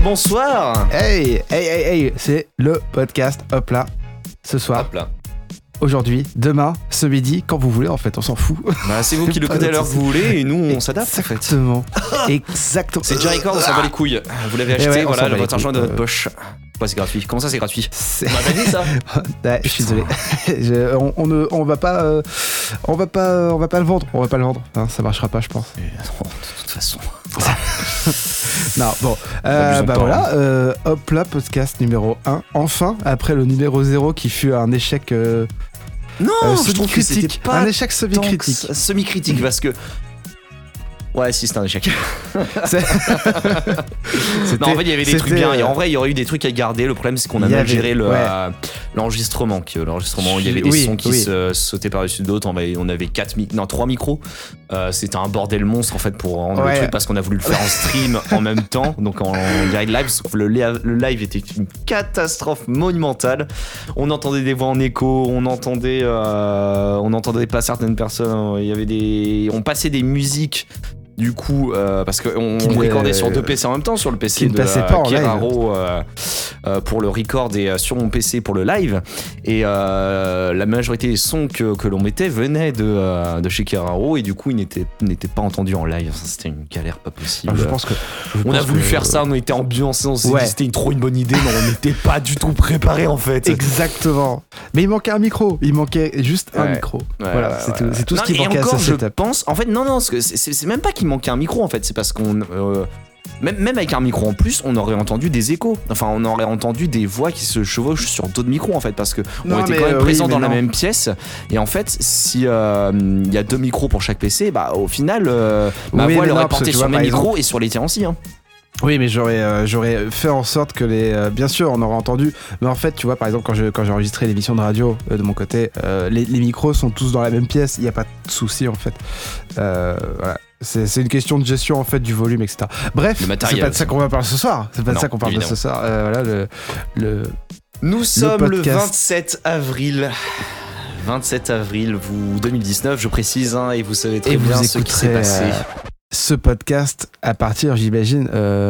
bonsoir. Hey, c'est le podcast Hop là, ce soir. Hop là. Aujourd'hui, demain, ce midi, quand vous voulez, en fait, on s'en fout. Bah, c'est vous qui le codez à l'heure que vous voulez et nous on s'adapte en fait. Exactement. C'est déjà record, on s'en bat les couilles. Vous l'avez acheté, ouais, voilà, votre argent est dans couilles. votre poche. Ouais, c'est gratuit. Comment ça, c'est gratuit? C'est- On m'a pas dit ça. Ouais, je suis désolé. On va pas le vendre. On va pas le vendre. Hein, ça marchera pas, je pense. De toute façon. Non, bon. Abusons pas, Voilà. Hop là, podcast numéro 1. Enfin, après le numéro 0 qui fut un échec. Non, je trouve que c'était semi-critique. pas Un échec semi-critique. Semi-critique parce que. Ouais, si, c'est un échec. C'était- Non, en fait, il y avait des trucs c'était, bien. Et en vrai, il y aurait eu des trucs à garder. Le problème, c'est qu'on a il y mal avait- géré ouais. l'enregistrement. L'enregistrement, il y avait des Oui, sons qui oui. se sautaient par-dessus d'autres. On avait 3 micros. C'était un bordel monstre en fait pour rendre Ouais. le truc parce qu'on a voulu le faire en stream en même temps, donc en direct live. Sauf que le live était une catastrophe monumentale. On entendait des voix en écho, on entendait pas certaines personnes. Il y avait on passait des musiques. Du coup, parce qu'on recordait sur 2 PC en même temps, sur le PC qui ne de passait pas en live. Keraro pour le record et sur mon PC pour le live. Et la majorité des sons que l'on mettait venaient de chez Keraro et du coup, ils n'étaient pas entendus en live. Ça, c'était une galère pas possible. Je pense que. On a voulu faire ça, on était ambiancés, on s'est dit Ouais. que c'était trop une bonne idée, mais on n'était pas du tout préparé en fait. Exactement. Mais il manquait un micro. Il manquait juste un Ouais. micro. Ouais, voilà, ouais, c'est ouais. tout, c'est tout ce Non, qui et manquait encore, à ce je setup. pense. En fait, non, c'est même pas qu'il manquait un micro en fait, c'est parce qu'on. Même avec un micro en plus, on aurait entendu des échos. Enfin, on aurait entendu des voix qui se chevauchent sur d'autres micros en fait, parce que Non, on était mais, quand même oui, présents mais dans la non. même pièce. Et en fait, si il y a 2 micros pour chaque PC, bah au final, ma Oui, voix mais elle aurait non, parce que porté tu sur vois, mes par micros et sur les tiens aussi. Hein. Oui, mais j'aurais fait en sorte que bien sûr, on aurait entendu. Mais en fait, tu vois, par exemple, quand j'ai enregistré l'émission de radio de mon côté, les micros sont tous dans la même pièce. Il n'y a pas de souci en fait. Voilà. C'est une question de gestion en fait du volume, etc. Bref, Le matériel, c'est pas de ça qu'on va parler ce soir. C'est pas de Non, ça qu'on parle de évidemment. ce soir. Voilà Nous sommes le podcast. 27 avril. 27 avril 2019, je précise, hein, et vous savez très Et bien vous ce qui s'est écouterez passé. ce podcast à partir, j'imagine,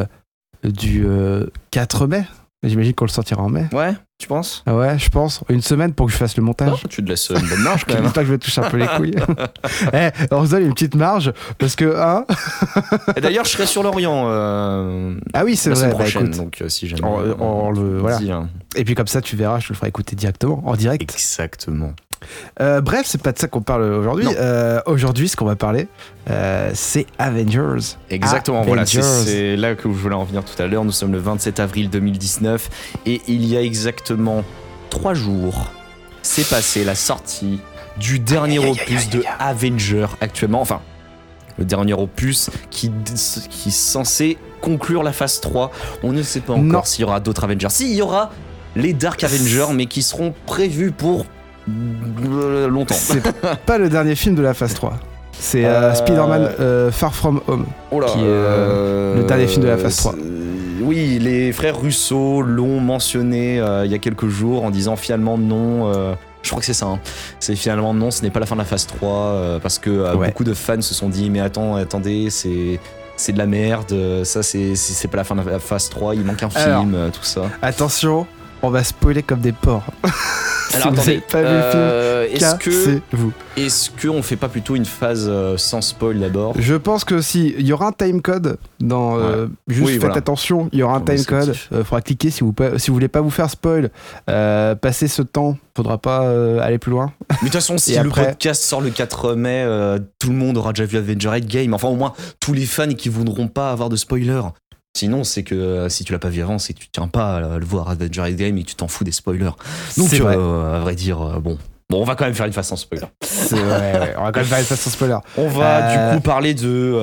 du 4 mai. J'imagine qu'on le sortira en mai. Ouais, tu penses? Ah ouais, je pense. Une semaine pour que je fasse le montage. Non, tu te laisses une bonne marge quand Je même. dis pas que je me touche un peu les couilles. On se donne une petite marge parce que Et d'ailleurs, je serai sur l'Orient ah oui, c'est la vrai. semaine Bah, prochaine, écoute, donc si jamais. voilà. vas-y, hein. Et puis comme ça, tu verras, je te le ferai écouter directement, en direct. Exactement. Bref, c'est pas de ça qu'on parle aujourd'hui. Non. Aujourd'hui, ce qu'on va parler, c'est Avengers. Exactement, voilà, Avengers. c'est là que je voulais en venir tout à l'heure. Nous sommes le 27 avril 2019 et il y a exactement 3 jours, c'est passé la sortie du dernier opus de Avengers actuellement. Enfin, le dernier opus qui est censé conclure la phase 3. On ne sait pas encore Non. s'il y aura d'autres Avengers. Si, il y aura les Dark Avengers, mais qui seront prévus pour longtemps. C'est pas le dernier film de la phase 3. C'est Spider-Man Far From Home. Oh là, qui est, le dernier film de la phase 3. Oui, les frères Russo l'ont mentionné il y a quelques jours en disant finalement non. Je crois que c'est ça. Hein. C'est finalement non, ce n'est pas la fin de la phase 3 parce que Ouais. beaucoup de fans se sont dit mais attendez, c'est de la merde. Ça, c'est pas la fin de la phase 3. Il manque un Alors, film, tout ça. Attention, on va spoiler comme des porcs. Alors si vous attendez, n'avez pas vu le film, cassez-vous. est-ce qu'on fait pas plutôt une phase sans spoil d'abord? Je pense que si, il y aura un timecode dans. Juste Oui, faites voilà. attention, il y aura un Comme timecode. descriptif. Faudra cliquer si vous voulez pas vous faire spoil. Passez ce temps, faudra pas aller plus loin. Mais de toute façon, si Et le après- podcast sort le 4 mai, tout le monde aura déjà vu Avengers Endgame. Enfin, au moins, tous les fans qui voudront pas avoir de spoiler. Sinon, c'est que si tu l'as pas vu avant, c'est que tu tiens pas à le voir Avengers Endgame et que tu t'en fous des spoilers. Donc, C'est vrai. à vrai dire, bon, on va quand même faire une phase sans spoiler. C'est vrai, ouais. On va quand même faire une phase sans spoiler. On va du coup parler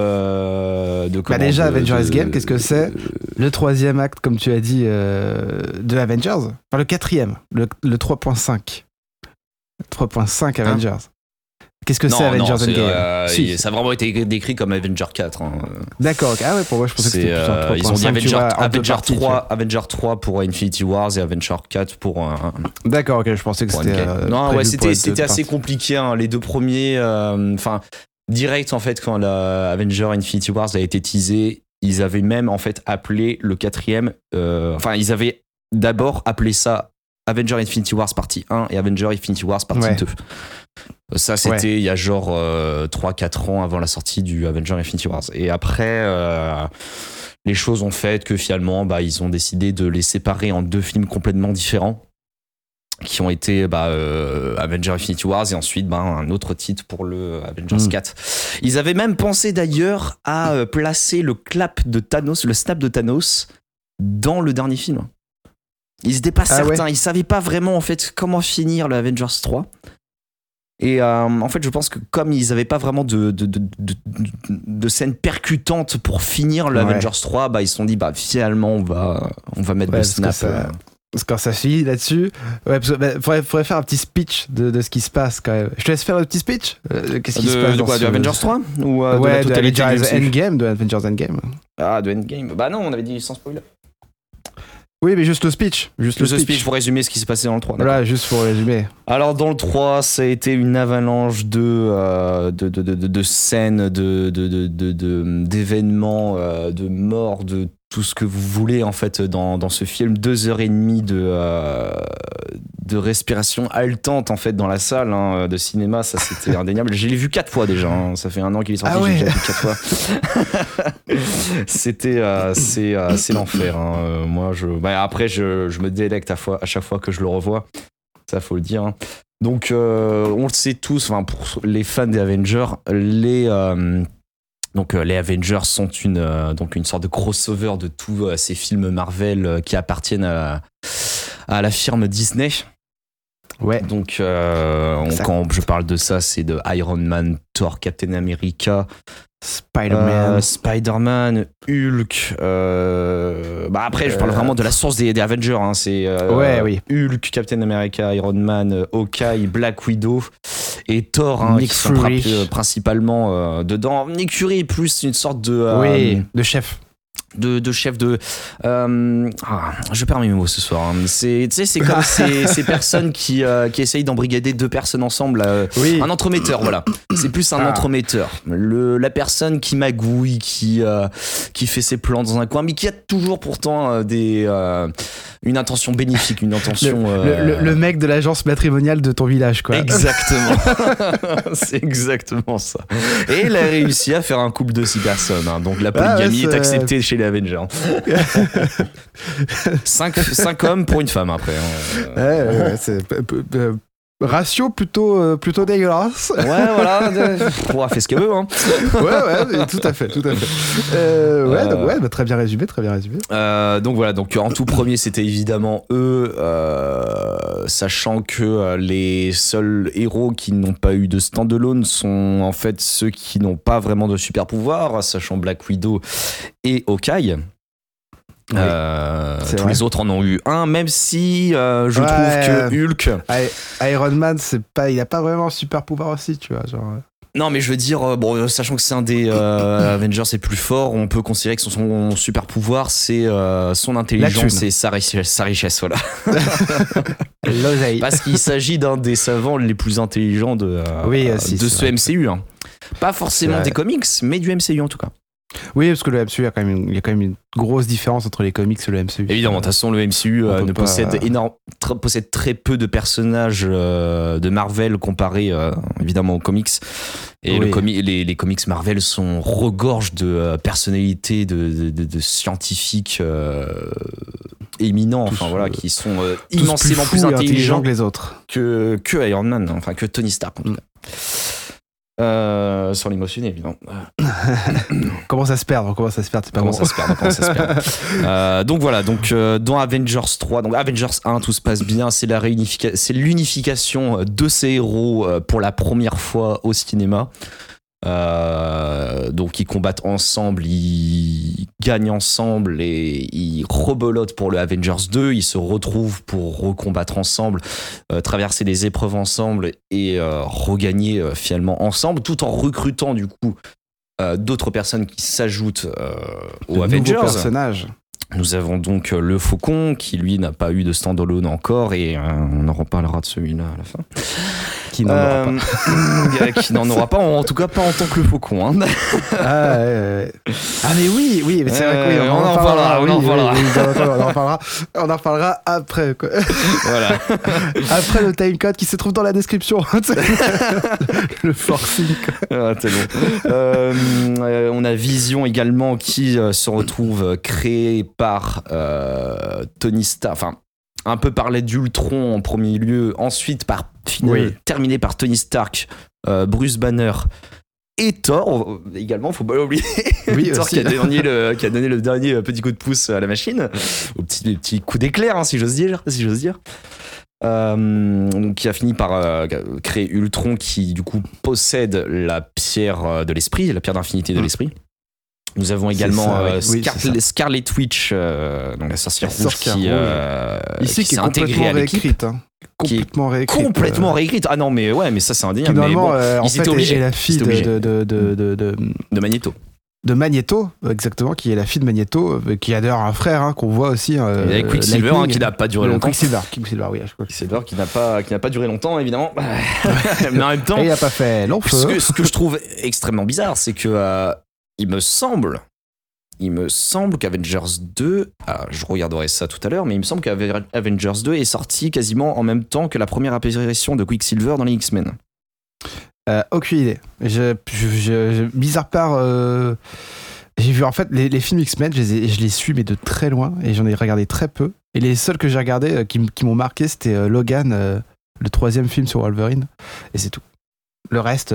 de comment, déjà, de- Avengers de- Game, qu'est-ce que c'est? Le 3e acte, comme tu as dit, de Avengers. Enfin, le 4e, le 3.5. 3.5 Avengers. Qu'est-ce que c'est Non, Avengers c'est, Endgame? Si. ça a vraiment été décrit comme Avengers 4. Hein. D'accord, ok. Ah ouais, pour moi, je pensais que c'était plus un 3.5. Ils ont dit tu Avengers, vois, en deux Avengers parties, 3, Avengers 3 pour Infinity Wars et Avengers 4 pour un, D'accord, ok, je pensais que pour c'était. Endgame. Non, prévu ouais, pour être c'était deux assez parties. compliqué. Hein. Les deux premiers, enfin, direct en fait, quand la Avengers Infinity Wars a été teasé, ils avaient même en fait appelé le quatrième. Ils avaient d'abord appelé ça Avenger Infinity Wars partie 1 et Avenger Infinity Wars partie 2. Ça, c'était il y a genre 3-4 ans avant la sortie du Avenger Infinity Wars. Et après, les choses ont fait que finalement, ils ont décidé de les séparer en 2 films complètement différents, qui ont été Avenger Infinity Wars et ensuite un autre titre pour le Avengers 4. Ils avaient même pensé d'ailleurs à placer le snap de Thanos dans le dernier film. Ils n'étaient pas certains, ils savaient pas vraiment en fait comment finir le Avengers 3. Et en fait, je pense que comme ils n'avaient pas vraiment de scène percutante pour finir le Avengers 3, ils se sont dit finalement on va mettre le snap. Parce que quand ça finit là-dessus, faudrait faire un petit speech de ce qui se passe quand même. Je te laisse faire le petit speech. Qu'est-ce qui se passe de Avengers 3 ou de la totalité de Avengers Endgame. Ah, de Endgame. Non, on avait dit sans spoiler. Oui, mais juste le speech. Juste le speech pour résumer ce qui s'est passé dans le 3. Voilà, juste pour résumer. Alors, dans le 3, ça a été une avalanche de scènes, d'événements, de morts, de tout ce que vous voulez, en fait, dans ce film. 2h30 de respiration haletante, en fait, dans la salle de cinéma. Ça, c'était indéniable. Je l'ai vu 4 fois déjà. Ça fait un an qu'il est sorti, j'ai déjà vu 4 fois. C'est l'enfer. Moi, après, je me délecte à chaque fois que je le revois. Ça, faut le dire. Donc, on le sait tous, pour les fans des Avengers, les Avengers sont une sorte de crossover de tous ces films Marvel qui appartiennent à la firme Disney. Ouais. Donc, quand je parle de ça, c'est de Iron Man, Thor, Captain America, Spider-Man, Hulk. Après, je parle vraiment de la source des Avengers. C'est Hulk, Captain America, Iron Man, Hawkeye, Black Widow et Thor, Nick qui sont principalement dedans. Nick Fury est plus une sorte de chef. De chef de je perds mes mots ce soir. C'est comme ces personnes qui essayent d'embrigader 2 personnes ensemble. Un entremetteur, voilà. C'est plus un entremetteur. La personne qui magouille, qui fait ses plans dans un coin, mais qui a toujours pourtant une intention bénéfique, une intention. Le mec de l'agence matrimoniale de ton village, quoi. Exactement. C'est exactement ça. Et il a réussi à faire un couple de 6 personnes. Donc la polygamie est acceptée chez les Avengers. 5 hommes pour une femme après. C'est ratio plutôt dégueulasse. Ouais, voilà. On fait ce qu'elle veut. Ouais, tout à fait. Très bien résumé. Donc voilà. Donc en tout premier, c'était évidemment eux, sachant que les seuls héros qui n'ont pas eu de standalone sont en fait ceux qui n'ont pas vraiment de super pouvoir, sachant Black Widow et Hawkeye. Tous les autres en ont eu un, même si je trouve que Hulk, Iron Man, il a pas vraiment super pouvoir aussi, tu vois, genre. Non, mais je veux dire, sachant que c'est un des Avengers les plus forts, on peut considérer que son super pouvoir, c'est son intelligence et sa richesse, voilà. L'oseille. Parce qu'il s'agit d'un des savants les plus intelligents de ce MCU. Pas forcément des comics, mais du MCU en tout cas. Oui, parce que le MCU, il y a quand même une grosse différence entre les comics et le MCU. Évidemment, de toute façon, le MCU possède très peu de personnages de Marvel comparé évidemment aux comics. Et les comics Marvel regorgent de personnalités, de scientifiques éminents, qui sont immensément plus intelligents que les autres. Que Iron Man, que Tony Stark en tout cas. Sans l'émotionner, évidemment. Comment ça se perd, c'est pas comment ça se perd. Donc voilà, dans Avengers 3, donc Avengers 1, tout se passe bien, c'est l'unification de ces héros pour la première fois au cinéma. Donc ils combattent ensemble, ils gagnent ensemble et ils rebelotent pour le Avengers 2. Ils se retrouvent pour recombattre ensemble, traverser des épreuves ensemble et regagner finalement ensemble, tout en recrutant du coup d'autres personnes qui s'ajoutent aux Avengers. Personnages. Nous avons donc le Faucon qui lui n'a pas eu de standalone encore et on en reparlera de celui-là à la fin. Qui n'en aura pas. Qui n'en aura pas, en tout cas pas en tant que le faucon. Hein. Ouais. Ah mais oui, mais c'est vrai que oui, on en parlera. On en reparlera après. Quoi. Voilà. Après le timecode qui se trouve dans la description. Le forcing. Ah, c'est bon. On a Vision également qui se retrouve créé par Tony Stark, enfin un peu par l'aide d'Ultron en premier lieu, ensuite terminé par Tony Stark, Bruce Banner et Thor également, faut pas l'oublier. Oui, Thor qui a donné le dernier petit coup de pouce à la machine, au petit coup d'éclair, hein, si j'ose dire. Donc qui a fini par créer Ultron, qui du coup possède la pierre de l'esprit, la pierre d'infinité de l'esprit. Nous avons également Scarlet Witch, donc la sorcière rouge qui s'est intégrée à l'équipe. Complètement réécrite. Ah non, mais ça c'est indéniable. Finalement, ils étaient obligés. Et la fille de Magneto. De Magneto, exactement, qui est la fille de Magneto, qui a d'ailleurs un frère qu'on voit aussi. Et Quicksilver, qui n'a pas duré longtemps. Quicksilver, oui, je crois. Quicksilver qui n'a pas duré longtemps, évidemment. Mais en même temps, il n'a pas fait long feu. Ce que je trouve extrêmement bizarre, c'est que il me semble qu'Avengers 2, je regarderai ça tout à l'heure, mais il me semble qu'Avengers 2 est sorti quasiment en même temps que la première apparition de Quicksilver dans les X-Men. Aucune idée. Bizarre part. J'ai vu en fait les films X-Men, je les suis mais de très loin et j'en ai regardé très peu. Et les seuls que j'ai regardés qui m'ont marqué, c'était Logan, le 3e film sur Wolverine, et c'est tout. Le reste.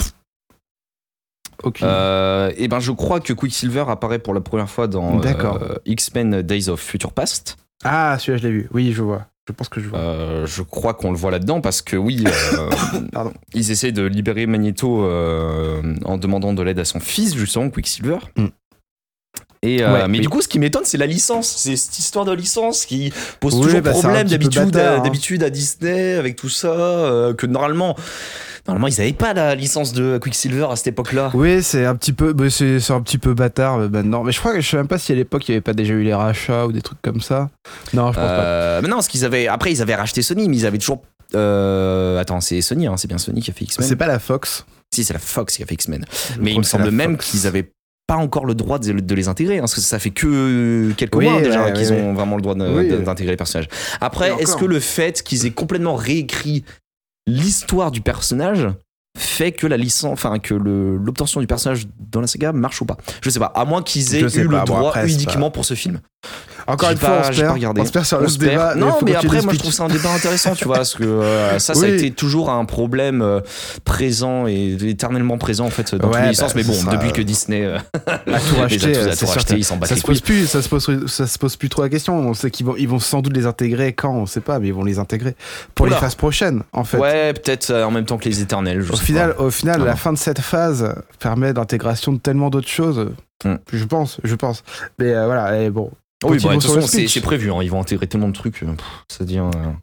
Aucune. Et je crois que Quicksilver apparaît pour la première fois dans X-Men Days of Future Past. Ah, celui-là je l'ai vu. Oui, je vois. Je pense que je vois. Je crois qu'on le voit là-dedans parce que ils essaient de libérer Magneto en demandant de l'aide à son fils, justement, Quicksilver. Et du coup, ce qui m'étonne, c'est la licence. C'est cette histoire de licence qui pose toujours problème d'habitude à Disney avec tout ça, que normalement ils n'avaient pas la licence de Quicksilver à cette époque-là. Oui, c'est un petit peu bâtard maintenant. Mais je sais même pas si à l'époque il n'y avait pas déjà eu les rachats ou des trucs comme ça. Non, je pense pas. Mais non, après ils avaient racheté Sony, mais ils avaient toujours. Attends, c'est Sony, hein, c'est bien Sony qui a fait X-Men. C'est pas la Fox. Si, c'est la Fox qui a fait X-Men. Mais il me semble même qu'ils avaient pas encore le droit de les intégrer, hein, parce que ça fait que quelques mois déjà qu'ils ont vraiment le droit d'intégrer les personnages. Après, est-ce que le fait qu'ils aient complètement réécrit l'histoire du personnage fait que la licence, enfin que l'obtention du personnage dans la saga marche ou pas? Je sais pas, à moins qu'ils aient eu le droit uniquement pour ce film. Encore une fois, on espère sur ce débat. Non, mais après, moi je trouve ça un débat intéressant, tu vois, parce que ça a été toujours un problème présent et éternellement présent en fait dans toutes les licences. Mais bon, depuis que Disney a tout racheté, ils s'en battent les couilles. Ça se pose plus trop la question. On sait qu'ils vont sans doute les intégrer quand, on sait pas, mais ils vont les intégrer pour les phases prochaines, en fait. Ouais, peut-être en même temps que les Éternels. Au final, la fin de cette phase permet d'intégration de tellement d'autres choses. Je pense. Mais voilà, et bon. Oui, de toute façon, c'est prévu. Hein. Ils vont intégrer tellement de trucs. Ça devient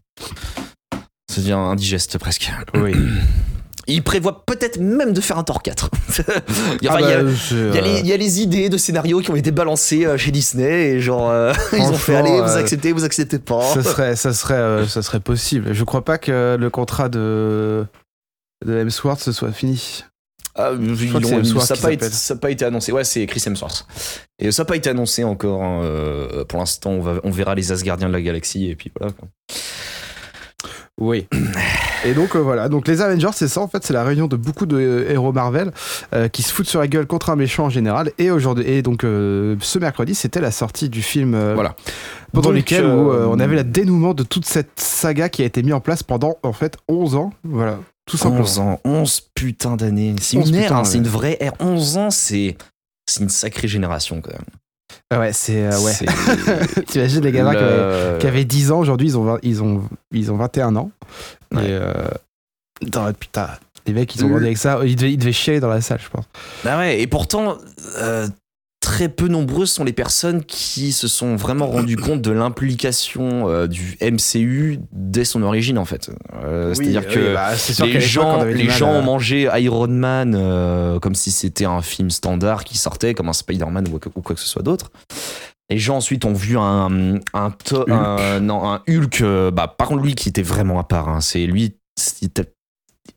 indigeste presque. Oui. Ils prévoient peut-être même de faire un Thor 4. Il y a les idées de scénarios qui ont été balancées chez Disney et genre ils ont fait allez, vous acceptez pas. Ça serait possible. Je crois pas que le contrat de Hemsworth se soit fini. Ça n'a pas été annoncé. Ouais, c'est Chris Hemsworth. Et ça n'a pas été annoncé encore. Pour l'instant, on verra les Asgardiens de la galaxie et puis voilà. Quoi. Oui. Et donc voilà. Donc les Avengers, c'est ça en fait, c'est la réunion de beaucoup de héros Marvel qui se foutent sur la gueule contre un méchant en général. Et donc ce mercredi, c'était la sortie du film. Voilà. Pendant lequel on avait le dénouement de toute cette saga qui a été mise en place pendant en fait 11 ans. Voilà. Tout simplement. 11 ans, 11 putains d'années. C'est une ère, c'est une vraie ère. 11 ans, c'est une sacrée génération quand même. Ouais, t'imagines les gamins qui avaient 10 ans, aujourd'hui ils ont 21 ans. Ouais. Et putain, les mecs ils ont grandi avec ça, ils devaient chier dans la salle, je pense. Ah ouais, et pourtant très peu nombreuses sont les personnes qui se sont vraiment rendues compte de l'implication du MCU dès son origine en fait. C'est-à-dire que les gens ont mangé Iron Man comme si c'était un film standard qui sortait comme un Spider-Man ou quoi que ce soit d'autre. Les gens ensuite ont vu un Hulk, par contre lui qui était vraiment à part. Hein, c'est lui,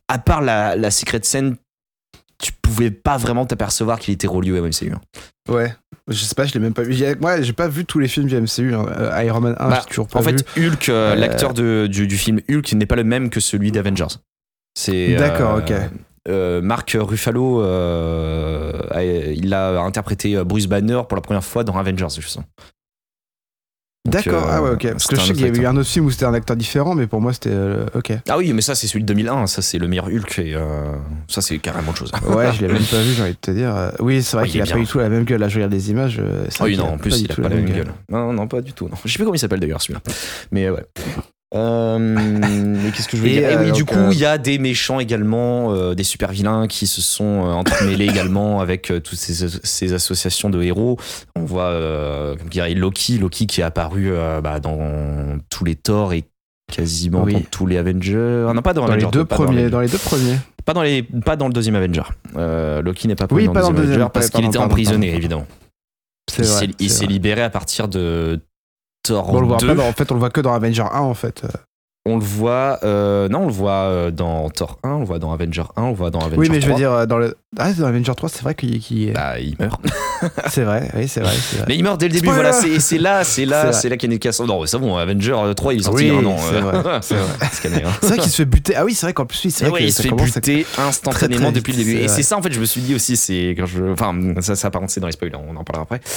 à part la Secret Scène, tu pouvais pas vraiment t'apercevoir qu'il était relié au MCU. Ouais, je sais pas, je l'ai même pas vu. Moi, j'ai pas vu tous les films du MCU. Iron Man 1, j'ai toujours pas vu. En fait, Hulk, l'acteur du film Hulk n'est pas le même que celui d'Avengers. D'accord, ok. Mark Ruffalo, il a interprété Bruce Banner pour la première fois dans Avengers, je sens. D'accord, ah ouais, ok. Parce que je sais qu'il y avait eu un autre film où c'était un acteur différent, mais pour moi c'était ok. Ah oui, mais ça c'est celui de 2001, ça c'est le meilleur Hulk et ça c'est carrément autre chose. Ouais, je l'ai même pas vu, j'ai envie de te dire. Oui, c'est vrai qu'il a pas du tout la même gueule. Là, je regarde des images. Oui, non, en plus il a pas la même gueule. Non, pas du tout. Non. Je sais plus comment il s'appelle d'ailleurs celui-là. Mais ouais. Mais qu'est-ce que je veux dire? Et oui, du coup, il y a des méchants également, des super vilains qui se sont entremêlés également avec toutes ces associations de héros. On voit, comme dirait Loki qui est apparu dans tous les Thor et quasiment dans tous les Avengers. Non, pas dans les deux premiers. Dans les deux premiers. Pas dans le deuxième Avenger. Loki n'est pas apparu dans le deuxième Avenger parce qu'il était emprisonné, évidemment. Il s'est libéré à partir de Thor on le voit 2. pas en fait, on le voit que dans Avenger 1 en fait. On le voit, non, on le voit dans Thor 1, on le voit dans Avenger 1, on le voit dans Avenger 3. Oui, mais je veux dire, dans Avenger 3, c'est vrai qu'il il meurt. C'est vrai, oui, c'est vrai. Mais il meurt dès le début, voilà, c'est là qu'il y a une casse. Non, c'est bon, Avenger 3, il est sorti un an. C'est vrai. C'est vrai qu'il se fait buter. Ah oui, c'est vrai qu'en plus, c'est vrai qu'il se fait buter instantanément depuis le début. Et vrai. C'est ça, en fait, je me suis dit aussi, c'est quand enfin, ça par contre, c'est dans les spoilers, on en parlera après.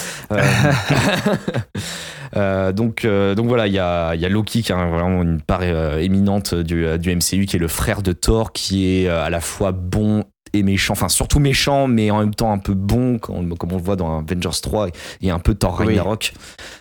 Donc voilà, il y a Loki qui a vraiment une part éminente du MCU, qui est le frère de Thor, qui est à la fois bon et méchant, enfin surtout méchant, mais en même temps un peu bon, comme on le voit dans Avengers 3 et un peu Thor Ragnarok.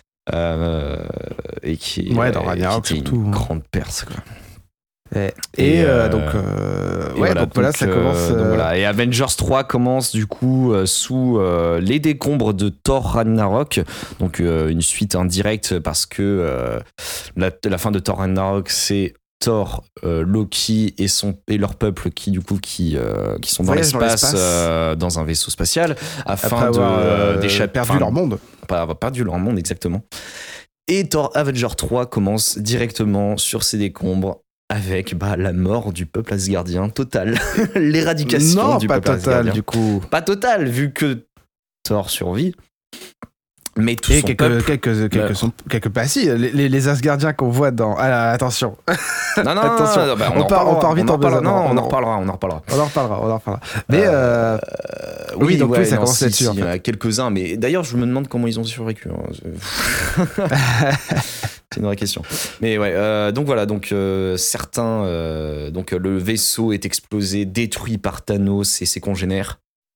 Et qui est, dans Ragnarok, qui surtout, une grande perce, quoi. Donc voilà, ça commence. Donc voilà. Et Avengers 3 commence du coup sous les décombres de Thor Ragnarok, donc une suite indirecte parce que la fin de Thor Ragnarok, c'est Thor, Loki et leur peuple qui sont dans l'espace, dans un vaisseau spatial afin d'échapper, perdu leur monde. Perdu leur monde, exactement. Et Thor Avenger 3 commence directement sur ces décombres avec la mort du peuple asgardien total, l'éradication du peuple asgardien. Non, pas total du coup. Pas total, vu que Thor survit. Mais tout son peuple... les Asgardiens qu'on voit dans... Ah, attention. Non, attention. On part vite en besoin. Non, on en reparlera. On en reparlera. Mais oui, donc ça commence là-dessus. Il y en a quelques-uns, mais d'ailleurs, je me demande comment ils ont survécu. C'est une vraie question. Mais ouais, donc voilà, certains... le vaisseau est explosé, détruit par Thanos et ses congénères.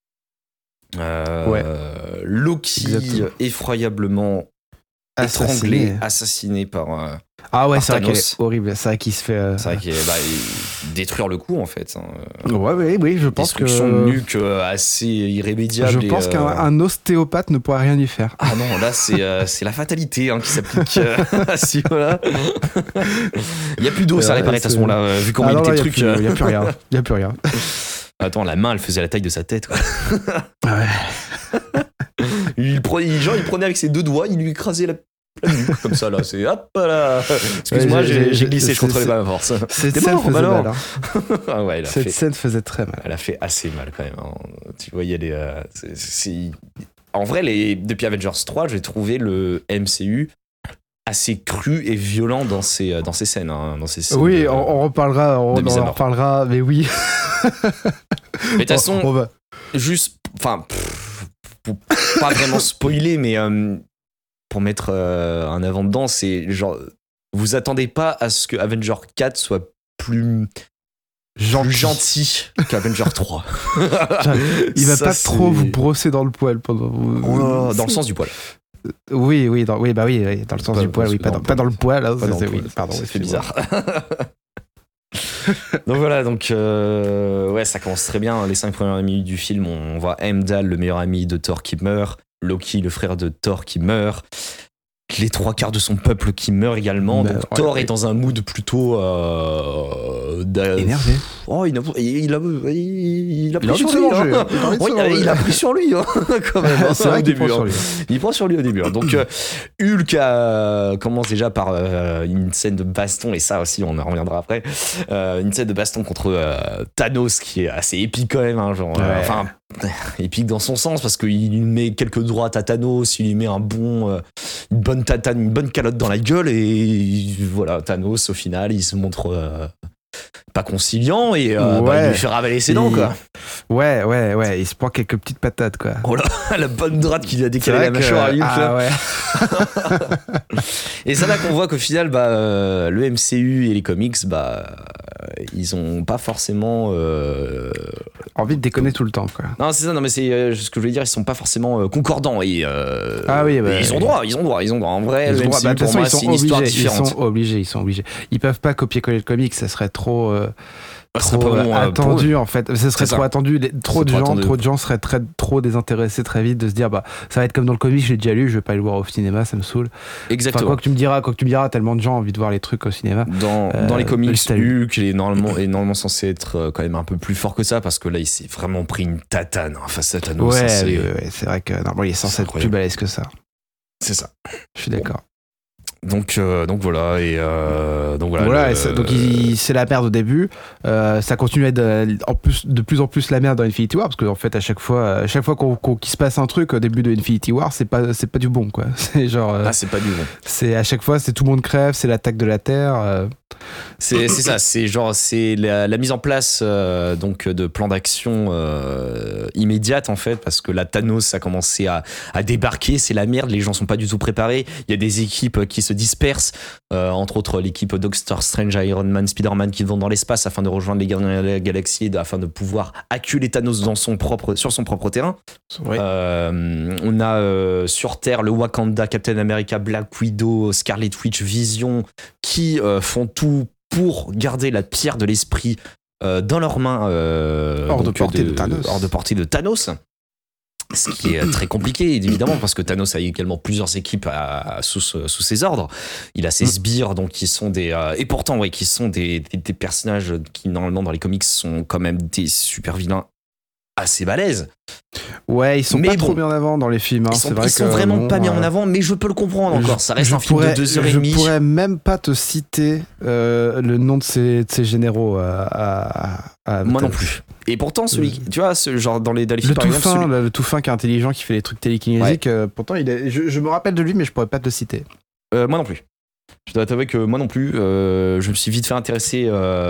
Loki effroyablement étranglé, assassiné par ah ouais, par c'est vrai Thanos. qu'elle est horrible, c'est vrai qu'il se fait c'est vrai qu'il détruire le coup en fait. Oui, je pense que destruction nuque assez irrémédiable. Je pense qu'un ostéopathe ne pourrait rien y faire. Ah non, là c'est la fatalité qui s'applique à ce niveau-là. Il y a plus d'os à réparer à ce moment-là, vu comment il était truc. Il y a plus rien. Attends, la main, elle faisait la taille de sa tête, quoi. Ouais. il prenait avec ses deux doigts, il lui écrasait la nuque, comme ça, là. C'est hop là. Excuse-moi, j'ai glissé, je contrôlais pas ma force. Cette scène faisait mal. Ah ouais, cette scène faisait très mal. Elle a fait assez mal, quand même. Tu vois, il y a des. En vrai, depuis Avengers 3, j'ai trouvé le MCU assez cru et violent dans ces scènes. Dans ces scènes oui, on reparlera, mais oui. Mais de toute façon, juste, enfin, pour pas vraiment spoiler, mais pour mettre un avant-dedans, c'est genre, vous attendez pas à ce que Avenger 4 soit plus gentil qu'Avenger 3. Il va pas trop vous brosser dans le poil pendant. Dans le sens du poil. Oui, dans le sens du poil, oui, pas dans le poil. Hein, pardon, c'est bizarre. Donc voilà, ça commence très bien. Les 5 premières minutes du film, on voit Heimdall, le meilleur ami de Thor, qui meurt, Loki, le frère de Thor, qui meurt, avec les 3/4 de son peuple qui meurt également. Donc Thor est dans un mood plutôt énervé. Oh, il a pris sur lui. Il a pris sur lui quand même. C'est vrai qu'il prend sur lui. Il prend sur lui au début. Donc Hulk commence déjà par une scène de baston, et ça aussi on en reviendra après. Une scène de baston contre Thanos qui est assez épique quand même. Enfin, épique dans son sens parce qu'il lui met quelques droites à Thanos, il lui met une bonne tatane, une bonne calotte dans la gueule, et voilà, Thanos au final il se montre pas conciliant et il lui fait ravaler ses dents quoi. Ouais, il se prend quelques petites patates quoi. Oh là, la bonne droite qui lui a décalé la mâchoire à Hulk. Ah ouais. Et c'est là qu'on voit qu'au final le MCU et les comics ils ont pas forcément envie de déconner tout le temps quoi. Non, c'est ça, non mais c'est ce que je voulais dire, ils sont pas forcément concordants et ils ont droit. En vrai, le MCU pour moi c'est une histoire différente. Ils sont obligés. Ils peuvent pas copier-coller le comics, ça serait trop attendu en fait. Ce serait trop attendu. Trop de gens seraient trop désintéressés très vite de se dire ça va être comme dans le comic, je l'ai déjà lu, je vais pas le voir au cinéma, ça me saoule. Exactement. Quoi que tu me diras, tellement de gens ont envie de voir les trucs au cinéma. Dans les comics, Hulk est normalement censé être quand même un peu plus fort que ça, parce que là il s'est vraiment pris une tatane face à Thanos. Ouais, c'est vrai que normalement il est censé être plus balèze que ça. C'est ça. Je suis d'accord. Donc voilà, et c'est la merde au début. Ça continue à être de plus en plus la merde dans Infinity War, parce qu'en fait à chaque fois qu'il se passe un truc au début de Infinity War, c'est pas du bon quoi. C'est genre c'est pas du bon. C'est à chaque fois c'est tout le monde crève, c'est l'attaque de la Terre. C'est ça, c'est la mise en place donc de plans d'action immédiate en fait, parce que la Thanos a commencé à débarquer, c'est la merde, les gens sont pas du tout préparés, il y a des équipes qui se dispersent, entre autres l'équipe Doctor Strange, Iron Man, Spider-Man qui vont dans l'espace afin de rejoindre les Gardiens de la Galaxie, afin de pouvoir acculer Thanos sur son propre terrain. Ouais. On a sur Terre le Wakanda, Captain America, Black Widow, Scarlet Witch, Vision qui font tout pour garder la pierre de l'esprit dans leurs mains, hors de portée de Thanos. Ce qui est très compliqué évidemment, parce que Thanos a également plusieurs équipes sous ses ordres. Il a ses sbires, donc qui sont des personnages qui normalement dans les comics sont quand même des super vilains assez balèzes. Ouais, ils sont pas trop mis en avant dans les films. Ils sont vraiment pas mis en avant, mais je peux le comprendre encore. Ça reste un film de 2h30. Je pourrais même pas te citer le nom de ces généraux. Moi non plus. Et pourtant, tu vois, genre dans les films, par exemple, le tout fin qui est intelligent, qui fait les trucs télékinésiques, pourtant, je me rappelle de lui, mais je pourrais pas te le citer. Moi non plus. Je dois t'avouer que moi non plus, je me suis vite fait intéresser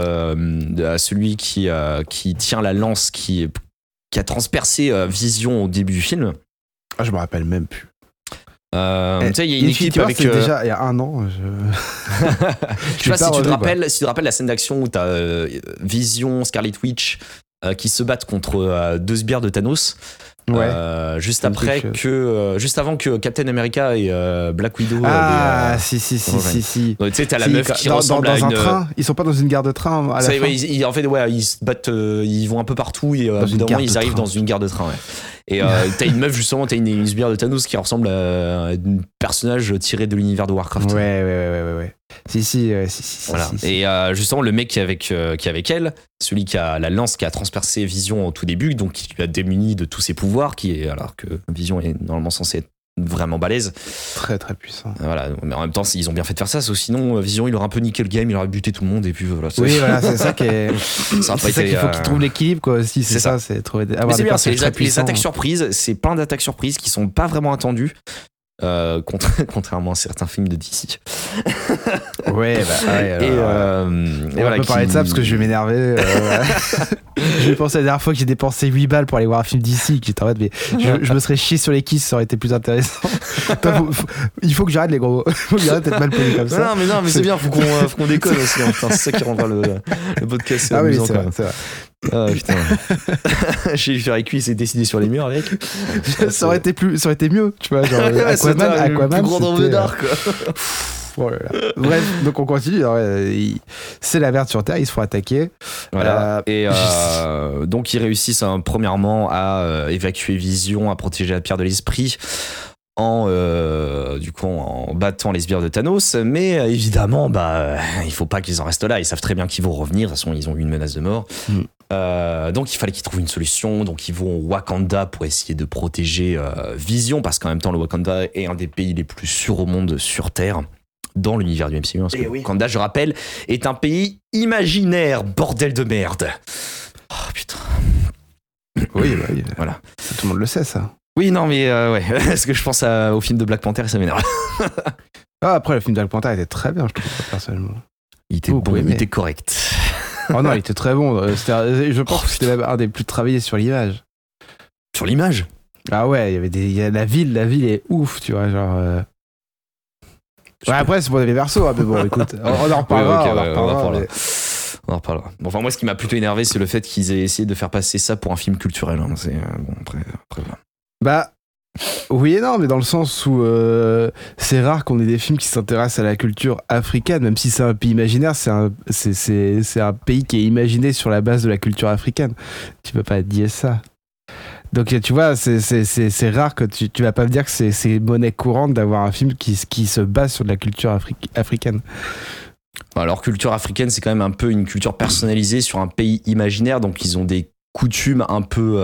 à celui qui tient la lance, qui a transpercé Vision au début du film. Ah, je me rappelle même plus. Tu sais, il y a une équipe avec. C'est déjà il y a un an. Je sais pas si tu te rappelles la scène d'action où t'as Vision, Scarlet Witch qui se battent contre deux sbires de Thanos. Ouais. Juste avant que Captain America et Black Widow. Si. Donc, tu sais, t'as la meuf qui ressemble à un train. Ils sont pas dans une gare de train à la fin. En fait, ils se battent, ils vont un peu partout et au bout d'un moment ils arrivent dans une gare de train. Ouais. Et t'as une meuf justement, t'as une sbire de Thanos qui ressemble à un personnage tiré de l'univers de Warcraft. Ouais. Si. Voilà. Et justement, le mec qui est avec elle, celui qui a la lance qui a transpercé Vision au tout début, donc qui lui a démuni de tous ses pouvoirs, alors que Vision est normalement censé être vraiment balèze. Très très puissant. Voilà, mais en même temps, ils ont bien fait de faire ça, sinon Vision il aurait un peu niqué le game, il aurait buté tout le monde et puis voilà. C'est ça qui est. C'est ça qu'il faut qu'il trouve l'équilibre quoi. Si c'est ça, c'est trouver. Mais c'est bien, c'est les attaques surprises, c'est plein d'attaques surprises qui sont pas vraiment attendues. Contrairement à certains films de DC. On peut parler de ça parce que je vais m'énerver. Je vais penser à la dernière fois que j'ai dépensé 8 balles pour aller voir un film DC, que j'étais en mode, mais je me serais chié sur les kisses, ça aurait été plus intéressant. Il faut que j'arrête les gros. Il faut que j'arrête d'être mal poli comme ça. Non mais c'est bien, faut qu'on déconne aussi. Enfin, c'est ça qui rendra le podcast amusant. Oui, c'est vrai. Ah putain. J'ai dû faire les cuisses et dessiner sur les murs avec. Ça aurait été mieux, tu vois, genre Aquaman, plus grand dans le dark quoi. Oh là là. Bref, donc on continue. C'est la merde sur Terre, ils se font attaquer. Voilà. Donc ils réussissent premièrement à évacuer Vision, à protéger la pierre de l'esprit. en battant les sbires de Thanos, mais évidemment, il faut pas qu'ils en restent là. Ils savent très bien qu'ils vont revenir. De toute façon, ils ont eu une menace de mort. Donc, il fallait qu'ils trouvent une solution. Donc, ils vont au Wakanda pour essayer de protéger Vision, parce qu'en même temps, le Wakanda est un des pays les plus sûrs au monde sur Terre, dans l'univers du MCU. Parce que Wakanda, je rappelle, est un pays imaginaire, bordel de merde. Oh putain. Oui. Voilà. Tout le monde le sait, ça. Oui, non, mais ouais. Parce que je pense au film de Black Panther et ça m'énerve. Après, le film de Black Panther était très bien, je trouve, personnellement. Il était bon, il était correct. Oh non, il était très bon. Je pense que c'était un des plus travaillés sur l'image. Sur l'image? Ah ouais, il y a la ville est ouf, tu vois, genre. Ouais, après, c'est pour les versos, hein, mais bon, écoute, on en reparlera. On en reparlera. Bon, enfin, moi, ce qui m'a plutôt énervé, c'est le fait qu'ils aient essayé de faire passer ça pour un film culturel. Hein. C'est bon, après voilà. Bah, oui et non, mais dans le sens où c'est rare qu'on ait des films qui s'intéressent à la culture africaine, même si c'est un pays imaginaire, c'est un pays qui est imaginé sur la base de la culture africaine. Tu peux pas dire ça. Donc tu vois, c'est rare que tu vas pas me dire que c'est monnaie courante d'avoir un film qui se base sur de la culture africaine. Alors, culture africaine, c'est quand même un peu une culture personnalisée sur un pays imaginaire, donc ils ont des coutumes un peu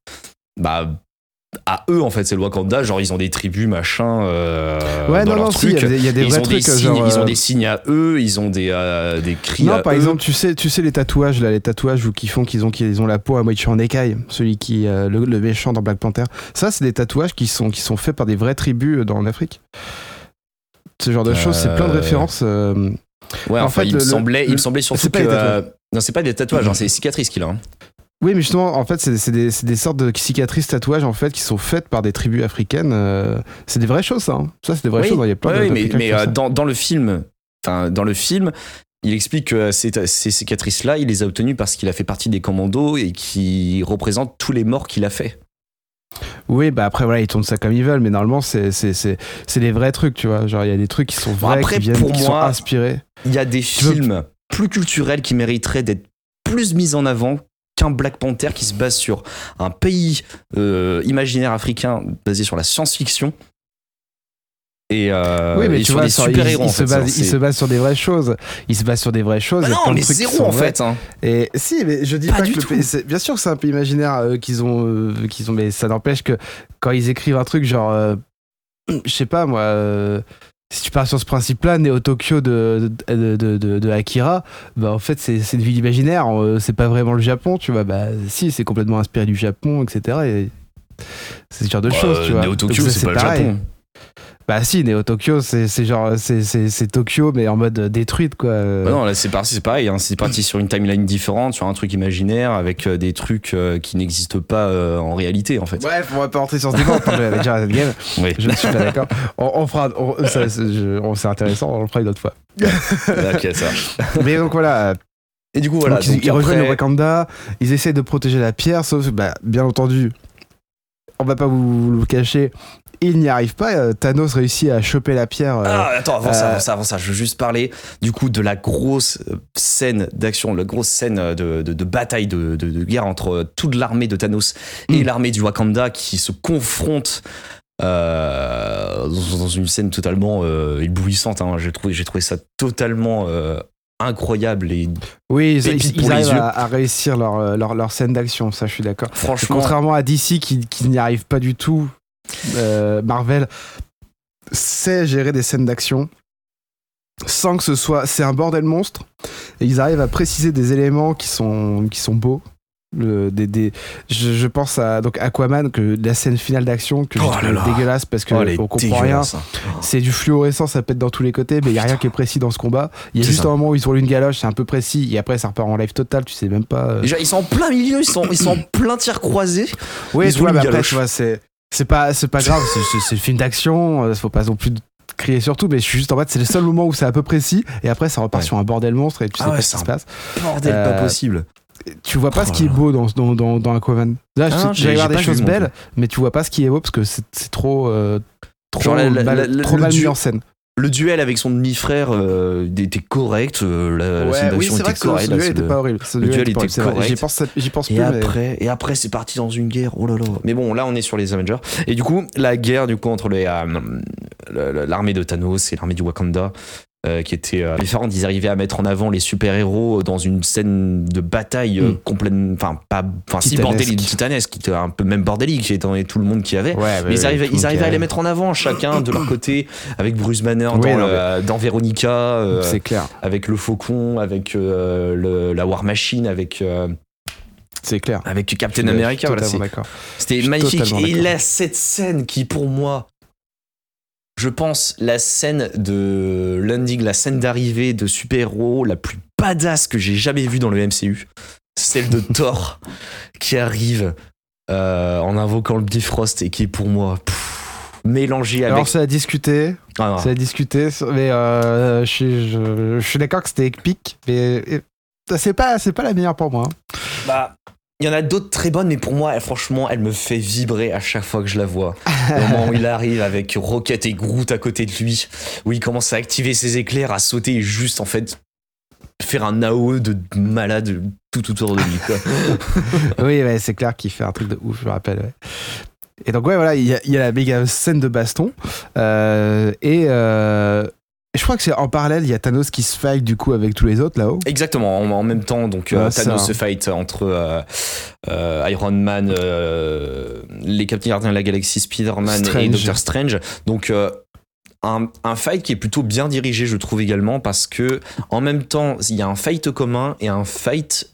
à eux, en fait, c'est le Wakanda, genre ils ont des tribus, machin. Dans leur truc. Il y a des vrais trucs. Ils ont des signes à eux, ils ont des cris à eux. Non, par exemple, tu sais les tatouages où qu'ils ont la peau à moitié en écaille, celui qui le méchant dans Black Panther. Ça, c'est des tatouages qui sont faits par des vraies tribus en Afrique. Ce genre de choses, c'est plein de références. Ouais, en fait, il me semblait surtout que non, c'est pas des tatouages, c'est des cicatrices qu'il a. Oui, mais justement, en fait, c'est des sortes de cicatrices, tatouages, en fait, qui sont faites par des tribus africaines. C'est des vraies choses, ça. Hein. Ça, c'est des vraies choses. Il y a plein mais dans le film, il explique que ces cicatrices-là, il les a obtenues parce qu'il a fait partie des commandos et qui représentent tous les morts qu'il a fait. Oui, bah après, voilà, ils tournent ça comme ils veulent, mais normalement, c'est des vrais trucs, tu vois. Genre, il y a des trucs qui sont vrais, qui sont inspirés. Il y a des films plus culturels qui mériteraient d'être plus mis en avant qu'un Black Panther qui se base sur un pays imaginaire africain basé sur la science-fiction et mais tu vois, des super-héros. Il se base sur des vraies choses. Il se base sur des vraies choses. Non, mais zéro en fait. Hein. Et si, mais je dis pas que le pays. Bien sûr que c'est un pays imaginaire qu'ils ont, mais ça n'empêche que quand ils écrivent un truc genre, je sais pas moi. Si tu pars sur ce principe-là, Neo Tokyo de Akira, bah en fait c'est une ville imaginaire, c'est pas vraiment le Japon, tu vois. Bah si, c'est complètement inspiré du Japon, etc. Et c'est ce genre de choses, tu vois. Neo Tokyo, c'est pas pareil. Le Japon. Bah si, Neo Tokyo, c'est genre c'est Tokyo mais en mode détruite quoi. Bah non, là c'est pareil, hein. C'est parti sur une timeline différente, sur un truc imaginaire avec des trucs qui n'existent pas en réalité en fait. Bref, on va pas rentrer sur ce débat, on avait déjà cette game. Oui. Je ne suis pas d'accord. C'est intéressant, on le fera une autre fois. Ok, ça. Mais donc voilà. Et du coup voilà, donc ils rejoignent le Wakanda, ils essaient de protéger la pierre, sauf bien entendu, on va pas vous le cacher. Il n'y arrive pas. Thanos réussit à choper la pierre. Attends, avant ça, je veux juste parler du coup de la grosse scène d'action, la grosse scène de bataille, de guerre entre toute l'armée de Thanos et l'armée du Wakanda qui se confrontent dans une scène totalement éblouissante. Hein. J'ai trouvé ça totalement incroyable et oui, ils arrivent à réussir leur scène d'action. Ça, je suis d'accord. Franchement, contrairement à DC qui n'y arrive pas du tout. Marvel sait gérer des scènes d'action sans que c'est un bordel monstre et ils arrivent à préciser des éléments qui sont beaux. Je pense à donc Aquaman, que la scène finale d'action que je trouve dégueulasse parce que on comprend rien. C'est du fluorescent, ça pète dans tous les côtés, mais il y a rien qui est précis dans ce combat. Il y a juste un moment où ils roulent une galoche, c'est un peu précis, et après ça repart en live total, tu sais même pas. Déjà, ils sont en plein milieu, ils sont en plein tir croisé. Oui, tu vois, mais après tu vois, c'est pas grave, c'est le film d'action, faut pas non plus crier sur tout, mais je suis juste en bas, c'est le seul moment où c'est un peu précis, et après ça repart sur un bordel monstre et tu sais pas ce qui se passe. Bordel pas possible. Tu vois pas ce qui est beau dans Aquaman. Là, j'allais voir des choses belles, mais tu vois pas ce qui est beau parce que c'est trop mal mis en scène. Le duel avec son demi-frère était correct, la scène d'action était correcte. Ce duel était pas horrible. Le duel était correct. J'y pense plus. Et après, c'est parti dans une guerre. Oh là là. Mais bon, là, on est sur les Avengers. Et du coup, la guerre entre l'armée de Thanos et l'armée du Wakanda, qui était différente. Ils arrivaient à mettre en avant les super-héros dans une scène de bataille complètement, si bordélique, titanesque, qui était un peu même bordélique, étant donné tout le monde qu'il y avait. Ouais, mais ils arrivaient à les mettre en avant, chacun de leur côté, avec Bruce Banner dans Veronica, c'est clair. avec le Faucon, avec la War Machine, avec. C'est clair. Avec Captain America. Voilà, c'était magnifique. Et il a cette scène qui, pour moi, je pense, la scène de landing, la scène d'arrivée de super-héros la plus badass que j'ai jamais vue dans le MCU. Celle de Thor qui arrive en invoquant le Bifrost et qui est pour moi mélangé avec... Alors c'est à discuter, mais je suis d'accord que c'était épique, mais c'est pas la meilleure pour moi. Bah... Il y en a d'autres très bonnes, mais pour moi, franchement, elle me fait vibrer à chaque fois que je la vois. Au moment où il arrive avec Rocket et Groot à côté de lui, où il commence à activer ses éclairs, à sauter et juste, en fait, faire un AOE de malade tout autour de lui, quoi. Oui, ouais, c'est clair qu'il fait un truc de ouf, je me rappelle. Ouais. Et donc, ouais, voilà, il y a la méga scène de baston. Je crois que c'est en parallèle, il y a Thanos qui se fight du coup avec tous les autres là-haut. Exactement, en même temps, donc Thanos se fight entre Iron Man, les Capitaines Gardiens de la Galaxie, Spider-Man et Doctor Strange. Donc un fight qui est plutôt bien dirigé, je trouve également, parce que en même temps, il y a un fight commun et un fight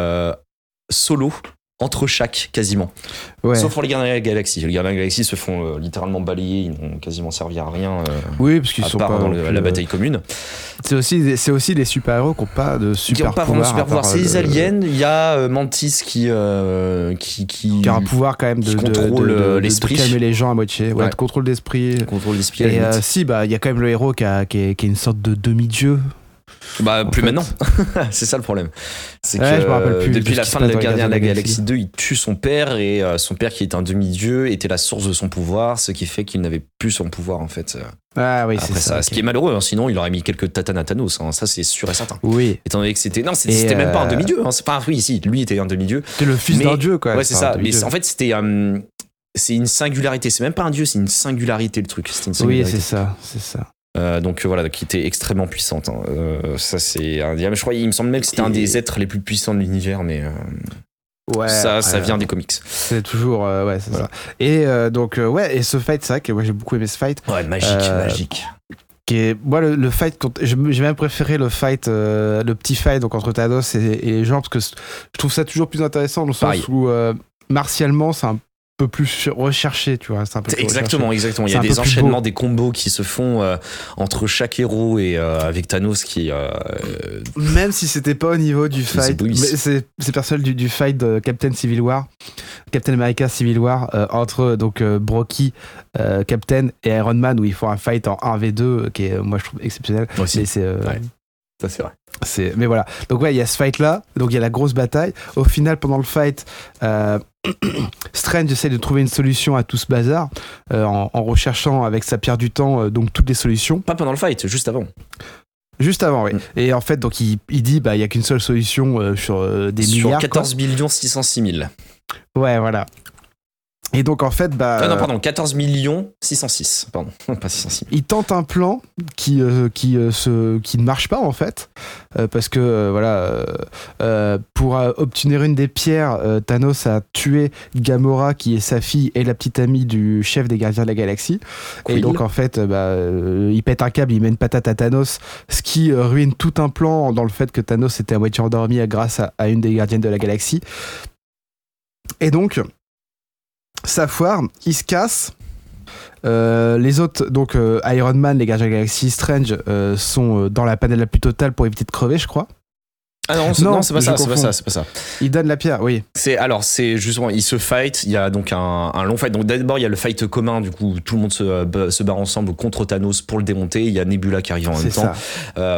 solo entre chaque quasiment. Ouais. Sauf pour les Gardiens de la Galaxie. Les Gardiens de la Galaxie se font littéralement balayer, ils n'ont quasiment servi à rien. Oui, parce qu'ils sont pas dans la bataille commune. C'est aussi des super-héros qui n'ont pas de super pouvoir. Qui n'ont pas vraiment super pouvoir. C'est les aliens. Il y a Mantis qui a un pouvoir quand même de contrôle l'esprit, de calmer les gens à moitié. Ouais, de contrôle d'esprit. Contrôle d'esprit. Et il y a quand même le héros qui est une sorte de demi-dieu. Bah plus maintenant. C'est ça le problème. C'est que je me rappelle plus depuis la fin de la Gardien de la Galaxie 2, il tue son père et son père qui est un demi-dieu était la source de son pouvoir, ce qui fait qu'il n'avait plus son pouvoir en fait. Ah oui, après c'est ça. Ce qui est malheureux, hein, sinon il aurait mis quelques tatanes à Thanos, hein, ça c'est sûr et certain. Oui. Étant donné que c'était même pas un demi-dieu, hein, c'est pas oui si, lui était un demi-dieu. C'était le fils d'un dieu quoi. Ouais, c'est ça, mais en fait c'était c'est une singularité, c'est même pas un dieu, c'est une singularité le truc, c'est une singularité. Oui, c'est ça. Donc voilà, qui était extrêmement puissante. Hein. Ça c'est je crois, il me semble même que c'était un des êtres les plus puissants de l'univers, mais ça vient des comics. C'est toujours c'est ça. Et donc et ce fight, c'est vrai que moi j'ai beaucoup aimé ce fight. Ouais, magique. Qui est moi le fight, j'ai même préféré le fight, le petit fight donc entre Thanos et les gens, parce que je trouve ça toujours plus intéressant dans le sens où martialement c'est un peu plus recherché, tu vois. C'est un peu plus exactement. Il y a des enchaînements, des combos qui se font entre chaque héros et avec Thanos qui. Même si c'était pas au niveau du fight, mais c'est personnel du fight de Captain America Civil War entre donc Brocky, Captain et Iron Man, où ils font un fight en 1v2 qui est, moi je trouve exceptionnel. Aussi. C'est ça c'est vrai. Mais voilà. Donc il y a ce fight là. Donc il y a la grosse bataille. Au final, pendant le fight, Strange essaie de trouver une solution à tout ce bazar en recherchant avec sa pierre du temps donc toutes les solutions. Pas pendant le fight, juste avant. Juste avant, oui. Et en fait, donc il dit il y a qu'une seule solution sur des milliards. Sur 14 606 000. Ouais, voilà. Et donc en fait, 14 606, pardon, pas 606. Il tente un plan qui ne marche pas en fait, parce que pour obtenir une des pierres, Thanos a tué Gamora qui est sa fille et la petite amie du chef des Gardiens de la Galaxie. Cool. Et donc en fait, il pète un câble, il met une patate à Thanos, ce qui ruine tout un plan dans le fait que Thanos était à moitié endormi grâce à une des Gardiennes de la Galaxie. Et donc ça foire, il se casse. Les autres, donc Iron Man, les Gardiens de la Galaxie, Strange, sont dans la panade la plus totale pour éviter de crever, je crois. Ah non, c'est pas ça. Il donne la pierre, oui. C'est justement, ils se fight. Il y a donc un long fight. Donc d'abord, il y a le fight commun. Du coup, tout le monde se bat ensemble contre Thanos pour le démonter. Il y a Nebula qui arrive en même temps.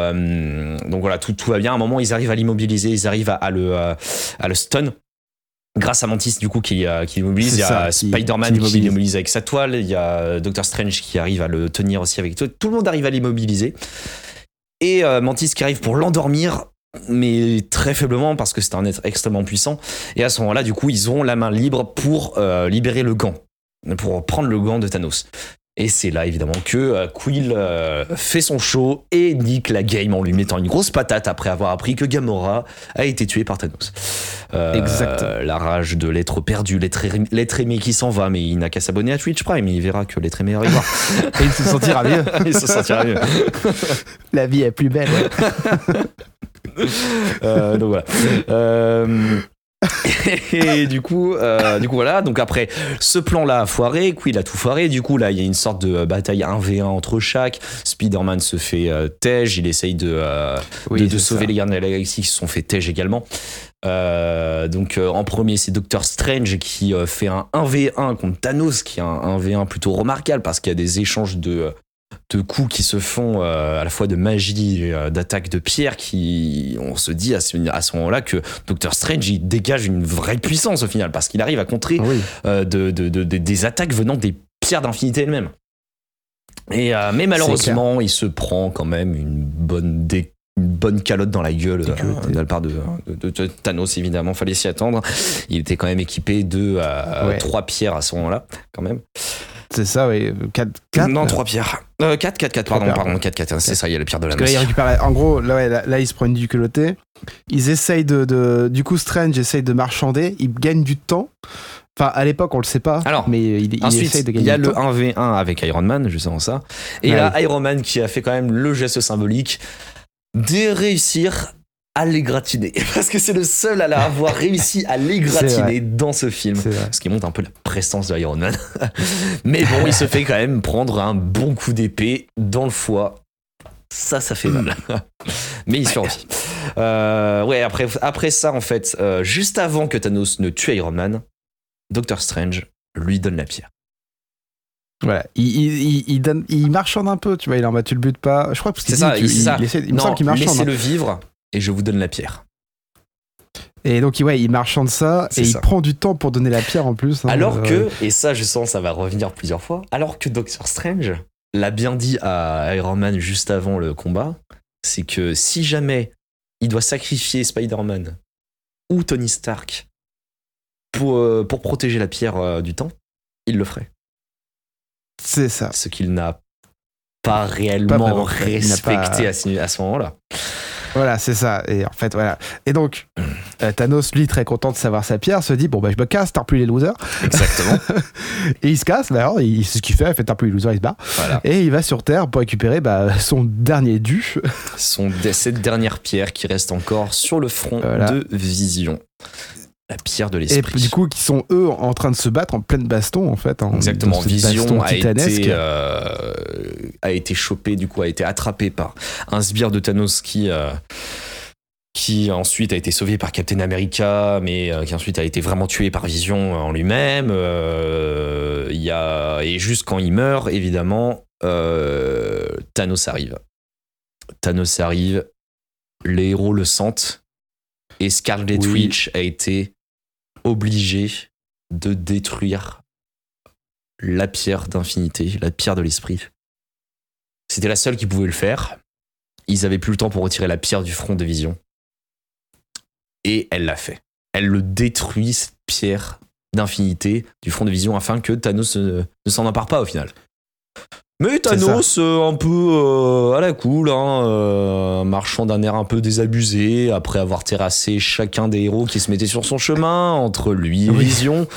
Donc voilà, tout va bien. À un moment, ils arrivent à l'immobiliser. Ils arrivent à le stun. grâce à Mantis du coup qui l'immobilise, il y a Spider-Man qui l'immobilise avec sa toile, il y a Doctor Strange qui arrive à le tenir aussi avec tout le monde arrive à l'immobiliser et Mantis qui arrive pour l'endormir mais très faiblement parce que c'est un être extrêmement puissant et à ce moment-là du coup ils ont la main libre pour libérer le gant, pour prendre le gant de Thanos. Et c'est là évidemment que Quill fait son show et nique la game en lui mettant une grosse patate après avoir appris que Gamora a été tuée par Thanos. Exact. La rage de l'être perdu, l'être aimé qui s'en va, mais il n'a qu'à s'abonner à Twitch Prime, il verra que l'être aimé arrivera. Et il se sentira mieux. Il se sentira mieux. La vie est plus belle. Donc voilà. Et du coup voilà, donc après ce plan-là a foiré, Quill a tout foiré, du coup là il y a une sorte de bataille 1v1 entre chaque. Spider-Man se fait tège, il essaye de sauver les gardiens de la galaxie qui se sont fait tège également. Donc en premier c'est Doctor Strange qui fait un 1v1 contre Thanos, qui est un 1v1 plutôt remarquable parce qu'il y a des échanges de coups qui se font à la fois de magie et d'attaque de pierre qui on se dit à ce moment-là que Doctor Strange il dégage une vraie puissance au final parce qu'il arrive à contrer des attaques venant des pierres d'infinité elles-mêmes et mais malheureusement il se prend quand même une bonne calotte dans la gueule de la part de Thanos évidemment, fallait s'y attendre, il était quand même équipé de 3 pierres à ce moment-là quand même. C'est ça, oui. 4 Non, 3 pierres. 4, pardon, 4, c'est ça, il y a le pierre de la masse. En gros, là, ils se prennent du culotté. Ils essayent du coup, Strange essaye de marchander, il gagne du temps. Enfin, à l'époque, on le sait pas. Alors, mais il essaye de gagner du temps. Il y a le 1v1 avec Iron Man, justement ça. Et là, Iron Man qui a fait quand même le geste symbolique de réussir à l'égratigner, parce que c'est le seul à avoir réussi à l'égratigner dans ce film, ce qui montre un peu la prestance de Iron Man. Mais bon, il se fait quand même prendre un bon coup d'épée dans le foie. Ça fait mal. Mais il survit. Après ça, en fait, juste avant que Thanos ne tue Iron Man, Doctor Strange lui donne la pierre. Voilà, il marchande un peu, tu vois, il est en mode tu le butes pas. Je crois que il me semble qu'il marchande. Laissez-le vivre. Et je vous donne la pierre. Et donc, il marchande ça, et il prend du temps pour donner la pierre en plus. Alors que, et ça, je sens, ça va revenir plusieurs fois, alors que Doctor Strange l'a bien dit à Iron Man juste avant le combat, c'est que si jamais il doit sacrifier Spider-Man ou Tony Stark pour protéger la pierre du temps, il le ferait. C'est ça. Ce qu'il n'a pas réellement respecté à ce moment-là. Voilà, c'est ça. Et en fait, voilà. Et donc, Thanos, lui, très content de savoir sa pierre, se dit bon, bah, je me casse, t'as plus les losers. Exactement. Et il se casse, bah, alors, c'est ce qu'il fait, il fait t'as plus les losers, il se barre. Voilà. Et il va sur Terre pour récupérer son dernier dû. Cette dernière pierre qui reste encore sur le front de Vision. La pierre de l'esprit. Et du coup, qui sont eux en train de se battre en pleine baston, en fait. Exactement. Vision a été chopé, du coup, a été attrapé par un sbire de Thanos qui ensuite a été sauvé par Captain America, mais qui ensuite a été vraiment tué par Vision en lui-même. Et juste quand il meurt, évidemment, Thanos arrive. Les héros le sentent, et Scarlet Witch a été obligé de détruire la pierre d'infinité, la pierre de l'esprit. C'était la seule qui pouvait le faire. Ils avaient plus le temps pour retirer la pierre du front de Vision. Et elle l'a fait. Elle le détruit, cette pierre d'infinité du front de Vision, afin que Thanos ne s'en empare pas au final. Mais Thanos, un peu à la cool, marchant d'un air un peu désabusé, après avoir terrassé chacun des héros qui se mettaient sur son chemin, entre lui et Vision.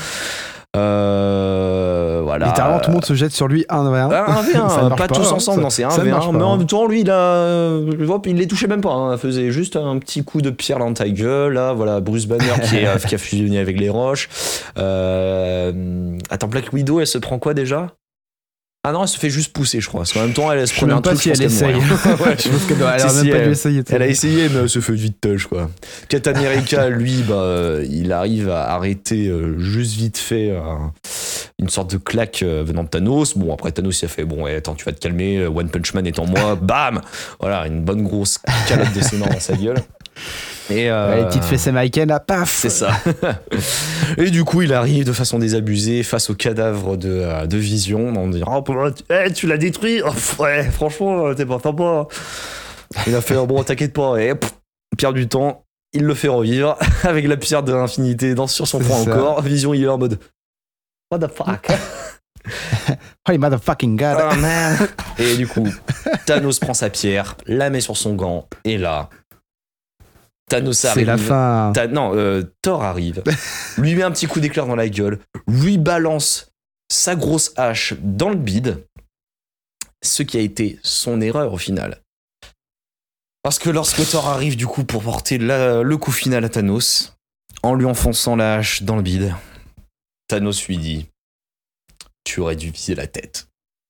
Voilà. Littéralement, tout le monde se jette sur lui 1v1. 1v1, pas tous ensemble, non, c'est 1v1. Mais en même temps, lui, il les touchait même pas. Il faisait juste un petit coup de pierre dans ta gueule. Là, voilà, Bruce Banner qui a fusionné avec les roches. Attends, Black Widow, elle se prend quoi déjà ? Ah non, elle se fait juste pousser, je crois. Parce qu'en même temps, elle se prenait un truc. Si elle essaye. Ouais, je pense qu'elle a même pas dû essayer. Elle a essayé, mais elle se fait vite touch, quoi. Captain America, lui, il arrive à arrêter juste vite fait une sorte de claque venant de Thanos. Bon, après Thanos, il a fait bon, attends, tu vas te calmer. One Punch Man est en moi. Bam. Voilà, une bonne grosse calotte de ses mains dans sa gueule. Et Les petites fesses américaines, là, paf. c'est ça. Et du coup, il arrive de façon désabusée face au cadavre de Vision en disant tu l'as détruit. Ouais, franchement, t'es pas sympa. Il a fait bon, t'inquiète pas. Et perd du temps. Il le fait revivre avec la pierre de l'infinité sur son front encore. Vision, il est en mode what the fuck. Holy motherfucking god. Oh man. Et du coup, Thanos prend sa pierre, la met sur son gant, et là, Thanos arrive. C'est la fin. Thor arrive, lui met un petit coup d'éclair dans la gueule, lui balance sa grosse hache dans le bide, ce qui a été son erreur au final. Parce que lorsque Thor arrive du coup pour porter le coup final à Thanos, en lui enfonçant la hache dans le bide, Thanos lui dit « Tu aurais dû viser la tête. »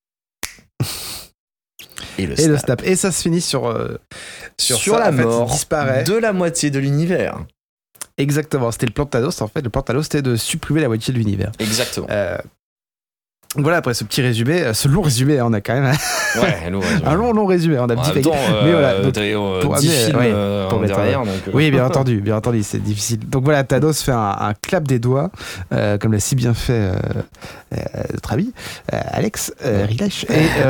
Et le snap. Et ça se finit sur ça, la en fait, mort il disparaît de la moitié de l'univers. Exactement, c'était le plan de Thanos en fait. Le plan de Thanos c'était de supprimer la moitié de l'univers. Exactement. Voilà, après ce petit résumé, ce long résumé, on a quand même un long résumé, on a petit mais voilà, donc, pour 10 films pour mettre derrière. Donc, Oui, bien entendu, c'est difficile. Donc voilà, Thanos fait un clap des doigts, comme l'a si bien fait notre ami Alex Rilash.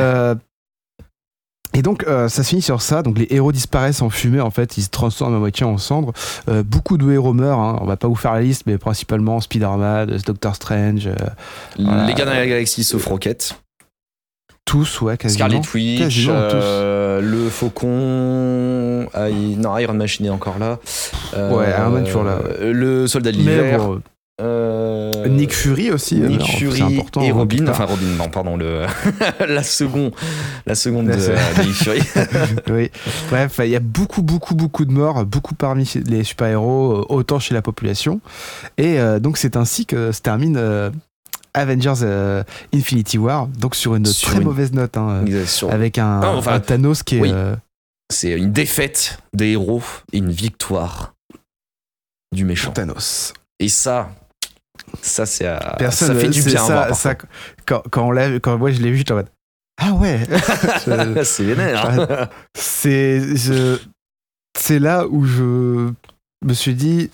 Et donc ça se finit sur ça, donc les héros disparaissent en fumée en fait, ils se transforment à moitié en cendres. Beaucoup de héros meurent, hein. On va pas vous faire la liste, mais principalement Spider-Man, Doctor Strange, les Gardiens de la Galaxie sauf Rocket. Tous, ouais, quasiment. Scarlet Witch, le Faucon, Iron Man est encore là. Iron Man toujours là. Le Soldat de l'hiver. Nick Fury aussi. Nick Fury important, et Robin. Enfin Robin, non, pardon, la seconde de Nick Fury. Oui. Bref, il y a beaucoup de morts, beaucoup parmi les super-héros, autant chez la population. Et donc c'est ainsi que se termine Avengers Infinity War, donc sur une très mauvaise note, hein, avec un Thanos qui est... C'est une défaite des héros et une victoire du méchant. Thanos. Et ça c'est ça fait du bien à voir. Quand moi je l'ai vu, j'étais en mode ah ouais. C'est vénère. C'est là où je me suis dit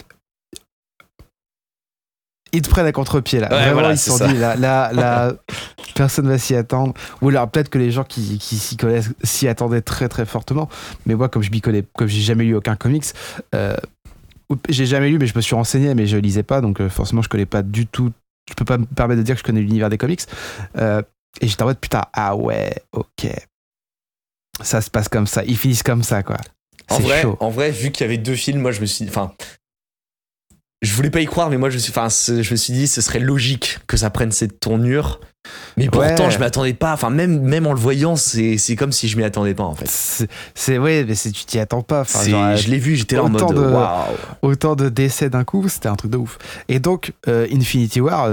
ils te prennent à contre-pied là. Ouais, vraiment, voilà, ils se sont dit là personne va s'y attendre. Ou alors peut-être que les gens qui s'y connaissent s'y attendaient très très fortement. Mais moi comme j'ai jamais lu aucun comics, j'ai jamais lu, mais je me suis renseigné, mais je lisais pas, donc forcément je connais pas du tout. Je peux pas me permettre de dire que je connais l'univers des comics. Et j'étais en mode putain, ah ouais, ok. Ça se passe comme ça, ils finissent comme ça, quoi. En vrai, vu qu'il y avait 2 films, moi je me suis dit, je voulais pas y croire, mais moi je me suis dit ce serait logique que ça prenne cette tournure. Mais pourtant, je m'y attendais pas. Enfin, même en le voyant, c'est comme si je m'y attendais pas en fait. Mais tu t'y attends pas. Je l'ai vu, j'étais là en mode waouh. Autant de décès d'un coup, c'était un truc de ouf. Et donc, Infinity War,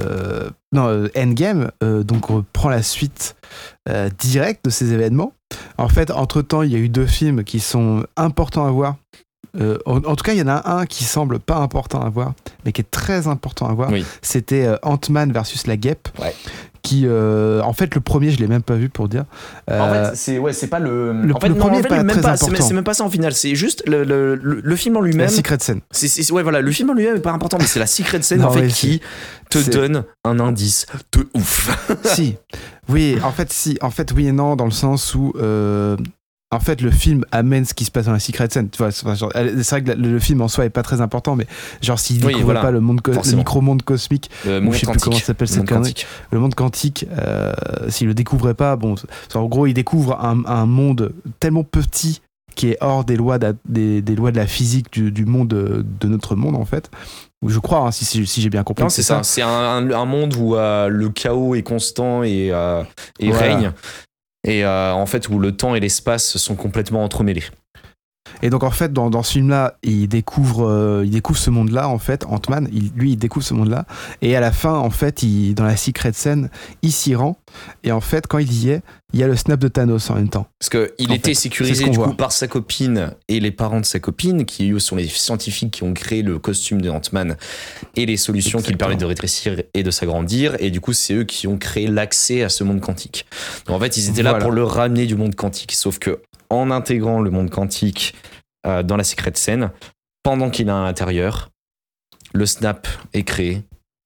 Endgame, donc reprend la suite directe de ces événements. En fait, entre temps, il y a eu 2 films qui sont importants à voir. En tout cas, il y en a un qui semble pas important à voir, mais qui est très important à voir. Oui. C'était Ant-Man versus la Guêpe. Ouais. Qui, en fait, le premier, je l'ai même pas vu pour dire. En fait, c'est pas le. Le premier est pas très important. C'est même pas ça en final. C'est juste le film en lui-même. La secret scène. Le film en lui-même est pas important, mais c'est la secret scène en fait qui te donne un indice de ouf. Oui, en fait, oui et non, dans le sens où. En fait, le film amène ce qui se passe dans la secret scène. Tu vois, c'est vrai que le film en soi est pas très important, mais genre s'il découvre pas le micro-monde cosmique, je sais plus comment ça s'appelle cette connerie, le monde quantique, s'il le découvrait pas, en gros, il découvre un monde tellement petit qui est hors des lois des lois de la physique du monde de notre monde en fait. Je crois, hein, si j'ai bien compris. Non, c'est ça. C'est un monde où le chaos est constant et règne. Et en fait, où le temps et l'espace sont complètement entremêlés. Et donc, en fait, dans ce film-là, il découvre ce monde-là, en fait. Ant-Man, il découvre ce monde-là. Et à la fin, en fait, dans la secret scène, il s'y rend. Et en fait, quand il y est, il y a le snap de Thanos en même temps. Parce qu'il était sécurisé du coup par sa copine et les parents de sa copine, qui eux sont les scientifiques qui ont créé le costume de Ant-Man et les solutions qui lui permettent de rétrécir et de s'agrandir. Et du coup, c'est eux qui ont créé l'accès à ce monde quantique. Donc en fait, ils étaient là pour le ramener du monde quantique. Sauf que en intégrant le monde quantique dans la secret scène, pendant qu'il est à l'intérieur, le snap est créé.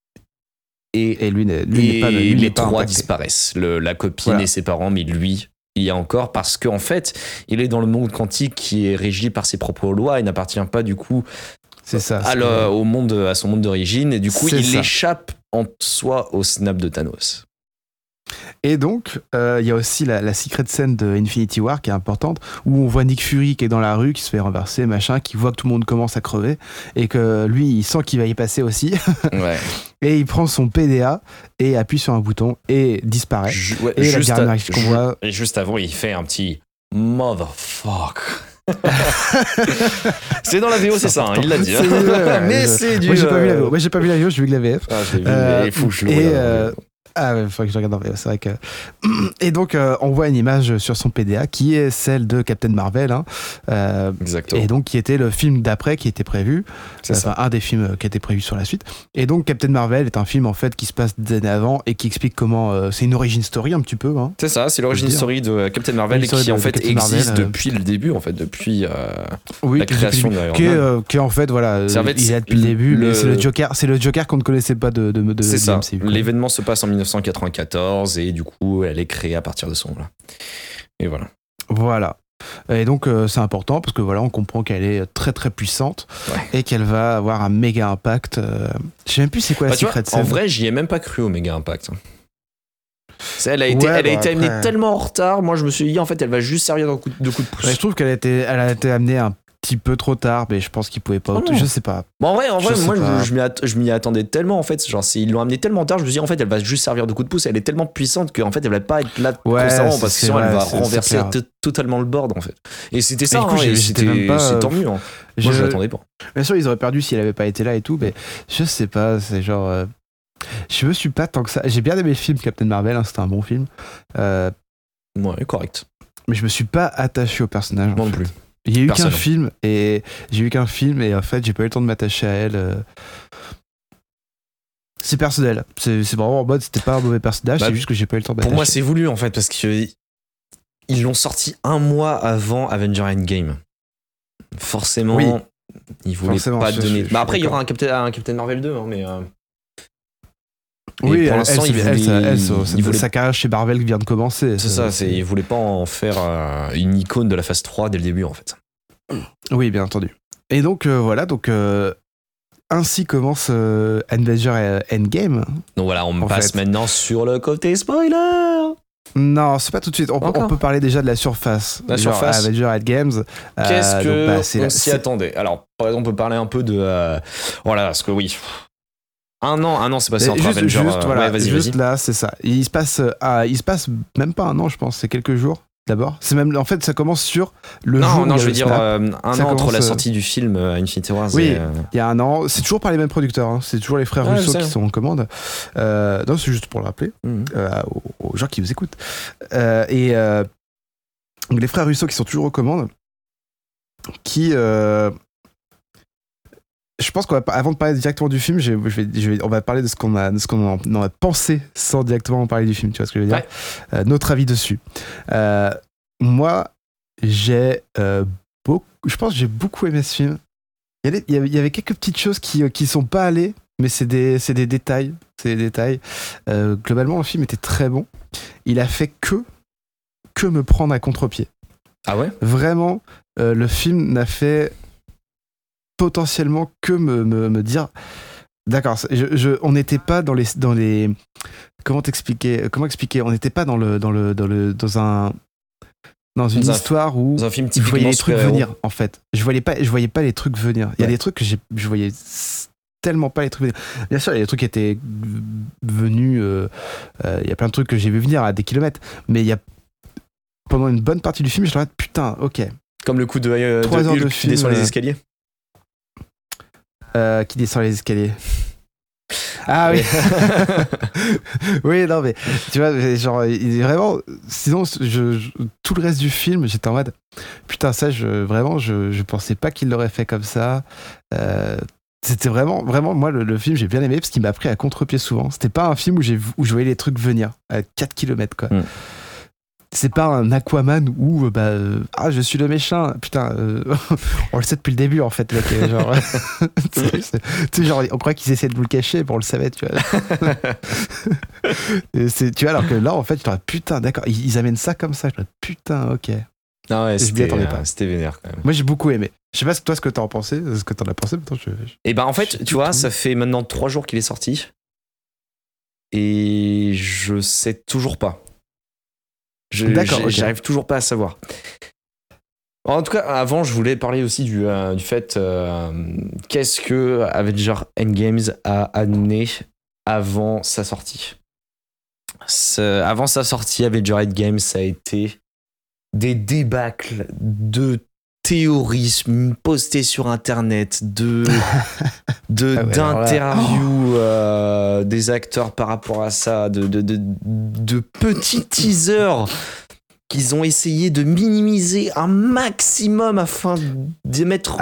Et lui n'est pas les pas trois impacté. disparaissent. La copine et ses parents, mais lui, il y a encore parce qu'en fait, il est dans le monde quantique qui est régi par ses propres lois et n'appartient pas du coup C'est ça. à son monde d'origine. Et du coup, C'est il ça. échappe en soi au snap de Thanos. Et donc, il y a aussi la secret scène de Infinity War qui est importante, où on voit Nick Fury qui est dans la rue, qui se fait renverser, machin, qui voit que tout le monde commence à crever, et que lui, il sent qu'il va y passer aussi. Ouais. Et il prend son PDA et appuie sur un bouton et disparaît. Et la dernière image qu'on voit... Et juste avant, il fait un petit motherfuck. C'est dans la VO, c'est ça, hein, il l'a dit. Mais c'est du. Moi, j'ai pas vu la VO. Moi, j'ai pas vu la VO, j'ai vu que la VF. Ah, je l'ai vu, mais il faut que je le regarde. Ah ouais, il faudrait que je regarde en VO, c'est vrai que... Et donc, on voit une image sur son PDA qui est celle de Captain Marvel. Hein. Exactement. Et donc, qui était le film d'après qui était prévu. C'est ça. Un des films qui était prévu sur la suite. Et donc, Captain Marvel est un film, en fait, qui se passe des années avant et qui explique comment... c'est une origin story, un petit peu. Hein. C'est ça, c'est l'origin story de Captain Marvel qui, en fait, existe depuis le début, en fait, depuis la création d'Iron Man. Qui est, en fait, voilà, il est là depuis le début, mais c'est le Joker qu'on ne connaissait pas de c'est ça. MCU, quoi. L'événement se passe en 1994 et du coup, elle est créée à partir de ce moment-là. Et voilà. Voilà. Et donc, c'est important parce que voilà, on comprend qu'elle est très très puissante et qu'elle va avoir un méga impact. Je sais même plus c'est quoi la secret scène. En vrai, j'y ai même pas cru au méga impact. Elle a été amenée tellement en retard. Moi, je me suis dit, en fait, elle va juste servir de coup de pouce. Ouais, je trouve qu'elle a été amenée un petit peu trop tard, mais je pense qu'il pouvait pas. Je sais pas. Bon, en vrai, moi, je m'y attendais tellement, en fait. Genre, ils l'ont amenée tellement tard, je me suis dit, en fait, elle va juste servir de coup de pouce. Elle est tellement puissante qu'en fait, elle va pas être là constamment parce que sinon, elle va renverser totalement le board, en fait. Et c'était ça, c'était tant mieux. Hein. Moi, je l'attendais pas. Bien sûr, ils auraient perdu si elle avait pas été là et tout, mais je sais pas, c'est genre. Je me suis pas tant que ça. J'ai bien aimé le film Captain Marvel, hein, c'était un bon film. Ouais, correct. Mais je me suis pas attaché au personnage. Moi non plus. Il y a eu qu'un film et en fait j'ai pas eu le temps de m'attacher à elle. C'est personnel. C'est vraiment en mode c'était pas un mauvais personnage, c'est juste que j'ai pas eu le temps d'attacher. Pour moi c'est voulu en fait parce que ils l'ont sorti un mois avant Avengers Endgame. Forcément, ils voulaient pas donner. Après il y aura un Captain Marvel 2, hein, mais. Oui, pour l'instant, sa carrière chez Marvel vient de commencer. C'est ça, ils voulaient pas en faire une icône de la phase 3 dès le début, en fait. Oui, bien entendu. Et donc, voilà, ainsi commence Avengers Endgame. Donc voilà, on passe maintenant sur le côté spoiler. Non, c'est pas tout de suite. On peut parler déjà de la surface. La surface. Avengers Endgame. Qu'est-ce que on s'y attendait? Alors, par exemple, on peut parler un peu de... voilà, parce que oui... Un an, c'est passé entre Avengers. Juste là, c'est ça. Il se passe même pas un an, je pense. C'est quelques jours d'abord. C'est même, en fait, ça commence sur le jour. Non, je veux dire un an entre la sortie du film Infinity War. Oui, il y a un an. C'est toujours par les mêmes producteurs. Hein. C'est toujours les frères Russo qui sont en commande. Non, c'est juste pour le rappeler aux gens qui vous écoutent. Donc les frères Russo qui sont toujours aux commandes, qui je pense avant de parler directement du film, on va parler de ce qu'on en a pensé sans directement parler du film. Tu vois ce que je veux dire? Notre avis dessus. Moi, je pense que j'ai beaucoup aimé ce film. Il y avait quelques petites choses qui sont pas allées, mais c'est des détails. C'est des détails. Globalement, le film était très bon. Il a fait que me prendre à contre-pied. Ah ouais? Vraiment, le film n'a fait potentiellement que me dire d'accord, on n'était pas dans les comment expliquer, on n'était pas dans une histoire où dans un film je voyais les trucs venir, en fait. Je voyais pas les trucs venir. Il y a des trucs que je voyais tellement pas les trucs venir. Bien sûr, il y a des trucs qui étaient venus, il y a plein de trucs que j'ai vu venir à des kilomètres, mais il y a pendant une bonne partie du film, je me dis putain, ok. Comme le coup de Hulk qui descend les escaliers. Qui descend les escaliers. Ah oui. Oui, non, mais tu vois, genre, il est vraiment. Sinon, tout le reste du film, j'étais en mode putain, ça, je pensais pas qu'il l'aurait fait comme ça. C'était vraiment, moi, le film, j'ai bien aimé parce qu'il m'a pris à contre-pied souvent. C'était pas un film où je voyais les trucs venir à 4 km, quoi. c'est pas un Aquaman où je suis le méchant. Putain, on le sait depuis le début en fait, mec. Genre, tu sais, genre, on croit qu'ils essaient de vous le cacher, on le savait, tu vois. Tu vois, alors que là, en fait, tu te dis, putain, d'accord, ils amènent ça comme ça. Je me dis, putain, ok. Non, ouais, c'était c'était vénère quand même. Moi, j'ai beaucoup aimé. Je sais pas ce que t'en as pensé, Et ben en fait, tu vois, ça fait maintenant 3 jours qu'il est sorti. Et je sais toujours pas. J'arrive toujours pas à savoir. En tout cas, avant, je voulais parler aussi du fait qu'est-ce que Avengers Endgame a amené avant sa sortie. Avant sa sortie, Avengers Endgame, ça a été des débâcles de théorisme postés sur internet, d'interviews des acteurs par rapport à ça, de petits teasers qu'ils ont essayé de minimiser un maximum afin d'émettre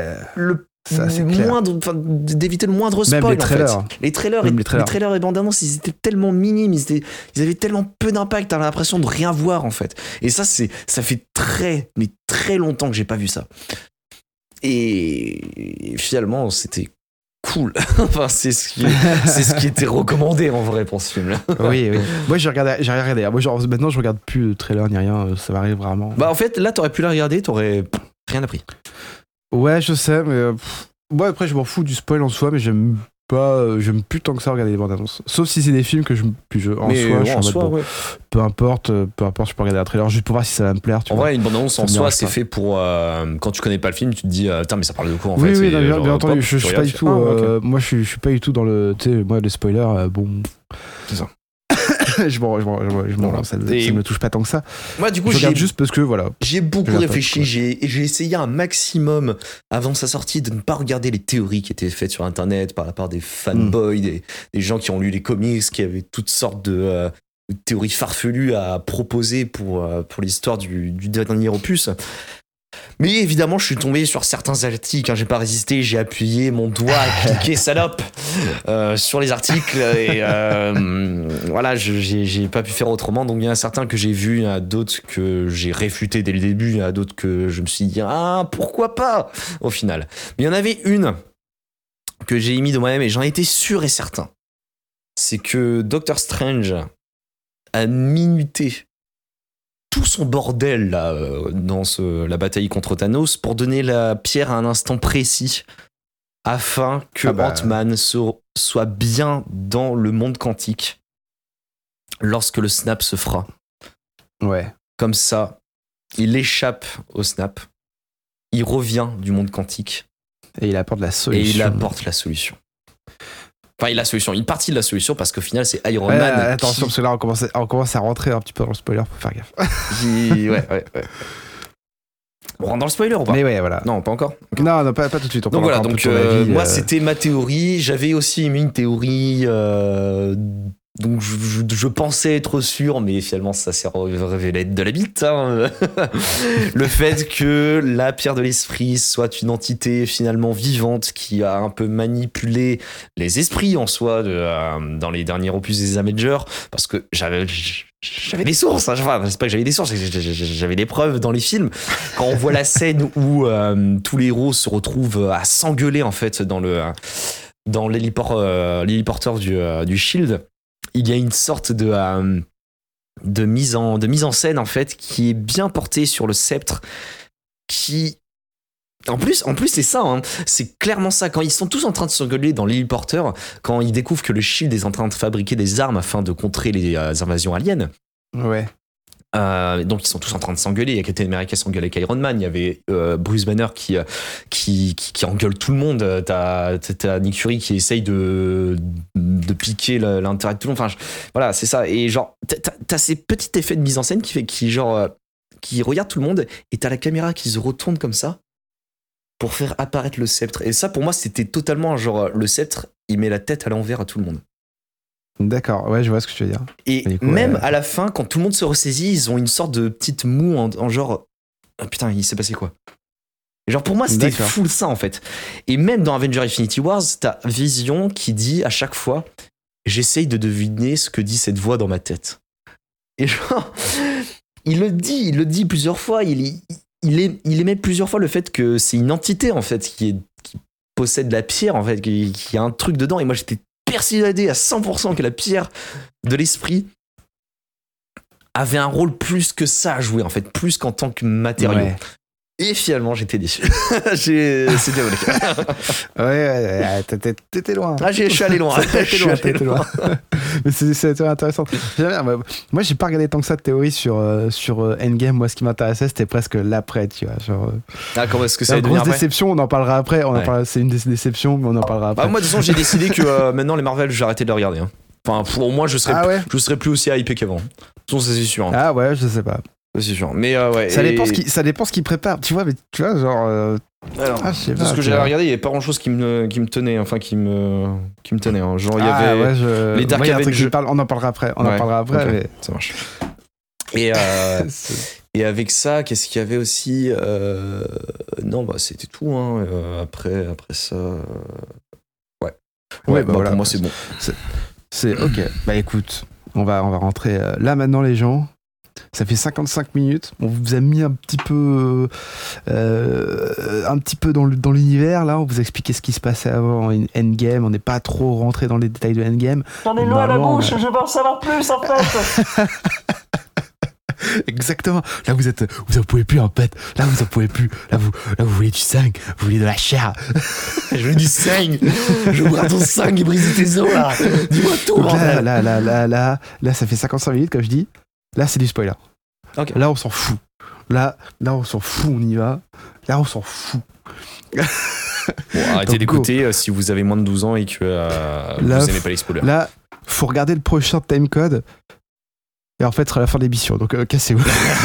d'éviter le moindre spoil. Même les trailers. En fait. Les trailers et bandes annonces, ils étaient tellement minimes, ils avaient tellement peu d'impact, t'as l'impression de rien voir en fait. Et ça fait très longtemps que j'ai pas vu ça. Et finalement, c'était cool. Enfin, c'est ce qui était recommandé en vrai pour ce film-là. Oui. Moi, j'ai rien regardé. Moi, genre, maintenant, je regarde plus de trailer ni rien. Ça m'arrive vraiment. Bah, en fait, là, t'aurais pu la regarder, t'aurais rien appris. Ouais, je sais, mais moi après je m'en fous du spoil en soi, mais j'aime plus tant que ça regarder les bandes annonces. Sauf si c'est des films que je suis en mode peu importe, je peux regarder un trailer juste pour voir si ça va me plaire. En vrai, une bande annonce en soi, c'est fait pour quand tu connais pas le film, tu te dis putain, mais ça parle de quoi en fait. Oui, bien entendu. Je suis pas du tout. Moi, je suis pas du tout dans le. Tu sais, moi les spoilers, bon. C'est ça. je m'en lance, ça me touche pas tant que ça. Moi, du coup, je regarde juste parce que voilà. J'ai beaucoup réfléchi, j'ai essayé un maximum avant sa sortie de ne pas regarder les théories qui étaient faites sur internet par la part des fanboys, des gens qui ont lu les comics, qui avaient toutes sortes de théories farfelues à proposer pour l'histoire du dernier opus. Mais évidemment, je suis tombé sur certains articles, j'ai pas résisté, j'ai appuyé mon doigt à cliquer salope sur les articles et voilà, j'ai pas pu faire autrement. Donc il y en a certains que j'ai vus, il y en a d'autres que j'ai réfutés dès le début, il y en a d'autres que je me suis dit pourquoi pas au final. Mais il y en avait une que j'ai émis de moi-même et j'en étais sûr et certain. C'est que Doctor Strange a minuté tout son bordel là, dans la bataille contre Thanos pour donner la pierre à un instant précis afin que Ant-Man soit bien dans le monde quantique lorsque le snap se fera. Ouais. Comme ça, il échappe au snap, il revient du monde quantique et il apporte la solution. Enfin, il partit de la solution parce qu'au final, c'est Iron Man. Attention, parce que là, on commence à rentrer un petit peu dans le spoiler, faut faire gaffe. Ouais. On rentre dans le spoiler ou pas ? Mais ouais, voilà. Non, pas encore. Okay. Non, pas tout de suite. Donc voilà, moi, c'était ma théorie. J'avais aussi émis une théorie. Donc je pensais être sûr, mais finalement ça s'est révélé être de la bite. Le fait que la pierre de l'esprit soit une entité finalement vivante qui a un peu manipulé les esprits en soi dans les derniers opus des Avengers, parce que j'avais des sources, enfin, c'est pas que j'avais des sources, j'avais des preuves dans les films. Quand on voit la scène où tous les héros se retrouvent à s'engueuler en fait dans l'héliporteur du Shield, il y a une sorte de mise en scène en fait qui est bien portée sur le sceptre, qui en plus c'est ça, c'est clairement ça. Quand ils sont tous en train de s'engueuler dans l'héliporteur, quand ils découvrent que le Shield est en train de fabriquer des armes afin de contrer les invasions aliens. Ouais. Donc ils sont tous en train de s'engueuler. Il y a Captain America qui s'engueule avec Iron Man. Il y avait Bruce Banner qui engueule tout le monde. T'as Nick Fury qui essaye de piquer l'intérêt de tout le monde. Enfin, voilà, c'est ça. Et genre, t'as ces petits effets de mise en scène qui regarde tout le monde et t'as la caméra qui se retourne comme ça pour faire apparaître le sceptre. Et ça, pour moi, c'était totalement genre le sceptre, il met la tête à l'envers à tout le monde. D'accord, ouais, je vois ce que tu veux dire. Et coup, même à la fin, quand tout le monde se ressaisit, ils ont une sorte de petite moue en genre putain, il s'est passé quoi? Et genre pour moi, c'était full ça en fait. Et même dans Avengers Infinity Wars, t'as Vision qui dit à chaque fois j'essaye de deviner ce que dit cette voix dans ma tête. Et genre il le dit plusieurs fois. Il émet plusieurs fois le fait que c'est une entité en fait qui possède la pierre en fait, qui a un truc dedans. Et moi j'étais persuadé à 100% que la pierre de l'esprit avait un rôle plus que ça à jouer en fait, plus qu'en tant que matériau. Ouais. Et finalement j'étais déçu. C'est diabolique. Ouais, t'étais loin. Ah, je suis allé loin. T'étais loin. Mais c'est intéressant. Moi, j'ai pas regardé tant que ça de théorie sur Endgame. Moi, ce qui m'intéressait, c'était presque l'après, tu vois. Genre, Ah, comment est-ce que ça la va devenir grosse après déception, on en parlera après. C'est une déception, mais on en parlera après. Bah, moi, de toute façon, j'ai décidé que maintenant, les Marvel, j'ai arrêté de les regarder. Hein. Enfin, pour moi, je serais plus aussi hypé qu'avant. De toute façon, ça, c'est sûr. Hein. Ah ouais, je sais pas. Ça, c'est sûr. Mais ouais. Ça dépend ce qu'ils préparent. Tu vois, genre. Alors, je sais de pas, ce que j'avais regardé, il n'y avait pas grand chose qui me tenait. Enfin, qui me tenait. Hein. Genre, il y avait les Dark Avengers. On en parlera après. Okay. Mais... Ça marche. Et avec ça, qu'est-ce qu'il y avait aussi Non, bah, c'était tout. Hein. Après ça. Ouais, bah, voilà. Pour moi, c'est bon. C'est ok. Bah écoute, on va rentrer là maintenant, les gens. Ça fait 55 minutes. On vous a mis un petit peu dans l'univers là. On vous a expliqué ce qui se passait avant Endgame. On n'est pas trop rentré dans les détails de Endgame. J'en ai l'eau à la bouche. Je veux en savoir plus en fait. Exactement. Là vous pouvez plus en fait. Là vous en pouvez plus. Là vous voulez du sang. Vous voulez de la chair. Je veux du sang. Je veux boire ton sang et briser tes os là. Dis-moi tout. Donc là, ça fait 55 minutes comme je dis. Là, c'est du spoiler. Okay. Là, on s'en fout. Là, on s'en fout, on y va. Là, on s'en fout. Bon, arrêtez d'écouter si vous avez moins de 12 ans et que vous n'aimez pas les spoilers. Là, faut regarder le prochain timecode. Et en fait, ce sera la fin de l'émission. Donc, cassez-vous.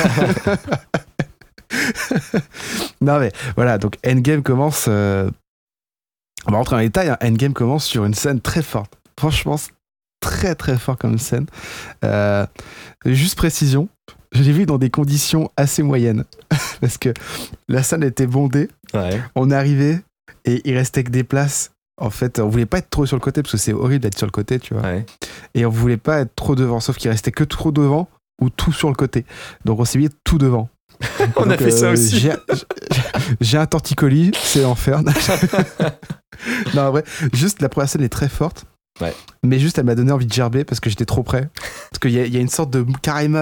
Non, mais voilà. Donc, Endgame commence. On va rentrer dans les détails. Hein. Endgame commence sur une scène très forte. Franchement, très très fort comme scène. Juste précision, je l'ai vu dans des conditions assez moyennes parce que la salle était bondée. Ouais. On est arrivé et il restait que des places. En fait, on voulait pas être trop sur le côté parce que c'est horrible d'être sur le côté, tu vois. Ouais. Et on voulait pas être trop devant, sauf qu'il restait que trop devant ou tout sur le côté. Donc on s'est mis tout devant. On a fait ça aussi. J'ai un torticolis, c'est l'enfer. Non, en vrai, juste la première scène est très forte. Ouais. Mais juste elle m'a donné envie de gerber parce que j'étais trop près, parce qu'il y a une sorte de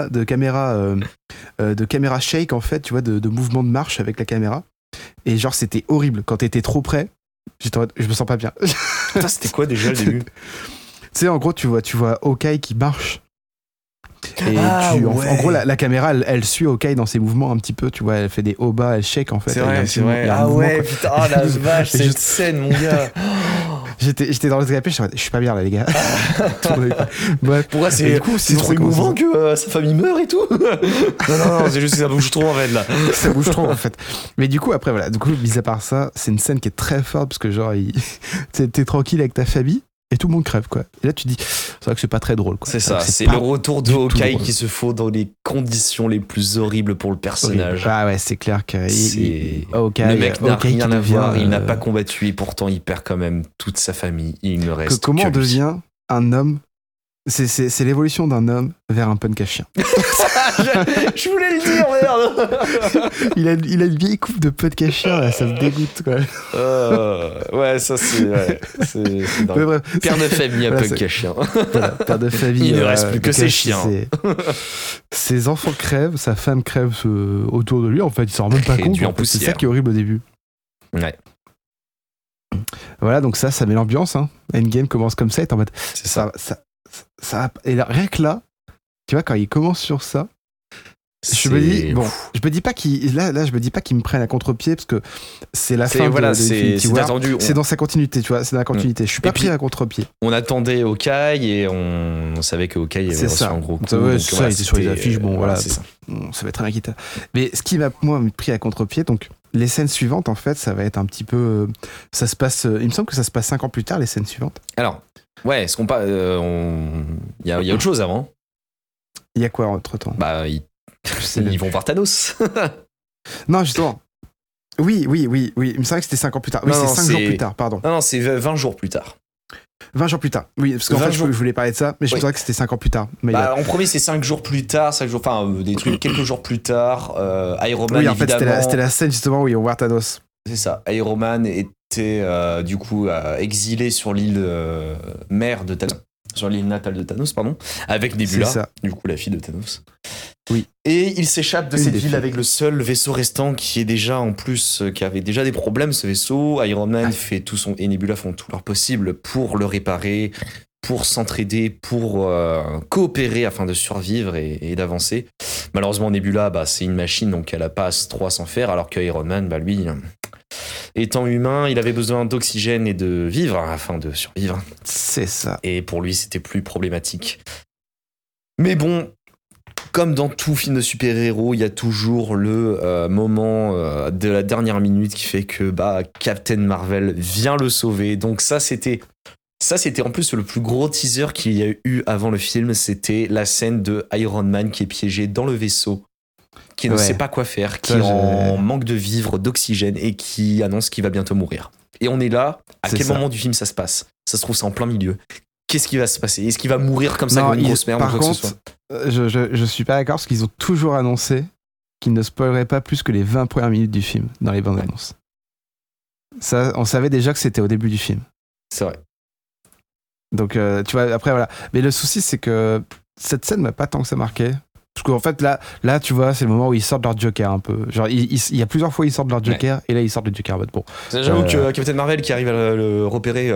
caméra shake en fait, tu vois, de mouvement de marche avec la caméra, et genre c'était horrible quand t'étais trop près. Je me sens pas bien. Putain, c'était quoi déjà le début? Tu sais, en gros tu vois Hawkeye qui marche et en gros la caméra elle suit Hawkeye dans ses mouvements un petit peu, tu vois, elle fait des hauts bas, elle shake en fait. C'est vrai. Ah ouais, putain, oh la vache, cette scène mon gars. J'étais dans le canapé, je suis pas bien là les gars. Bref. Pourquoi c'est trop émouvant que sa famille meurt et tout? Non, c'est juste que ça bouge trop en fait là. Ça bouge trop en fait. Mais du coup après voilà, mis à part ça, c'est une scène qui est très forte parce que genre t'es tranquille avec ta famille et tout le monde crève quoi. Et là tu dis c'est vrai que c'est pas très drôle quoi. C'est ça, c'est le retour de Hawkeye qui se faut dans les conditions les plus horribles pour le personnage. Ah ouais, c'est clair que le mec n'a rien à voir, il n'a pas combattu et pourtant il perd quand même toute sa famille, il ne reste comment on devient un homme. C'est l'évolution d'un homme vers un punk à chien. Je voulais le dire, merde. il a une vieille coupe de punk à chien, là, ça me dégoûte quoi. Ouais, ça c'est dingue. Père de famille à punk à chien. Voilà, père de famille. Il ne reste plus que ses chiens. Ses enfants crèvent, sa femme crève autour de lui. En fait, il s'en rend même pas compte. En fait, c'est ça qui est horrible au début. Ouais. Voilà, donc ça met l'ambiance. Hein. Endgame commence comme ça, et en mode. C'est ça. Et là, rien que là, tu vois, quand il commence sur ça, je me dis, bon, je me dis pas qu'il me prenne à contre-pied parce que c'est la fin de Infinity War. Attendu, c'est dans sa continuité, tu vois, c'est dans la continuité. Je suis pas pris à contre-pied. On attendait Hawkeye et on savait que Hawkeye avait reçu un gros coup. Ouais, ça, il était sur les affiches, bon, voilà. C'est ça. Ça va être un inquiétant. Mais ce qui m'a, moi, pris à contre-pied, donc, les scènes suivantes, en fait, ça va être un petit peu. Ça se passe. Il me semble que ça se passe 5 ans plus tard, les scènes suivantes. Alors, ouais, est-ce qu'on pas. Il y a autre chose avant. Il y a quoi entre-temps? Bah, ils vont voir Thanos. Non, justement. Oui. Il me semblait que c'était 5 ans plus tard. Oui, c'est 5 jours plus tard, pardon. Non, c'est 20 jours plus tard. 20 jours plus tard. Oui, parce qu'en 20 fait, jours. je voulais parler de ça, mais je Oui. pensais que c'était 5 ans plus tard. Mais En premier, c'est 5 jours plus tard, des trucs quelques jours plus tard. Iron Man, oui, en fait, évidemment. c'était la scène justement où ils vont voir Thanos. C'est ça. Iron Man était du coup exilé sur l'île mère de Thanos. Sur l'île natale de Thanos, pardon. Avec Nebula, C'est ça. du coup, la fille de Thanos. Oui. Et il s'échappe de Une cette des ville filles. avec le seul vaisseau restant qui est déjà en plus, qui avait déjà des problèmes, ce vaisseau. Iron Man Ouais. fait et Nebula font tout leur possible pour le réparer, pour s'entraider, pour coopérer afin de survivre et d'avancer. Malheureusement, Nebula, c'est une machine, donc elle a pas trop à s'en faire, alors que Iron Man, lui, étant humain, il avait besoin d'oxygène et de vivre afin de survivre. C'est ça. Et pour lui, c'était plus problématique. Mais bon, comme dans tout film de super-héros, il y a toujours le moment de la dernière minute qui fait que Captain Marvel vient le sauver. Donc ça, c'était en plus le plus gros teaser qu'il y a eu avant le film. C'était la scène de Iron Man qui est piégé dans le vaisseau, qui ne Ouais. sait pas quoi faire, qui Ça, est en manque de vivre, d'oxygène et qui annonce qu'il va bientôt mourir. Et on est là, à C'est quel ça. moment du film ça se passe? Ça se trouve, c'est en plein milieu. Qu'est-ce qui va se passer? Est-ce qu'il va mourir comme ça, Non, comme une grosse merde ou par quoi que ce contre, soit? je suis pas d'accord parce qu'ils ont toujours annoncé qu'ils ne spoileraient pas plus que les 20 premières minutes du film dans les bandes annonces. Ça, on savait déjà que c'était au début du film. C'est vrai. Donc, tu vois, après, voilà. Mais le souci, c'est que cette scène m'a pas tant que ça marqué. Parce qu'en fait, là, tu vois, c'est le moment où ils sortent leur Joker un peu. Genre, il y a plusieurs fois, ils sortent leur Joker, et là, ils sortent le Joker en mode bon. J'avoue que Captain Marvel qui arrive à le repérer.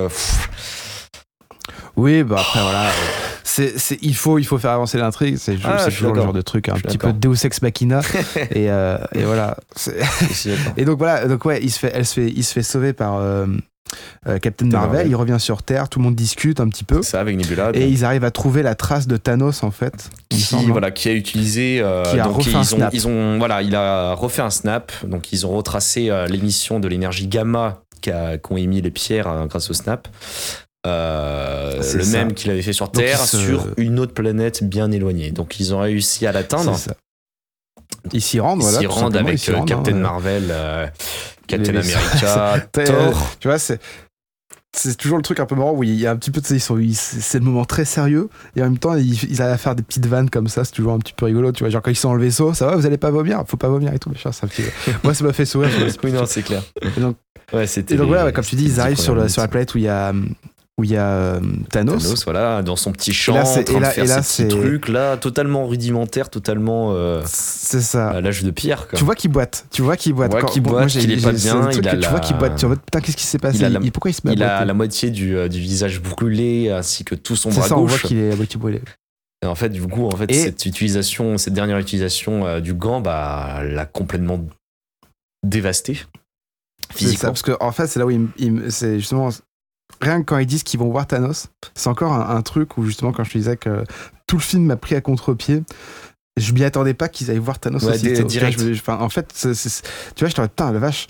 Oui, après, voilà. Il faut faire avancer l'intrigue. C'est je suis toujours le d'accord. genre de truc un Je suis petit peu d'accord. Deus Ex Machina. et voilà. Et donc, voilà. Donc, ouais, il se fait sauver par Captain Marvel. Il revient sur Terre. Tout le monde discute un petit peu. Ça avec Nebula. Et ils arrivent à trouver la trace de Thanos, en fait. il me semble. Qui a utilisé. Qui a donc refait un snap. il a refait un snap. Donc ils ont retracé l'émission de l'énergie gamma qu'ont émis les pierres grâce au snap. C'est Le ça. même qu'il avait fait sur Donc, Terre, sur une autre planète bien éloignée. Donc ils ont réussi à l'atteindre. C'est ça. Ils s'y rendent, Ils voilà. s'y tout rendent simplement, avec ils s'y rendent, Captain hein. Marvel, Captain Les- America, Thor. Tu vois, c'est toujours le truc un peu marrant où il y a un petit peu de c'est le moment très sérieux et en même temps ils arrivent à faire des petites vannes comme ça, c'est toujours un petit peu rigolo, tu vois, genre quand ils sont dans le vaisseau, ça va, vous allez pas vomir, faut pas vomir et tout, machin, ça moi ça m'a fait sourire. Oui, non, c'est clair. Et donc, Ouais, c'était et donc voilà, les- comme tu dis, ils c'était arrivent les sur la premières planète où il y a Thanos. Thanos, voilà, dans son petit champ, Et là, en c'est- train et là- de faire et là, ses petits c'est- trucs, là, totalement rudimentaire, totalement C'est ça. à l'âge de pierre, quoi. Tu vois qu'il boite. On voit qu'il boite, qu'il est pas bien, c'est un truc il a que tu vois la- qu'il boite. Tu vois, putain, qu'est-ce qui s'est passé? Pourquoi il se met Il à a boiter la moitié du visage brûlé, ainsi que tout son C'est bras ça, on voit gauche. qu'il est à moitié brûlé. Et en fait, du coup, Et- cette dernière utilisation du gant, l'a complètement dévasté. C'est ça, Physiquement. parce que en fait, c'est là où c'est justement rien que quand ils disent qu'ils vont voir Thanos, c'est encore un truc où justement quand je te disais que tout le film m'a pris à contre-pied, je m'y attendais pas qu'ils aillent voir Thanos Ouais, aussi tôt. direct. En fait, tu vois, je t'aurais putain la vache.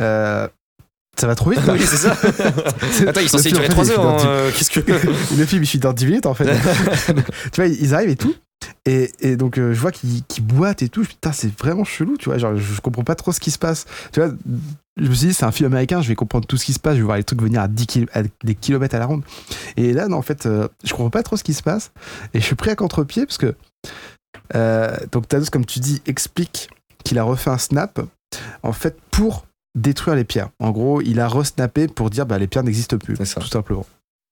Ça va trop vite. Oui, c'est ça. Attends, il est censé Le film, durer en fait, 3 il heures. finit Hein, qu'est-ce que. Le film, il finit dans 10 minutes en fait. Tu vois, ils arrivent et tout. Et donc, je vois qu'ils boitent et tout. Je me dis, putain, c'est vraiment chelou, tu vois. Genre, je comprends pas trop ce qui se passe. Tu vois, je me suis dit, c'est un film américain, je vais comprendre tout ce qui se passe. Je vais voir les trucs venir à des kilomètres à la ronde. Et là, non, en fait, je comprends pas trop ce qui se passe. Et je suis pris à contre-pied parce que. Donc, Thanos, comme tu dis, explique qu'il a refait un snap, en fait, pour détruire les pierres. En gros, il a resnappé pour dire, les pierres n'existent plus. C'est ça. Tout simplement.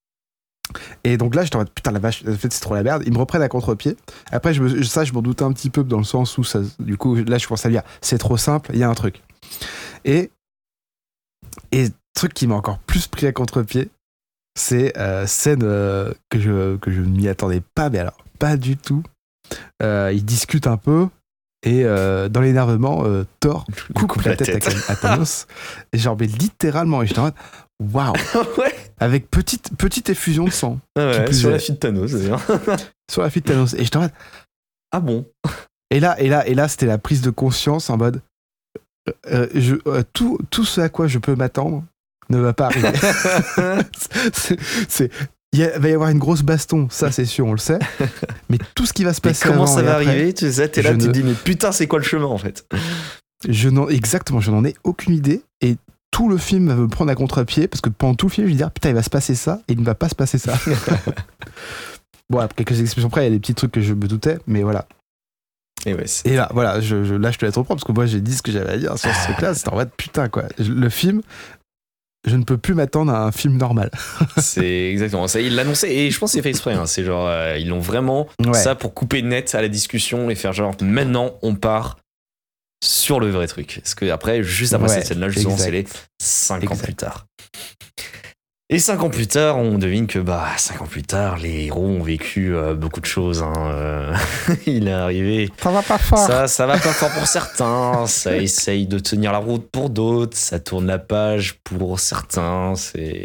Et donc là, j'étais en mode, putain, la vache, en fait, c'est trop la merde. Ils me reprennent à contre-pied. Après, je m'en doutais un petit peu dans le sens où, du coup, là, je commence à dire, c'est trop simple, il y a un truc. Et truc qui m'a encore plus pris à contre-pied, c'est scène que je ne m'y attendais pas, mais alors, pas du tout. Ils discutent un peu. Et dans l'énervement, Thor coupe la tête à Thanos. Et genre, mais littéralement, et j'étais en mode, waouh! Ouais. Avec petite effusion de sang. Ouais, plus sur est. la fille de Thanos, d'ailleurs. Sur la fille de Thanos. Et j'étais en mode. Ah bon? Et là, c'était la prise de conscience en mode. Tout ce à quoi je peux m'attendre ne va pas arriver. Il va y avoir une grosse baston, ça c'est sûr, on le sait. Mais tout ce qui va se passer. Comment avant ça et va après, arriver? Tu sais, t'es là, je tu te ne- dis, mais putain, c'est quoi le chemin en fait? Exactement, je n'en ai aucune idée. Et tout le film va me prendre à contre-pied parce que pendant tout le film, je vais dire putain, il va se passer ça et il ne va pas se passer ça. Bon, à quelques exceptions près, il y a des petits trucs que je me doutais, mais voilà. Et là, voilà, là, je te laisse reprendre parce que moi, j'ai dit ce que j'avais à dire sur ce truc-là. C'était en fait putain, quoi. Le film, je ne peux plus m'attendre à un film normal. C'est exactement ça. Il l'annonçait et je pense que c'est fait exprès. Hein. C'est genre, ils l'ont vraiment ça pour couper net à la discussion et faire genre, maintenant, on part sur le vrai truc. Parce que après, juste après cette scène-là, justement, c'est les 5 ans plus tard. Et 5 ans plus tard, on devine que 5 ans plus tard, les héros ont vécu beaucoup de choses. Hein. Il est arrivé. Ça va pas fort. Ça va pas fort pour certains. Ça essaye de tenir la route pour d'autres. Ça tourne la page pour certains.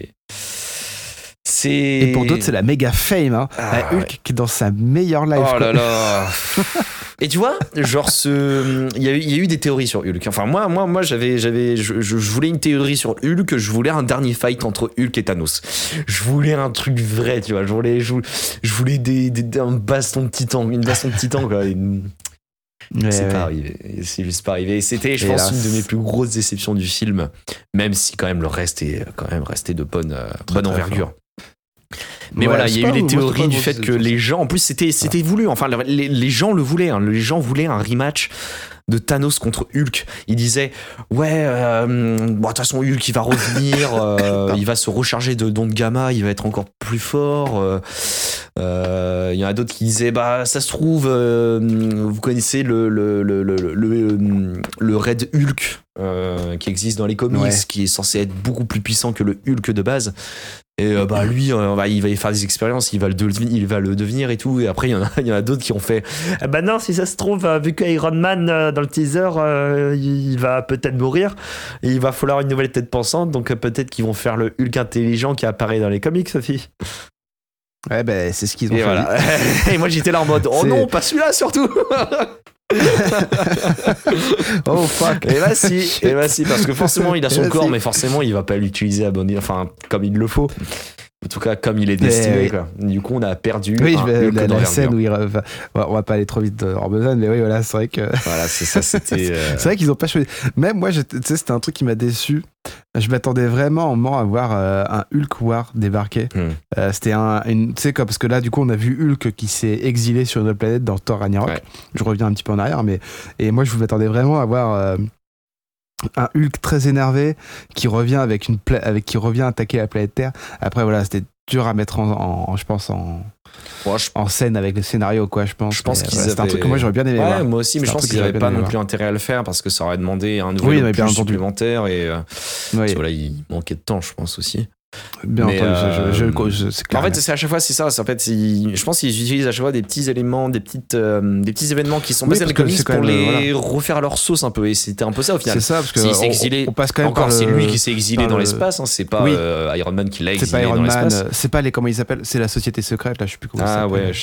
Et pour d'autres, c'est la méga fame. Hein. Hulk qui est dans sa meilleure life. Oh là là. Et tu vois, genre il y a eu des théories sur Hulk. Enfin moi je voulais une théorie sur Hulk, je voulais un dernier fight entre Hulk et Thanos. Je voulais un truc vrai, tu vois, je voulais un baston de titan, une baston de titan quoi. C'est pas arrivé, c'est juste pas arrivé. Et c'était, je pense, une de mes plus grosses déceptions du film, même si quand même le reste est quand même resté de bonne envergure. Mais voilà, il y a eu les théories du fait que les gens, en plus c'était voulu, enfin les gens le voulaient, hein, les gens voulaient un rematch de Thanos contre Hulk. Ils disaient de toute façon Hulk il va revenir, il va se recharger de dons de gamma, il va être encore plus fort. Il y en a d'autres qui disaient ça se trouve vous connaissez le Red Hulk qui existe dans les comics, qui est censé être beaucoup plus puissant que le Hulk de base. Et lui, il va y faire des expériences, il va le devenir et tout. Et après, il y en a d'autres qui ont fait non, si ça se trouve, vu que Iron Man dans le teaser, il va peut-être mourir. Et il va falloir une nouvelle tête pensante. Donc peut-être qu'ils vont faire le Hulk intelligent qui apparaît dans les comics, Sophie. Ouais, c'est ce qu'ils ont fait. Voilà. Et moi, j'étais là en mode non, pas celui-là surtout. Oh fuck. Et si, parce que forcément il a son corps, mais forcément il va pas l'utiliser comme il le faut. En tout cas, comme il est destiné, quoi. Du coup, on a perdu. Oui, la scène où on va pas aller trop vite en besogne, mais oui, voilà, c'est vrai que. Voilà, c'est ça, c'était. C'est vrai qu'ils ont pas choisi. Même moi, tu sais, c'était un truc qui m'a déçu. Je m'attendais vraiment à voir un Hulk War débarquer. C'était tu sais quoi, parce que là, du coup, on a vu Hulk qui s'est exilé sur une autre planète dans Thor Ragnarok. Ouais. Je reviens un petit peu en arrière, et moi, je m'attendais vraiment à voir. Un Hulk très énervé qui revient qui revient attaquer la planète Terre. Après voilà, c'était dur à mettre je pense en scène avec le scénario, quoi. Je pense qu'ils c'était un truc que moi j'aurais bien aimé voir. Moi aussi, mais je pense qu'ils n'avaient pas non plus intérêt à le faire parce que ça aurait demandé un nouvel opus supplémentaire et voilà, il manquait de temps, je pense aussi. Bien entendu, c'est clair. En fait, c'est à chaque fois, c'est ça. En fait, je pense qu'ils utilisent à chaque fois des petits éléments, des petits événements qui sont basés dans les comics pour les refaire à leur sauce un peu. Et c'était un peu ça au final. C'est ça, parce que s'il s'est exilé, on passe quand même encore, c'est lui qui s'est exilé dans l'espace. Hein, c'est pas Iron Man qui l'a exilé dans l'espace. C'est pas comment ils s'appellent. C'est la société secrète. Là, je sais plus comment ça s'appelle. Ouais.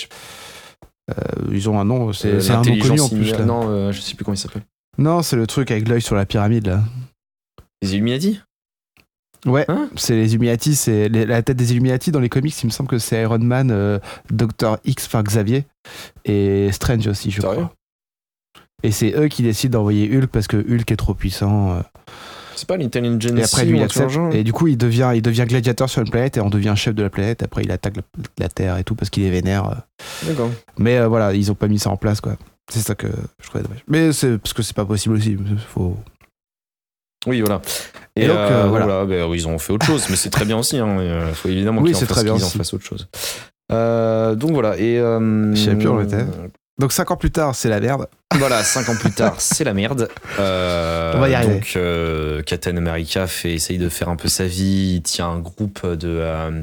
Ils ont un nom. C'est un nom connu en plus. Là. Non, je sais plus comment il s'appelle. Non, c'est le truc avec l'œil sur la pyramide là. Les Illuminati. Ouais, c'est les Illuminati, c'est la tête des Illuminati dans les comics. Il me semble que c'est Iron Man, Dr. X, enfin Xavier, et Strange aussi, je crois. Et c'est eux qui décident d'envoyer Hulk parce que Hulk est trop puissant. C'est pas l'intelligence. Et après lui il accepte. Et du coup il devient gladiateur sur une planète et on devient chef de la planète. Après il attaque la Terre et tout parce qu'il est vénère. D'accord. Mais voilà, ils ont pas mis ça en place, quoi. C'est ça que je trouvais dommage. Mais c'est parce que c'est pas possible aussi. Oui, voilà. Et donc, voilà, ils ont fait autre chose, mais c'est très bien aussi. Il faut évidemment qu'ils en fassent autre chose. Donc voilà. Et je sais plus où on était. Donc 5 ans plus tard, c'est la merde. Voilà, 5 ans plus tard, c'est la merde. On va y arriver. Donc Captain America essaye de faire un peu sa vie. Il tient un groupe de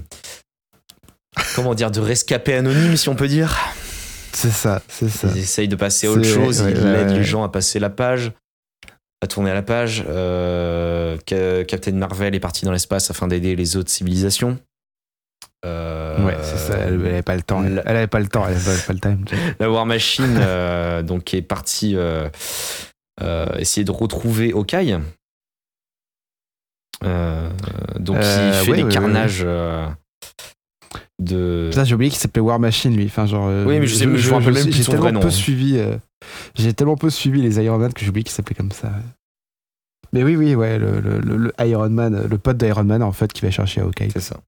de rescapés anonymes, si on peut dire. C'est ça. Il essaye de passer à autre chose. Il aide les gens à passer la page. À tourner à la page. Captain Marvel est parti dans l'espace afin d'aider les autres civilisations. Ouais, c'est ça. Elle avait pas le temps. Elle avait pas le time. La War Machine donc est partie essayer de retrouver Hawkeye. Donc il fait des carnages. Ça, j'ai oublié qu'il s'appelait War Machine, lui. Enfin, genre. Oui, mais je me rappelle même plus de son vrai nom. J'ai tellement peu suivi les Iron Man que j'ai oublié qu'il s'appelait comme ça. Mais oui, ouais, le Iron Man, le pote d'Iron Man en fait qui va chercher Hawkeye. C'est ça.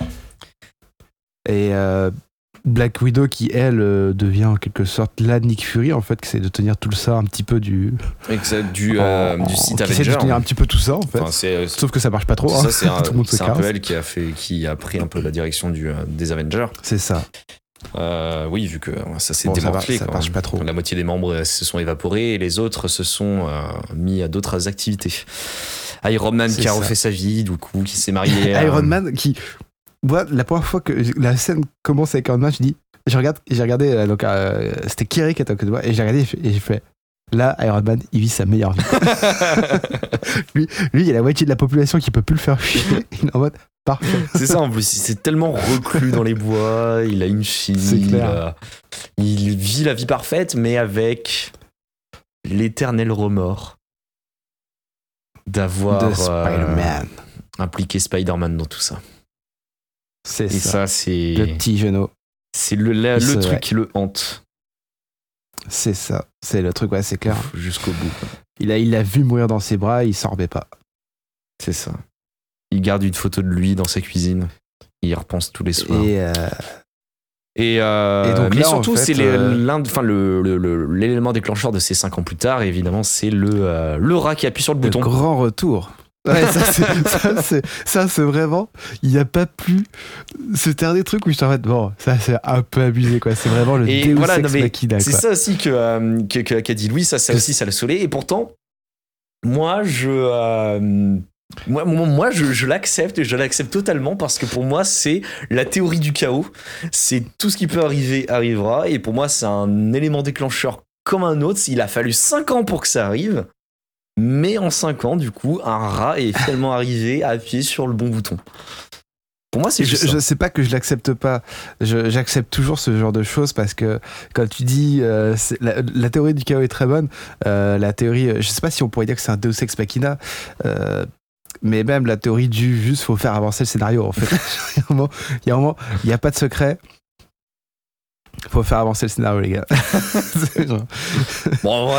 Et Black Widow qui elle devient en quelque sorte la Nick Fury en fait, qui essaie de tenir tout ça un petit peu du Exact, du site qui essaie Avenger. de tenir un petit peu tout ça en fait. Enfin, sauf que ça marche pas trop. ça, c'est Tout le monde se c'est un peu casse. elle qui a pris un peu la direction des Avengers. C'est ça. Oui, vu que ça s'est Bon, démantelé. ça quoi. marche pas trop. La moitié des membres se sont évaporés et les autres se sont mis à d'autres activités. Iron Man C'est qui a ça. refait sa vie, du coup, qui s'est marié. Iron Man qui. Moi, la première fois que la scène commence avec Iron Man, j'ai regardé, donc c'était Kiri qui était à côté de moi, et j'ai regardé et j'ai fait. Là, Iron Man, il vit sa meilleure vie. lui, il y a la moitié de la population qui peut plus le faire chier. Il est en mode parfait. C'est ça en plus, il s'est tellement reclus dans les bois, il a une fille, C'est clair. il vit la vie parfaite, mais avec l'éternel remords d'avoir De Spider-Man. impliqué Spider-Man dans tout ça. C'est Et ça. ça, c'est Le petit genou. c'est le C'est truc vrai. qui le hante C'est ça. C'est le truc, ouais, c'est clair. jusqu'au bout. quoi. Il l'a vu mourir dans ses bras, il s'en remet pas. C'est ça. Il garde une photo de lui dans sa cuisine. Il y repense tous les soirs. Et donc mais là, surtout, en fait, c'est l'élément déclencheur de ces 5 ans plus tard. Et évidemment, c'est le rat qui appuie sur le le bouton. grand retour. Ouais, ça, c'est vraiment. Il n'y a pas plus. C'était un des trucs où je t'en bon, ça, c'est un peu abusé, quoi. C'est vraiment le Et Deus voilà, Ex non, mais Machina, c'est quoi. ça aussi qu'a dit Louis. Ça aussi, ça l'a saoulé. Et pourtant, moi, je l'accepte et je l'accepte totalement parce que pour moi, c'est la théorie du chaos. C'est tout ce qui peut arriver, arrivera. Et pour moi, c'est un élément déclencheur comme un autre. Il a fallu 5 ans pour que ça arrive. Mais en 5 ans, du coup, un rat est finalement arrivé à appuyer sur le bon bouton. Pour moi, c'est juste ça. Je sais pas que je l'accepte pas. J'accepte toujours ce genre de choses parce que quand tu dis la théorie du chaos est très bonne, la théorie, je sais pas si on pourrait dire que c'est un Deus Ex Machina, mais même la théorie du juste faut faire avancer le scénario en fait. Il y a un moment, il n'y a pas de secret. Faut faire avancer le scénario, les gars. C'est genre- Bon,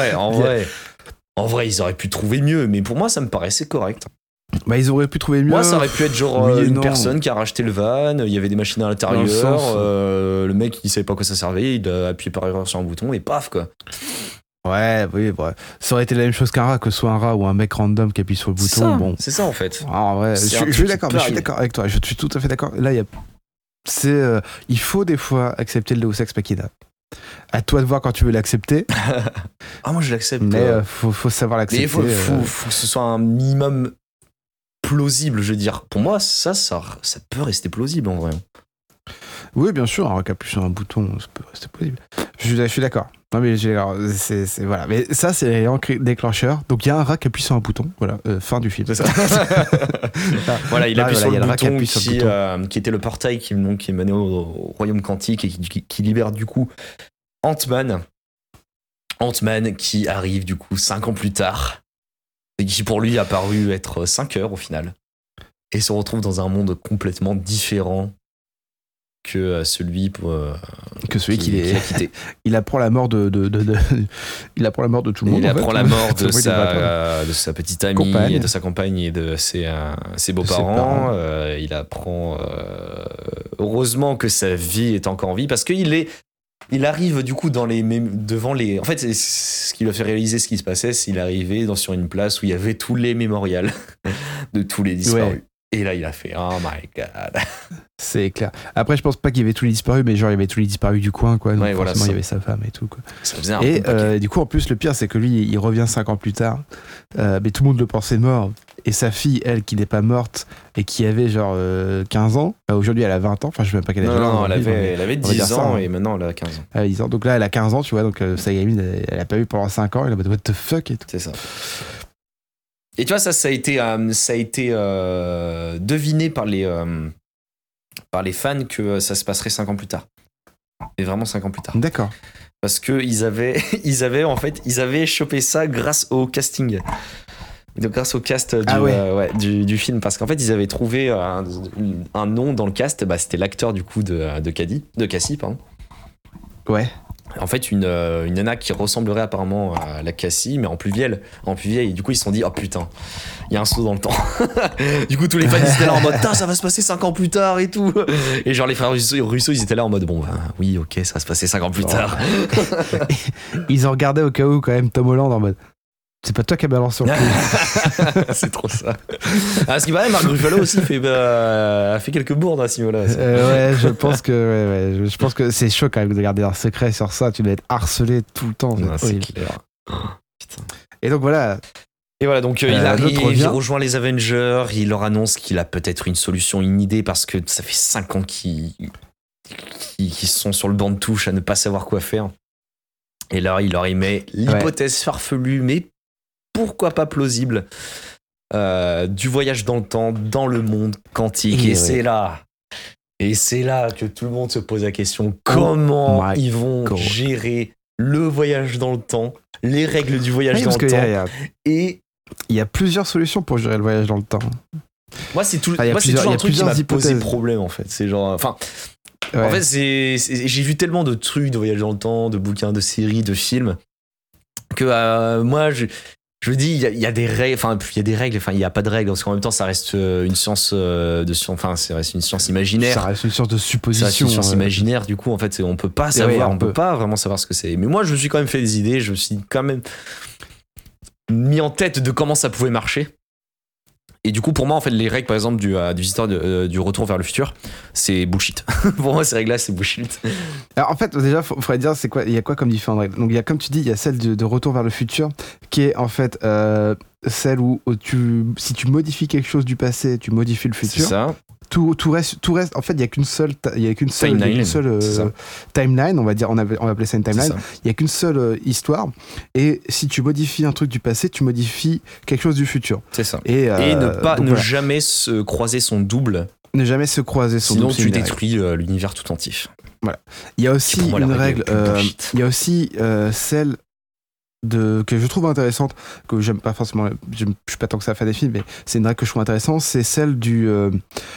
en vrai, ils auraient pu trouver mieux, mais pour moi, ça me paraissait correct. Bah, ils auraient pu trouver mieux. Moi, ça aurait pu être genre Oui et une non. personne qui a racheté le van, il y avait des machines à Dans l'intérieur, le sens- le mec il savait pas à quoi ça servait, il a appuyé par erreur sur un bouton et paf quoi. Ouais, oui, ouais. Ça aurait été la même chose qu'un rat, que ce soit un rat ou un mec random qui appuie sur le bouton. Bon, C'est ça en fait. en vrai, C'est je un truc suis qui d'accord, peut mais je suis arriver. d'accord avec toi. Je suis tout à fait d'accord. Là, il faut des fois accepter le Deus Ex Machina. À toi de voir quand tu veux l'accepter, Ah, moi je l'accepte. mais faut savoir Mais l'accepter. il faut que ce soit un minimum plausible, je veux dire. Pour moi, ça peut rester plausible en vrai. Oui, bien sûr, un rat qui appuie sur un bouton, c'est possible. Je suis d'accord. Non, mais voilà. Mais ça, c'est l'élément déclencheur. Donc, il y a un rat qui appuie sur un bouton. Voilà, fin du film. C'est ça. Voilà, il appuie sur il y le a le rat qui bouton appuie sur le bouton. qui était le portail qui menait au royaume quantique et qui libère du coup Ant-Man. Ant-Man qui arrive du coup 5 ans plus tard et qui pour lui a paru être 5 heures au final et se retrouve dans un monde complètement différent que celui Que celui qu'il a quitté. il apprend la mort il apprend la mort de tout le monde. Il en fait. apprend la mort de C'est vrai, de sa petite amie, Compagne. de sa compagne et de ses parents. beaux-parents. Il apprend heureusement que sa vie est encore en vie parce il arrive du coup devant les. En fait, c'est ce qui lui a fait réaliser ce qui se passait, c'est qu'il est arrivé sur une place où il y avait tous les mémorials de tous les disparus. Ouais. Et là, il a fait oh my god. C'est clair. Après, je pense pas qu'il y avait tous les disparus, mais genre il y avait tous les disparus du coin, quoi. Donc Ouais, voilà, forcément, ça. il y avait sa femme et tout, quoi. Ça faisait un Et bon paquet. du coup, en plus, le pire, c'est que lui, il revient 5 ans plus tard, mais tout le monde le pensait mort. Et sa fille, elle, qui n'est pas morte et qui avait genre 15 ans, aujourd'hui elle a 20 ans, enfin je sais même pas quelle âge Non, elle a. elle avait on va dire 10 ça, ans hein. et maintenant elle a 15 ans. Elle a 10 ans. Donc là, elle a 15 ans, tu vois, donc sa gamine, elle a pas eu pendant 5 ans, elle a dit what the fuck et tout. C'est ça. Et tu vois, ça a été deviné par les fans que ça se passerait 5 ans plus tard. Et vraiment 5 ans plus tard. D'accord. Parce qu'ils avaient, ils avaient chopé ça grâce au casting. Donc, grâce au cast du film. Parce qu'en fait, ils avaient trouvé un nom dans le cast. Bah, c'était l'acteur du coup de Cassie, pardon. Ouais. En fait, une nana qui ressemblerait apparemment à la Cassie, mais en plus vieille. Et du coup, ils se sont dit, oh putain, il y a un saut dans le temps. Du coup, tous les fans, ils étaient là en mode, ça va se passer 5 ans plus tard et tout. Et genre, les frères Russo, ils étaient là en mode, bon, bah, oui, ok, ça va se passer 5 ans plus tard. Ils ont regardé au cas où, quand même, Tom Holland en mode, c'est pas toi qui as balancé en plus. C'est trop ça. Ce qui paraît, Mark Ruffalo aussi a fait quelques bourdes à ce niveau-là. Ouais, je pense que c'est chaud quand même de garder un secret sur ça. Tu dois être harcelé tout le temps. C'est clair. Putain. Et donc voilà. Et voilà, donc il arrive, il rejoint les Avengers, il leur annonce qu'il a peut-être une solution, une idée, parce que ça fait 5 ans qu'ils sont sur le banc de touche à ne pas savoir quoi faire. Et là, il leur émet l'hypothèse farfelue, mais pourquoi pas plausible, du voyage dans le temps, dans le monde quantique. Et c'est là que tout le monde se pose la question, comment ils vont gérer le voyage dans le temps, les règles du voyage dans le temps. Et il y a plusieurs solutions pour gérer le voyage dans le temps. Moi, c'est toujours un truc qui m'a posé problème, en fait. C'est genre... Ouais. En fait, j'ai vu tellement de trucs de voyage dans le temps, de bouquins, de séries, de films, que moi, je me dis, il y a des règles, il n'y a pas de règles, parce qu'en même temps, ça reste une science ça reste une science imaginaire. Ça reste une science de supposition. Ça reste une science imaginaire, du coup, en fait, on peut pas savoir, on peut pas vraiment savoir ce que c'est. Mais moi, je me suis quand même fait des idées, je me suis quand même mis en tête de comment ça pouvait marcher. Et du coup, pour moi, en fait, les règles, par exemple, du retour vers le futur, c'est bullshit. Pour moi, ces règles-là, c'est bullshit. Alors, en fait, déjà, faudrait dire, c'est quoi, il y a quoi comme différentes règles? Donc, il y a, comme tu dis, il y a celle de retour vers le futur, qui est, en fait, celle où si tu modifies quelque chose du passé, tu modifies le futur. C'est ça. Tout reste. En fait, il y a qu'une seule timeline, on va dire, on va appeler ça une timeline. Il y a qu'une seule histoire. Et si tu modifies un truc du passé, tu modifies quelque chose du futur. C'est ça. Et ne jamais se croiser son double. Ne jamais se croiser son double. Sinon, tu détruis l'univers tout entier. Voilà. Il y a aussi une règle. Il y a aussi celle que je trouve intéressante, que j'aime pas forcément, je suis pas tant que ça fan des films, mais c'est une règle que je trouve intéressante, c'est celle de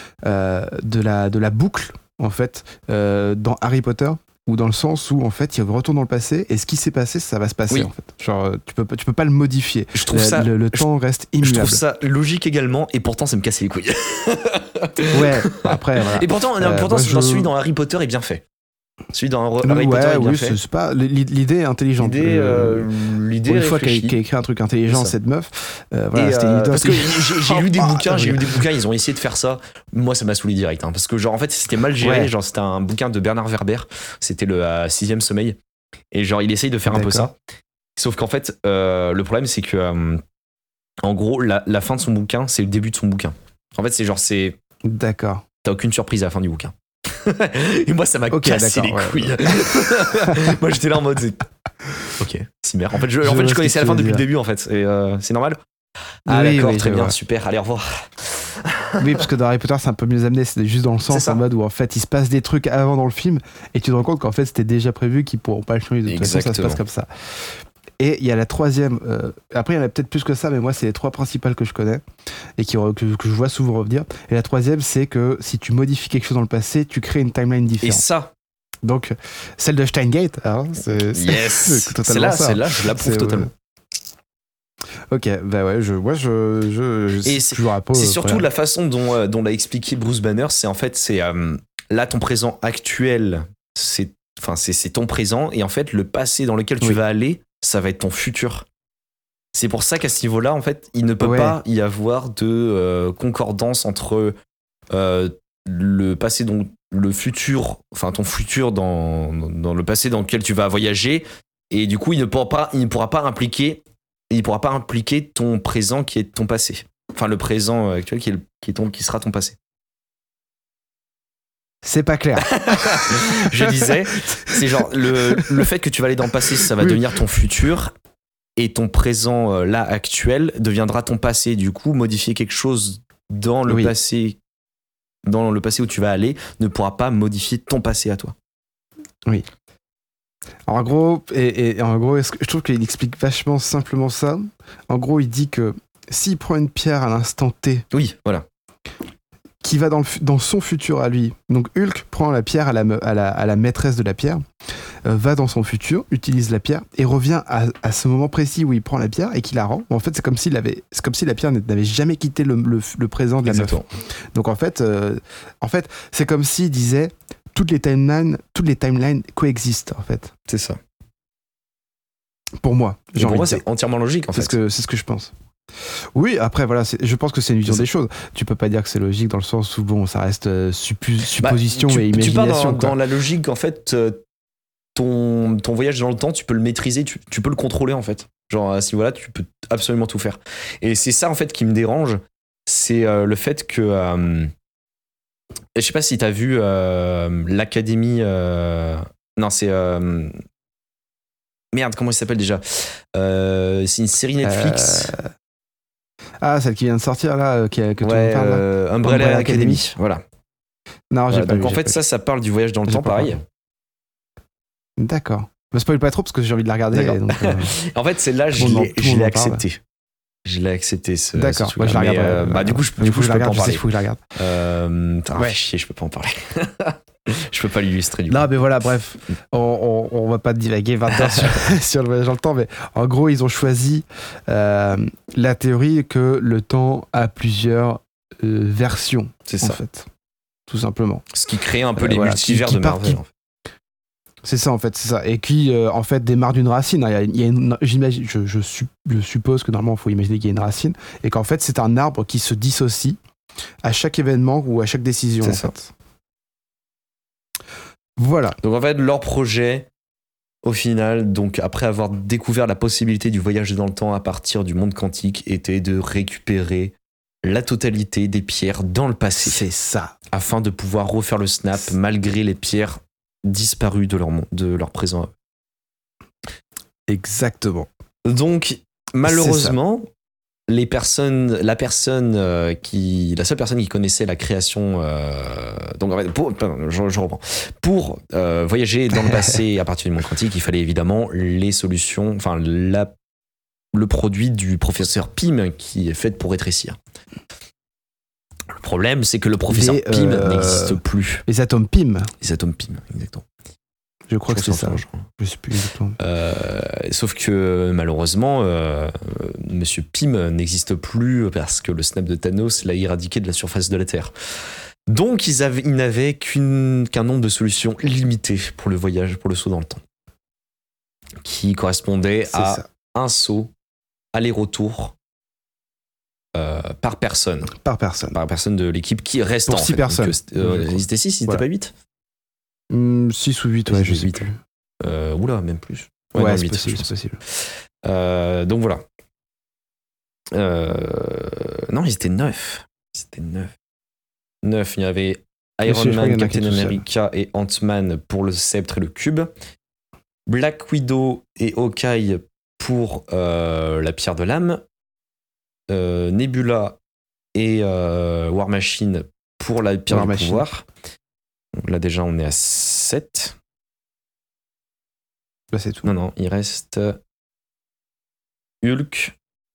la boucle, en fait, dans Harry Potter, ou dans le sens où, en fait, il retourne dans le passé, et ce qui s'est passé, ça va se passer, en fait. Genre, tu peux pas le modifier. Je trouve ça... Le temps reste immuable. Je trouve ça logique également, et pourtant, ça me casse les couilles. Ouais, après, voilà. Et pourtant, celui dans Harry Potter est bien fait. Celui dans Harry Potter est bien fait. C'est pas, l'idée est intelligente. L'idée pour une fois qu'elle a écrit un truc intelligent, cette meuf. Voilà, c'était une idée. Parce que j'ai lu des bouquins, ils ont essayé de faire ça. Moi, ça m'a saoulé direct. Parce que, genre, en fait, c'était mal géré. Ouais. Genre, c'était un bouquin de Bernard Werber. C'était le 6e sommeil. Et genre, il essaye de faire un peu ça. Sauf qu'en fait, le problème, c'est que, en gros, la fin de son bouquin, c'est le début de son bouquin. En fait, c'est genre, D'accord. T'as aucune surprise à la fin du bouquin. Et moi, ça m'a cassé les couilles. Moi, j'étais là en mode. Ok, Cimer. En fait, je connaissais la fin depuis le début, en fait. Et c'est normal. Ah, oui, d'accord, très bien, super. Allez, au revoir. Oui, parce que dans Harry Potter, c'est un peu mieux amené. C'est juste dans le sens en mode où, en fait, il se passe des trucs avant dans le film et tu te rends compte qu'en fait, c'était déjà prévu qu'ils pourront pas le changer. De toute façon, ça se passe comme ça. Et il y a la troisième. Après, il y en a peut-être plus que ça, mais moi, c'est les 3 principales que je connais et que je vois souvent revenir. Et la troisième, c'est que si tu modifies quelque chose dans le passé, tu crées une timeline différente. Et ça. Donc, celle de Steingate, hein, c'est totalement ça. Celle-là, je l'approuve totalement. Ok, bah ouais, c'est surtout la façon dont l'a expliqué Bruce Banner, c'est en fait, là, ton présent actuel, c'est ton présent, et en fait, le passé dans lequel tu vas aller, ça va être ton futur. C'est pour ça qu'à ce niveau-là, en fait, il ne peut pas y avoir de concordance entre le passé, donc le futur, enfin ton futur dans le passé dans lequel tu vas voyager, et du coup, il ne pourra pas impliquer ton présent qui est ton passé. Enfin, le présent actuel qui sera ton passé. C'est pas clair. Je disais, c'est genre le fait que tu vas aller dans le passé, ça va devenir ton futur, et ton présent là actuel deviendra ton passé. Du coup, modifier quelque chose dans le passé où tu vas aller ne pourra pas modifier ton passé à toi. Oui. Alors en gros, je trouve qu'il explique vachement simplement ça. En gros, il dit que s'il prend une pierre à l'instant T, voilà, qui va dans son futur à lui. Donc Hulk prend la pierre à la maîtresse de la pierre. va dans son futur, utilise la pierre et revient à ce moment précis où il prend la pierre et qu'il la rend. En fait, c'est comme si la pierre n'avait jamais quitté le présent de la meuf. Donc en fait, c'est comme s'il disait toutes les timelines coexistent en fait. C'est ça. Pour moi, pour moi, c'est entièrement logique en fait. C'est ce que je pense. Oui, après voilà, je pense que c'est une vision des choses. Tu peux pas dire que c'est logique dans le sens où bon, ça reste supposition et imagination. Tu pars dans la logique en fait, ton voyage dans le temps, tu peux le maîtriser, tu peux le contrôler en fait. Genre à ce niveau-là, tu peux absolument tout faire. Et c'est ça en fait qui me dérange, c'est le fait que je sais pas si t'as vu l'académie. Non, c'est merde, comment il s'appelle déjà c'est une série Netflix. Celle qui vient de sortir là, que tout le monde parle là. Umbrella Academy. Voilà. Non, j'ai pas vu. Donc en fait, ça parle du voyage dans le temps, pareil. D'accord. Ne spoil pas trop parce que j'ai envie de la regarder. Donc, en fait, celle-là, je l'ai accepté. Je l'ai accepté. D'accord. Moi, je la regarde. Du coup, je peux pas en parler. Il faut que je la regarde. Chier, je peux pas en parler. Je peux pas l'illustrer du coup. Non, mais voilà, bref, on va pas divaguer 20 heures sur le voyage dans le temps, mais en gros, ils ont choisi la théorie que le temps a plusieurs versions. C'est ça. En fait, tout simplement. Ce qui crée un peu les multivers de Marvel. En fait. C'est ça, en fait, c'est ça. Et qui, en fait, démarre d'une racine. J'imagine, je suppose que normalement, il faut imaginer qu'il y a une racine, et qu'en fait, c'est un arbre qui se dissocie à chaque événement ou à chaque décision. C'est ça. Fait. Voilà. Donc en fait, leur projet, au final, donc après avoir découvert la possibilité du voyage dans le temps à partir du monde quantique, était de récupérer la totalité des pierres dans le passé. C'est ça. Afin de pouvoir refaire le snap malgré les pierres disparues de leur présent. Exactement. Donc, malheureusement, la seule personne qui connaissait la création, donc en fait, je reprends. Pour voyager dans le passé à partir du monde quantique, il fallait évidemment les solutions, enfin le produit du professeur Pym qui est fait pour rétrécir. Le problème, c'est que le professeur Pym n'existe plus. Les atomes Pym. Les atomes Pym, exactement. Je crois que c'est ça. Je sais plus exactement. Sauf que malheureusement, Monsieur Pym n'existe plus parce que le snap de Thanos l'a éradiqué de la surface de la Terre. Donc ils n'avaient qu'un nombre de solutions limité pour le voyage, pour le saut dans le temps, qui correspondait à un saut aller-retour par personne. Par personne de l'équipe qui reste pour 6 personnes. Ils étaient 6, ils n'étaient pas 8 6 ou 8, ouais, je sais plus. Oula, même plus. Ouais, c'est 8, possible. Donc voilà. Non, ils étaient 9. Il y avait Iron Man, Captain America et Ant-Man pour le sceptre et le cube. Black Widow et Hawkeye pour la pierre de l'âme. Nebula et War Machine pour la pierre du pouvoir. Donc là déjà on est à 7. Là c'est tout. Non, il reste Hulk.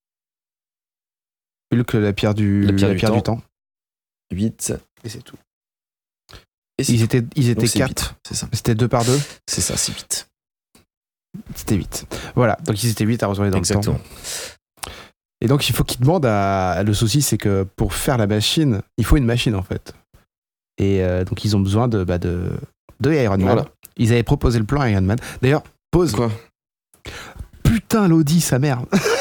La pierre du temps. 8. Et c'est tout. Ils étaient 4. C'est ça. C'était 2 par 2. C'est ça, c'est 8. C'était 8. Voilà, donc ils étaient 8 à retourner dans le temps. Exactement. Et donc il faut qu'ils demandent le souci, c'est que pour faire la machine, il faut une machine en fait. Et donc ils ont besoin de Iron Man. Voilà. Ils avaient proposé le plan à Iron Man. D'ailleurs, pause. Quoi ? Putain, l'Audi, sa mère.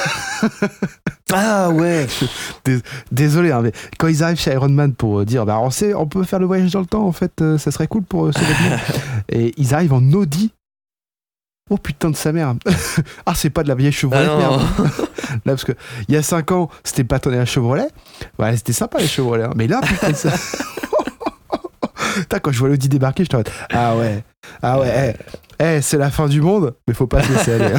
Ah ouais. Désolé, hein, mais quand ils arrivent chez Iron Man pour dire on peut faire le voyage dans le temps, en fait, ça serait cool pour sauver le monde. Et ils arrivent en Audi. Oh putain de sa mère. Ah, c'est pas de la vieille Chevrolet, merde. Là, parce que il y a 5 ans, c'était pas tonné à Chevrolet. Ouais, c'était sympa les Chevrolet. Hein. Mais là, putain, ça. Quand je vois l'Audi débarquer, je te dis ah ouais, c'est la fin du monde, mais faut pas se laisser aller.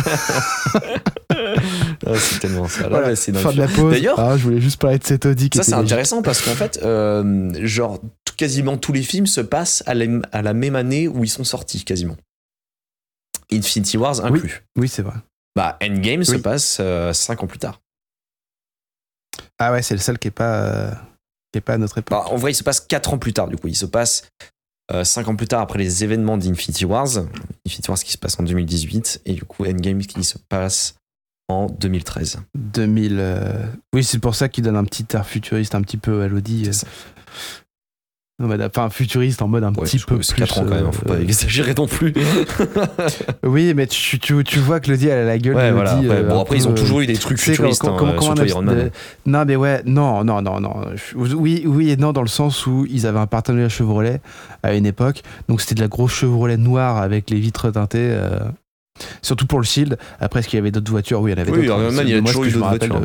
C'est tellement ça. Là, voilà, c'est fin de la pause. D'ailleurs, je voulais juste parler de cet Audi. Ça, c'est intéressant parce qu'en fait, quasiment tous les films se passent à la même année où ils sont sortis, quasiment. Infinity Wars inclus. Oui, c'est vrai. Endgame se passe 5 ans plus tard. Ah ouais, c'est le seul qui est pas à notre époque. En vrai, il se passe 4 ans plus tard, du coup. Il se passe 5 ans plus tard, après les événements d'Infinity Wars qui se passe en 2018, et du coup Endgame qui se passe en 2013. 2000. Oui, c'est pour ça qu'il donne un petit air futuriste, un petit peu Elodie. Enfin, futuriste en mode un petit peu plus. 4 ans quand même, faut pas exagérer non plus. Oui, mais tu vois que Elodie, elle a la gueule. Ouais, Elodie, voilà. Bon, après, ils ont toujours eu des trucs futuristes, surtout Iron Man. Non, mais ouais, non. Oui et non, dans le sens où ils avaient un partenariat Chevrolet à une époque. Donc, c'était de la grosse Chevrolet noire avec les vitres teintées. Surtout pour le Shield. Après, est-ce qu'il y avait d'autres voitures? Oui, il y en avait d'autres. Oui, Iron Man, il y a toujours eu d'autres voitures.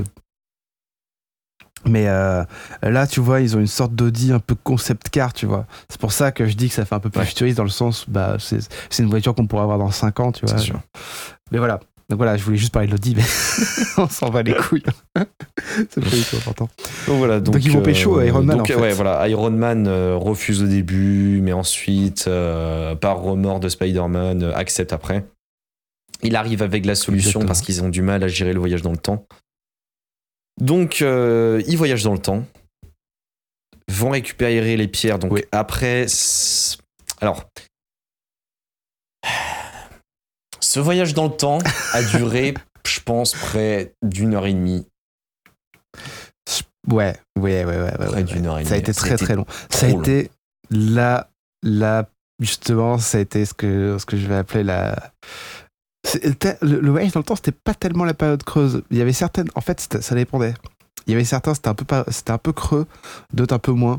Mais là, tu vois, ils ont une sorte d'Audi un peu concept car, tu vois. C'est pour ça que je dis que ça fait un peu plus futuriste dans le sens, c'est une voiture qu'on pourrait avoir dans 5 ans, tu vois. C'est sûr. Mais voilà. Donc voilà, je voulais juste parler de l'Audi, mais on s'en va les couilles. C'est pas important. Donc voilà. Donc ils vont pécho Iron Man. Donc, en fait. Ouais, voilà. Iron Man refuse au début, mais ensuite, par remords de Spider-Man, accepte après. Il arrive avec la solution. Exactement. Parce qu'ils ont du mal à gérer le voyage dans le temps. Donc, ils voyagent dans le temps, vont récupérer les pierres. Donc, après. Alors. Ce voyage dans le temps a duré, je pense, près d'1h30. Ouais. Près d'une heure et demie. Ça a été très long. Ça a été là, justement, ça a été ce que je vais appeler la. Le voyage dans le temps, c'était pas tellement la période creuse. Il y avait certaines, en fait, ça dépendait. Il y avait certains, c'était un peu creux, d'autres un peu moins.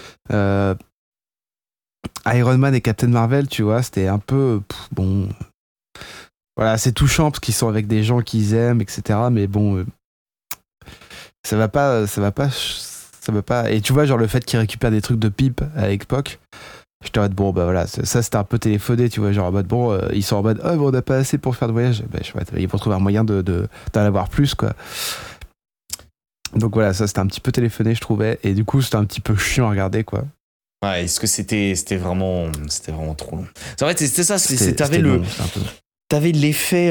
Iron Man et Captain Marvel, tu vois, c'était un peu bon. Voilà, c'est touchant parce qu'ils sont avec des gens qu'ils aiment, etc. Mais bon, ça va pas. Et tu vois, genre le fait qu'ils récupèrent des trucs de pipe avec Spock. J'étais en mode, bon, bah voilà, ça c'était un peu téléphoné, tu vois, genre en mode, bon, ils sont en mode, oh, bon, on n'a pas assez pour faire de voyage. Bah, ils vont trouver un moyen d'en avoir plus, quoi. Donc voilà, ça c'était un petit peu téléphoné, je trouvais, et du coup, c'était un petit peu chiant à regarder, quoi. Ouais, est-ce que c'était vraiment trop long. C'est vrai, c'était ça, t'avais l'effet.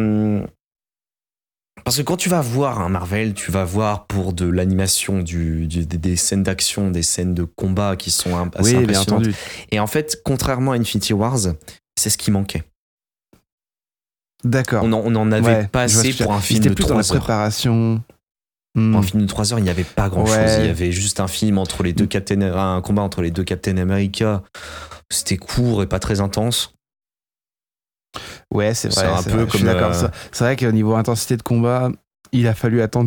Parce que quand tu vas voir un Marvel, tu vas voir pour de l'animation, des scènes d'action, des scènes de combat qui sont assez impressionnantes. Bien entendu. Et en fait, contrairement à Infinity Wars, c'est ce qui manquait. D'accord. On en avait pas assez pour un film de 3 heures. C'était plus dans la préparation. Pour un film de 3 heures, il n'y avait pas grand-chose. Il y avait juste un film entre les deux un combat entre les deux Captain America. C'était court et pas très intense. Ouais, c'est vrai. C'est un peu comme. Je suis d'accord. C'est vrai qu'au niveau intensité de combat, il a fallu attendre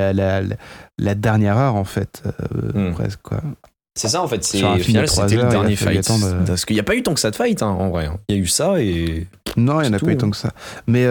la dernière heure, en fait, presque, quoi. C'est ça, en fait. Au final, c'était le dernier fight. Parce qu'il n'y a pas eu tant que ça de fight, hein, en vrai. Il y a eu ça et. Non, il n'y en a pas eu tant que ça. Mais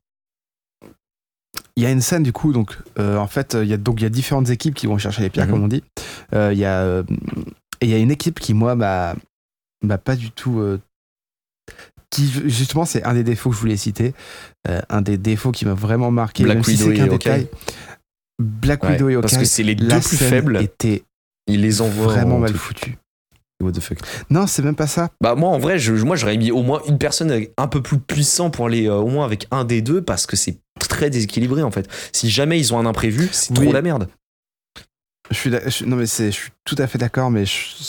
il y a une scène, du coup, donc, en fait, il y a différentes équipes qui vont chercher les pierres, comme on dit. Il y a une équipe qui, moi, m'a pas du tout. Qui, justement, c'est un des défauts que je voulais citer. Un des défauts qui m'a vraiment marqué. Black Widow et Hawkeye. Black Widow et Hawkeye. Parce que c'est les deux plus faibles. Ils les envoient vraiment mal foutus. What the fuck. Non, c'est même pas ça. Bah moi, en vrai, j'aurais mis au moins une personne un peu plus puissant pour aller au moins avec un des deux, parce que c'est très déséquilibré, en fait. Si jamais ils ont un imprévu, c'est trop la merde. Je suis tout à fait d'accord, mais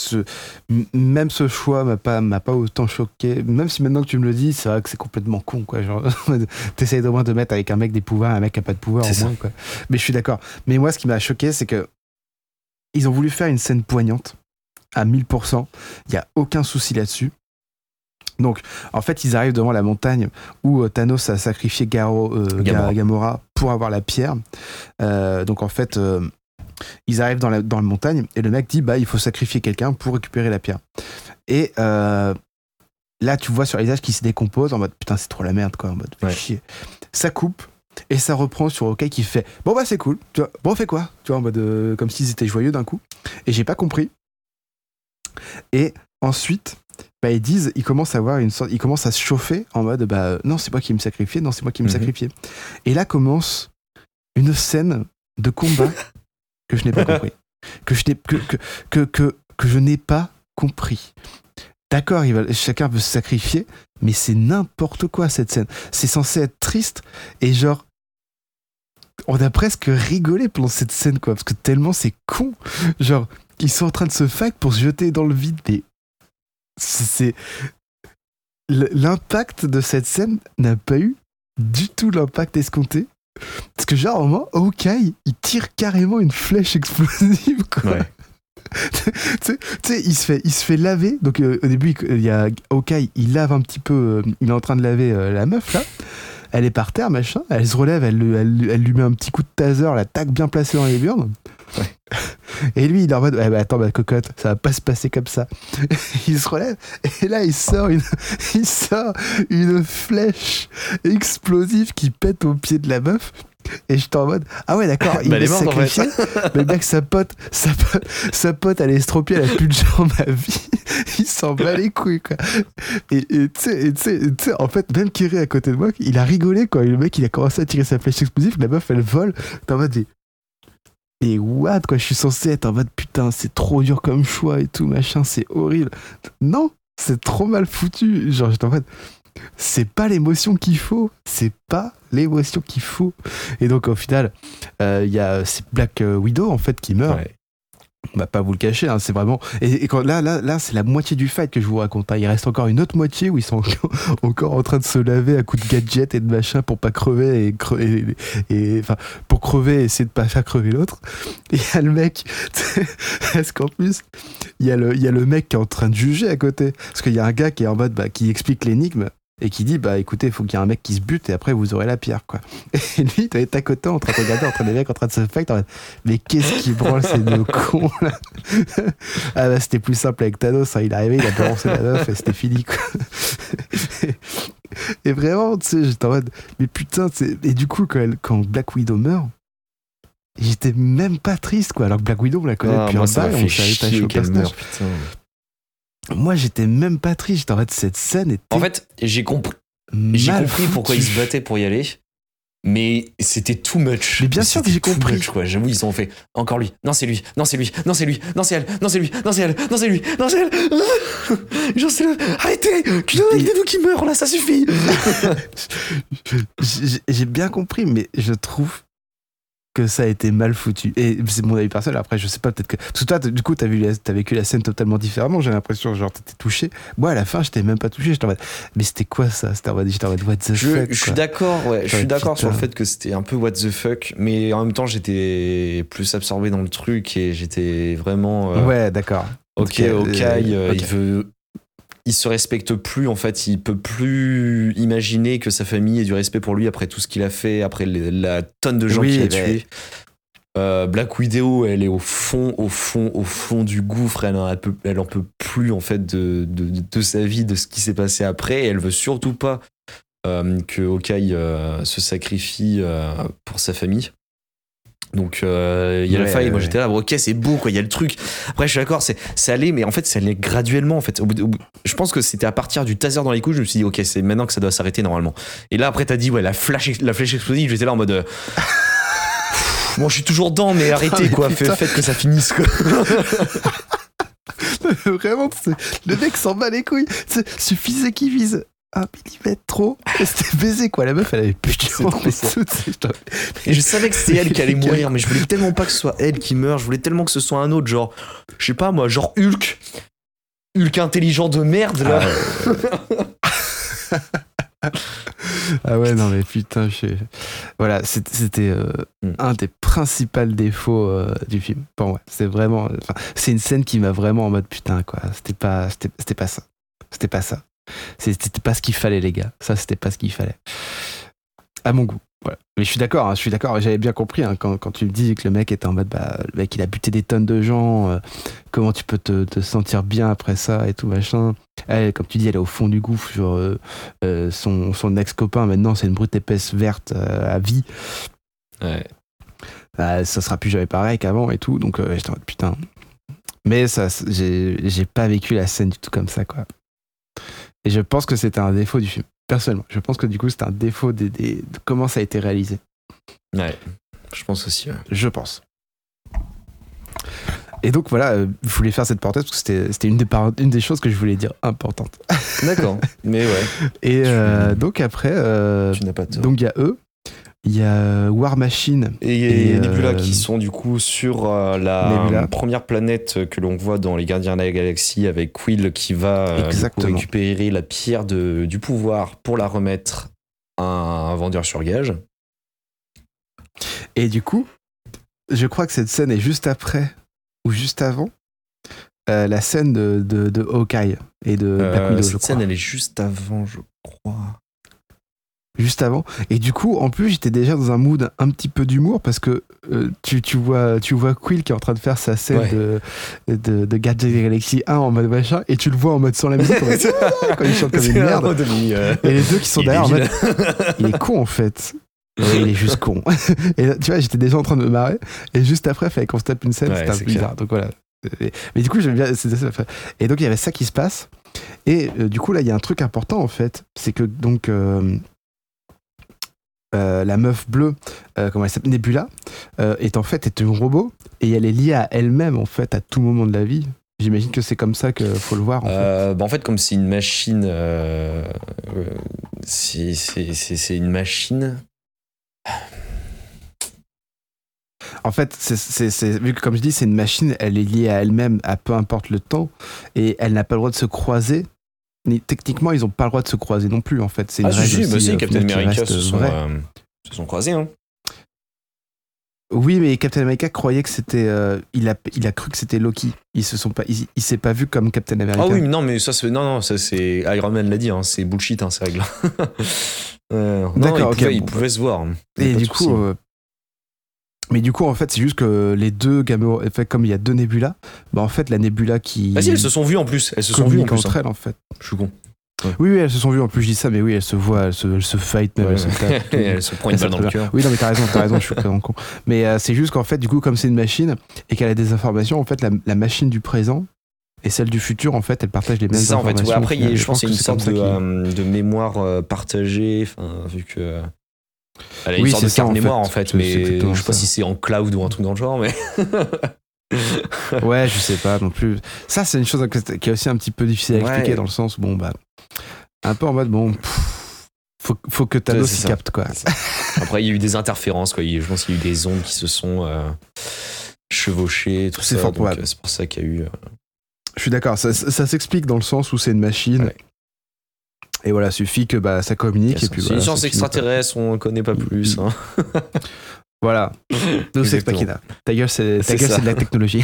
même ce choix m'a pas autant choqué. Même si maintenant que tu me le dis, c'est vrai que c'est complètement con, quoi. Genre, t'essayes au moins de mettre avec un mec des pouvoirs, un mec qui a pas de pouvoir, au moins, quoi. Mais je suis d'accord. Mais moi, ce qui m'a choqué, c'est que ils ont voulu faire une scène poignante à 1000%. Il y a aucun souci là-dessus. Donc, en fait, ils arrivent devant la montagne où Thanos a sacrifié Gamora pour avoir la pierre. Donc, en fait. Ils arrivent dans la montagne et le mec dit il faut sacrifier quelqu'un pour récupérer la pierre. Et là tu vois sur les visages qui se décomposent en mode putain c'est trop la merde quoi, en mode chier. Ça coupe et ça reprend sur Hawkeye qui fait bon bah c'est cool, tu vois, bon on fait quoi, tu vois, en mode comme s'ils étaient joyeux d'un coup. Et j'ai pas compris. Et ensuite ils commencent à avoir ils commencent à se chauffer en mode non c'est moi qui me sacrifiais, non c'est moi qui me sacrifiais. Et là commence une scène de combat que je n'ai pas compris. Que je n'ai pas compris. D'accord, chacun veut se sacrifier, mais c'est n'importe quoi cette scène. C'est censé être triste et genre on a presque rigolé pendant cette scène quoi, parce que tellement c'est con. Genre ils sont en train de se fight pour se jeter dans le vide, mais c'est l'impact de cette scène n'a pas eu du tout l'impact escompté. Parce que genre, au moment, Hawkeye, il tire carrément une flèche explosive, quoi. Ouais. Tu sais, il se fait laver. Donc au début, il y a Hawkeye, il lave un petit peu. Il est en train de laver la meuf là. Elle est par terre, machin. Elle se relève, elle lui met un petit coup de taser, la tac bien placée dans les burnes. Ouais. Et lui, il est en mode, ouais, bah attends, ma cocotte, ça va pas se passer comme ça. Il se relève, et là, il sort une flèche explosive qui pète au pied de la meuf. Et j'étais en mode, ah ouais, d'accord, il est sacrifié. Mais le mec, sa pote, elle est estropiée, elle a plus de jambes à vie. Il s'en bat les couilles, quoi. Et tu sais, en fait, même Kiri à côté de moi, il a rigolé, quoi. Et le mec, il a commencé à tirer sa flèche explosive, la meuf, elle vole. T'es en mode, et what, quoi, je suis censé être en mode, putain, c'est trop dur comme choix et tout, machin, c'est horrible. Non, c'est trop mal foutu. Genre, j'étais en mode, c'est pas l'émotion qu'il faut. C'est pas l'émotion qu'il faut. Et donc, au final, c'est Black Widow, en fait, qui meurt. Ouais. On va pas vous le cacher, hein, c'est vraiment. Et quand, là, c'est la moitié du fight que je vous raconte. Hein. Il reste encore une autre moitié où ils sont encore en train de se laver à coups de gadgets et de machin pour pas crever enfin, pour crever et essayer de pas faire crever l'autre. Et il y a le mec, parce qu'en plus, il y a le mec qui est en train de juger à côté. Parce qu'il y a un gars qui est en mode, qui explique l'énigme. Et qui dit, écoutez, il faut qu'il y ait un mec qui se bute et après vous aurez la pierre, quoi. Et lui, il est à côté en train de regarder, les mecs en train de se fight, en mode, mais qu'est-ce qui branle ces deux cons, là? Ah bah, c'était plus simple avec Thanos, hein. Il est arrivé, il a balancé la meuf et c'était fini, quoi. Et vraiment, tu sais, j'étais en mode, mais putain, et du coup, quand Black Widow meurt, j'étais même pas triste, quoi. Alors que Black Widow, on la connaît depuis un bail, on savait pas chaud au personnage. Putain. Moi, j'étais même pas triste. J'étais en fait, cette scène était. En fait, j'ai compris pourquoi ils se battaient pour y aller, mais c'était too much. Mais bien sûr que j'ai compris. Much, quoi. J'avoue, ils ont fait encore lui. Non, c'est lui. Non, c'est lui. Non, c'est lui. Non, c'est elle. Non, c'est lui. Non, c'est elle. Non, c'est lui. Non, c'est elle. Genre, c'est le. Arrêtez. Arrêtez-vous qui meurt là, ça suffit. J'ai bien compris, mais je trouve que ça a été mal foutu. Et c'est mon avis personnel, après je sais pas, peut-être que... Parce que toi, du coup, t'as vécu la scène totalement différemment, j'ai l'impression, genre t'étais touché. Moi, à la fin, j'étais même pas touché, j'étais en mode, mais c'était quoi ça? J'étais en mode, what the fuck? Je suis d'accord, ouais, je suis d'accord sur le fait que c'était un peu what the fuck, mais en même temps, j'étais plus absorbé dans le truc et j'étais vraiment... Ouais, d'accord. Ok, il se respecte plus, en fait, il peut plus imaginer que sa famille ait du respect pour lui après tout ce qu'il a fait, après la tonne de gens qu'il a tués. Black Widow, elle est au fond du gouffre, elle en peut plus, en fait, de sa vie, de ce qui s'est passé après, et elle veut surtout pas que Hawkeye se sacrifie pour sa famille. Donc il y a la faille, moi j'étais là, ok, c'est beau, quoi, il y a le truc. Après je suis d'accord, c'est allé, mais en fait c'est allé graduellement, en fait. Je pense que c'était à partir du taser dans les couilles, je me suis dit ok, c'est maintenant que ça doit s'arrêter normalement. Et là après t'as dit ouais, la flèche explosive, j'étais là en mode bon, je suis toujours dedans, mais arrêtez, quoi, faites que ça finisse, quoi. Vraiment, le mec s'en bat les couilles. Suffisait qu'il vise 1 millimètre trop, et c'était baisé, quoi. La meuf, elle avait plus de jambes et je savais que c'était elle qui allait mourir, mais je voulais tellement pas que ce soit elle qui meurt, je voulais tellement que ce soit un autre, genre, je sais pas moi, genre Hulk intelligent de merde, là. Ah ouais, non mais putain, voilà, c'était un des principaux défauts du film, pour moi. C'est vraiment, c'est une scène qui m'a vraiment en mode putain, quoi. C'était pas ça. C'était pas ça. C'était pas ce qu'il fallait, les gars. Ça, c'était pas ce qu'il fallait. À mon goût. Voilà. Mais je suis d'accord, j'avais bien compris, hein, quand tu me dis que le mec était en mode, le mec il a buté des tonnes de gens, comment tu peux te sentir bien après ça et tout machin. Elle, comme tu dis, elle est au fond du gouffre, genre son ex-copain maintenant c'est une brute épaisse verte à vie. Ouais. Ça sera plus jamais pareil qu'avant et tout, donc j'étais en mode putain. Mais ça, j'ai pas vécu la scène du tout comme ça, quoi. Et je pense que c'était un défaut du film. Personnellement, je pense que du coup, c'était un défaut de comment ça a été réalisé. Ouais, je pense aussi. Ouais. Je pense. Et donc voilà, je voulais faire cette parenthèse parce que c'était une des choses que je voulais dire importantes. D'accord, mais ouais. Et donc après, tu n'as pas tort. Donc il y a eux. Il y a War Machine. Et Nebula qui sont du coup sur la première planète que l'on voit dans Les Gardiens de la Galaxie avec Quill qui va du coup, récupérer la pierre du pouvoir pour la remettre à un vendeur sur gage. Et du coup, je crois que cette scène est juste après ou juste avant la scène de Hawkeye et de Black Widow, je crois. Cette scène, elle est juste avant, je crois. Juste avant. Et du coup, en plus, j'étais déjà dans un mood un petit peu d'humour parce que tu vois Quill qui est en train de faire sa scène de Guardians of the Galaxy 1 en mode machin et tu le vois en mode sans la musique quand il chante comme une merde. Et les deux qui sont derrière en mode il est con en fait. Ouais, il est juste con. Et là, tu vois, j'étais déjà en train de me marrer et juste après, il fallait qu'on se tape une scène, c'était un peu bizarre. Donc voilà. Mais du coup, j'aime bien. Et donc, il y avait ça qui se passe. Et du coup, là, il y a un truc important en fait. C'est que donc. La meuf bleue, comment elle s'appelle, Nebula, est un robot et elle est liée à elle-même en fait à tout moment de la vie. J'imagine que c'est comme ça qu'il faut le voir. En fait, comme c'est une machine, c'est une machine. En fait, vu que comme je dis, c'est une machine, elle est liée à elle-même à peu importe le temps et elle n'a pas le droit de se croiser. Techniquement, ils n'ont pas le droit de se croiser non plus, en fait. C'est une règle aussi, Captain America se sont croisés, hein. Oui, mais Captain America croyait que c'était... il a cru que c'était Loki. Il s'est pas vu comme Captain America. Ah oui, mais non, mais ça c'est Iron Man l'a dit, hein, c'est bullshit, hein, ces règles. D'accord, il pouvait se voir. Et du coup... Mais du coup, en fait, c'est juste que les deux Gamora, en fait, comme il y a deux Nebula, bah en fait, la Nebula qui... Ah si, elles se sont vues en plus. Elles se sont vues en plus, entre elles, en fait. Je suis con. Ouais. Oui, elles se sont vues en plus, je dis ça, mais oui, elles se voient, elles se fight, même, elles se tapent. Elles se prennent une balle dans le cœur. Oui, non, mais t'as raison, je suis vraiment con. Mais c'est juste qu'en fait, du coup, comme c'est une machine et qu'elle a des informations, en fait, la machine du présent et celle du futur, en fait, elles partagent les mêmes informations. En fait, après, je pense qu'il y a une sorte de mémoire partagée, vu que... Elle a une sorte de carte mémoire en fait, mais je sais pas si c'est en cloud ou un truc dans le genre, mais. Ouais, je sais pas non plus. Ça, c'est une chose qui est aussi un petit peu difficile à expliquer dans le sens où, bon, bah, un peu en mode, faut que Thanos s'y capte, quoi. Après, il y a eu des interférences, quoi. Je pense qu'il y a eu des ondes qui se sont chevauchées, tout ça. Donc, c'est pour ça qu'il y a eu. Je suis d'accord, ça s'explique dans le sens où c'est une machine. Ouais. Et voilà, suffit que ça communique. Et puis c'est une science extraterrestre, on ne connaît pas plus. Hein. Voilà. Nous, c'est Machina. Ta gueule, c'est de la technologie.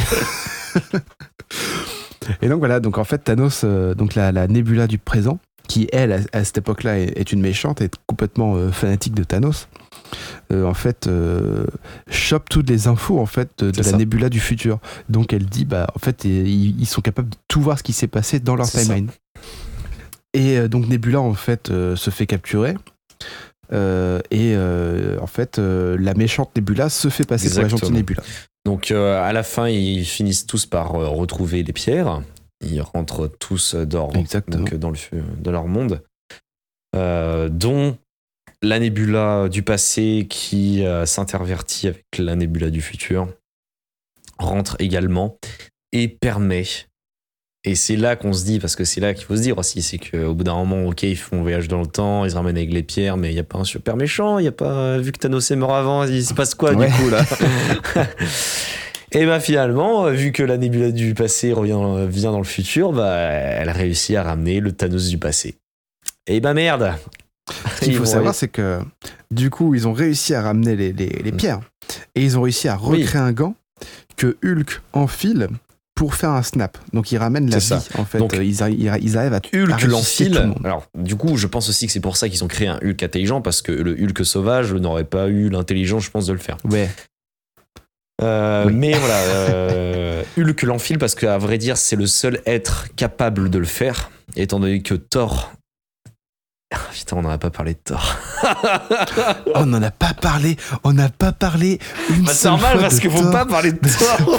Et donc voilà, donc en fait, Thanos, donc la Nebula du présent, qui elle, à cette époque-là, est une méchante, est complètement fanatique de Thanos, en fait, chope toutes les infos en fait de la Nebula du futur. Donc elle dit, en fait, ils sont capables de tout voir ce qui s'est passé dans leur timeline. Et donc Nebula en fait se fait capturer et en fait la méchante Nebula se fait passer pour la gentille Nebula. Donc à la fin ils finissent tous par retrouver les pierres, ils rentrent tous dans leur monde, dont la Nebula du passé qui s'intervertit avec la Nebula du futur rentre également et permet. Et c'est là qu'on se dit, parce que c'est là qu'il faut se dire aussi, c'est qu'au bout d'un moment, ok, ils font un voyage dans le temps, ils se ramènent avec les pierres, mais il n'y a pas un super méchant, il n'y a pas, vu que Thanos est mort avant, il se passe quoi du coup là? Et finalement, vu que la Nebula du passé vient dans le futur, elle a réussi à ramener le Thanos du passé. Et merde! Ce qu'il faut savoir, c'est que du coup, ils ont réussi à ramener les pierres, et ils ont réussi à recréer un gant que Hulk enfile pour faire un snap. Donc ils ramènent la vie en fait. Donc, ils arrivent à Hulk l'enfile. Alors du coup je pense aussi que c'est pour ça qu'ils ont créé un Hulk intelligent, parce que le Hulk sauvage n'aurait pas eu l'intelligence je pense de le faire. Ouais. Mais voilà, Hulk l'enfile parce qu'à vrai dire c'est le seul être capable de le faire, étant donné que Thor... Putain, on n'en a pas parlé de Thor. On n'en a pas parlé. On n'a pas parlé une seule fois. C'est normal parce qu'il ne faut pas parler de Thor.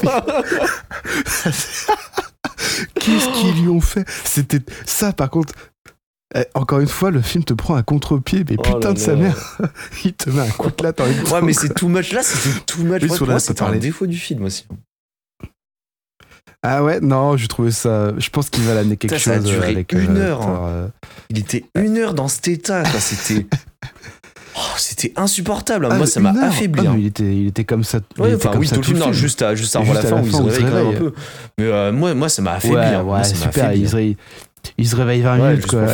Qu'est-ce qu'ils lui ont fait? C'était ça, par contre. Encore une fois, le film te prend un contre-pied, mais putain de sa mère. Il te met un coup de latte en une fois. Ouais, mais c'est too much. Là, c'était too much. Pour moi, c'était un défaut du film aussi. Ah ouais, non, j'ai trouvé ça. Je pense qu'il va l'amener quelque chose. Ça a duré avec, 1 heure. Il était 1 heure dans cet état. C'était. C'était insupportable. Moi, ça m'a affaibli. Ah, il était comme ça. Ouais, enfin, oui, tout le film, non, juste avant la fin où il se réveille quand même un peu. Mais moi, ça m'a affaibli. Ouais, super. Il se réveille 20 minutes, quoi.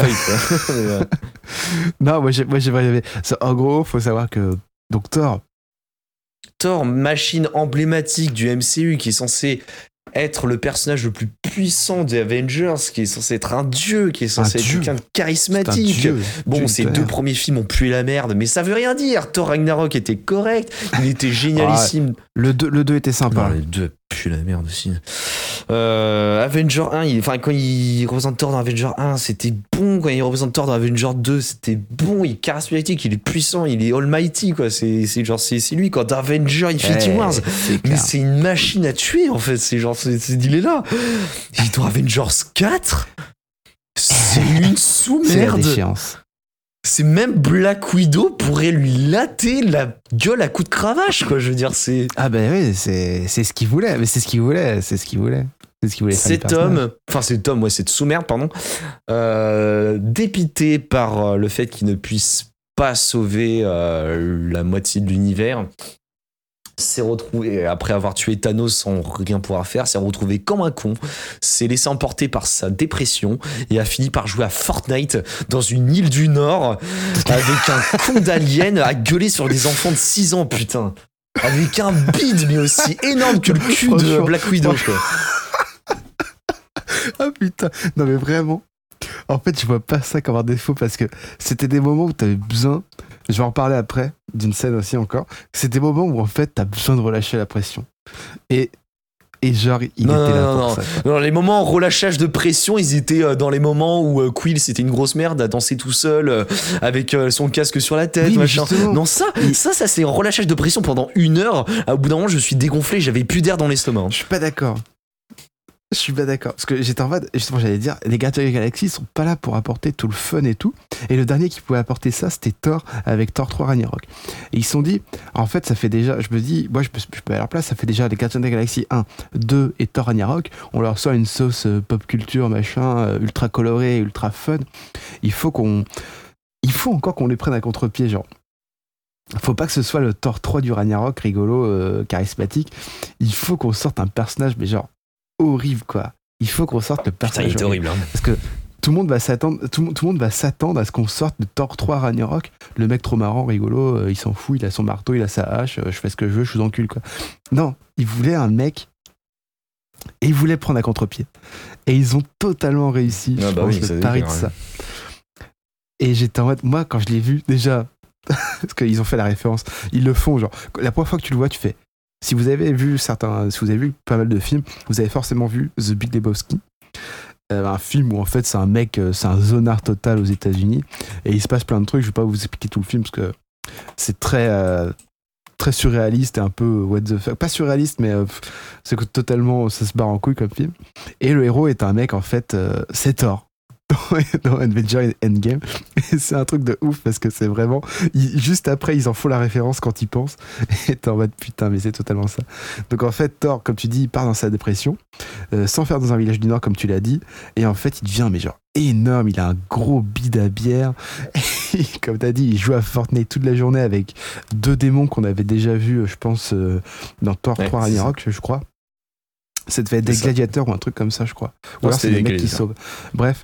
Non, moi, j'ai vraiment aimé. En gros, faut savoir que. Donc, Thor, machine emblématique du MCU qui est censé être le personnage le plus puissant des Avengers, qui est censé être un dieu, qui est censé être quelqu'un de charismatique. Bon, ces 2 premiers films ont pué la merde, mais ça veut rien dire. Thor Ragnarok était correct, il était génialissime. Le 2 était sympa. Non, le 2 pue la merde aussi. Avenger 1, quand il représente Thor dans Avenger 1, c'était bon. Quand il représente Thor dans Avenger 2, c'était bon. Il est charismatique, il est puissant, il est almighty, quoi. C'est lui, quoi. Dans Avenger Infinity Wars. Mais c'est une machine à tuer, en fait. Il est là. Et dans Avengers 4, c'est une sous-merde. C'est même Black Widow pourrait lui latter la gueule à coups de cravache, quoi. Je veux dire, c'est. Ah ben oui, c'est ce qu'il voulait. Mais c'est ce qu'il voulait. Cet homme, cette sous-merde, pardon, dépité par le fait qu'il ne puisse pas sauver la moitié de l'univers, s'est retrouvé, après avoir tué Thanos sans rien pouvoir faire, s'est retrouvé comme un con, s'est laissé emporter par sa dépression et a fini par jouer à Fortnite dans une île du Nord avec un con d'alien à gueuler sur des enfants de 6 ans, putain. Avec un bide, mais aussi énorme que le cul de Black Widow, quoi. Ah putain, non mais vraiment. En fait, je vois pas ça comme un défaut parce que c'était des moments où t'avais besoin. Je vais en parler après, d'une scène aussi encore. C'est des moments où en fait t'as besoin de relâcher la pression. Et genre, il était là pour ça. Non, les moments relâchage de pression, ils étaient dans les moments où Quill, c'était une grosse merde, à danser tout seul, avec son casque sur la tête, machin. Non, ça c'est relâchage de pression pendant 1 heure. Au bout d'un moment, je suis dégonflé, j'avais plus d'air dans l'estomac. Je suis pas d'accord. Parce que j'étais en mode, justement, j'allais dire, les Gardiens de la Galaxie sont pas là pour apporter tout le fun et tout. Et le dernier qui pouvait apporter ça, c'était Thor avec Thor 3 Ragnarok. Et ils se sont dit, en fait, ça fait déjà, je me dis, moi, je peux aller à leur place, ça fait déjà les Gardiens de la Galaxie 1, 2 et Thor Ragnarok. On leur sort une sauce pop culture, machin, ultra colorée, ultra fun. Il faut encore qu'on les prenne à contre-pied, genre. Faut pas que ce soit le Thor 3 du Ragnarok, rigolo, charismatique. Il faut qu'on sorte un personnage, mais genre, horrible, quoi. Il faut qu'on sorte le personnage. Putain, il est horrible, hein. Parce que tout le monde va s'attendre à ce qu'on sorte de Thor 3 Ragnarok. Le mec trop marrant, rigolo, il s'en fout, il a son marteau, il a sa hache, je fais ce que je veux, je suis dans le cul, quoi. Non, il voulait un mec et il voulait prendre à contre-pied. Et ils ont totalement réussi, je pense, le pari de ça. Et j'étais en mode, moi, quand je l'ai vu, déjà, parce qu'ils ont fait la référence, ils le font, genre, la première fois que tu le vois, tu fais. Si vous avez vu pas mal de films, vous avez forcément vu The Big Lebowski, un film où en fait c'est un mec, c'est un zonard total aux États-Unis et il se passe plein de trucs. Je vais pas vous expliquer tout le film parce que c'est très surréaliste et un peu what the fuck. Pas surréaliste, mais c'est que totalement ça se barre en couille comme film. Et le héros est un mec en fait, c'est Thor. Dans Avengers Endgame. Et c'est un truc de ouf parce que c'est vraiment juste après ils en font la référence quand ils pensent et t'es en mode putain mais c'est totalement ça. Donc en fait Thor, comme tu dis, il part dans sa dépression sans faire dans un village du Nord comme tu l'as dit, et en fait il devient mais genre énorme, il a un gros bide à bière et, comme t'as dit, il joue à Fortnite toute la journée avec 2 démons qu'on avait déjà vus je pense dans Thor 3 Ragnarok, je crois. Ça devait être des gladiateurs ou un truc comme ça, je crois. Ou alors c'est des mecs qui sauvent. Bref.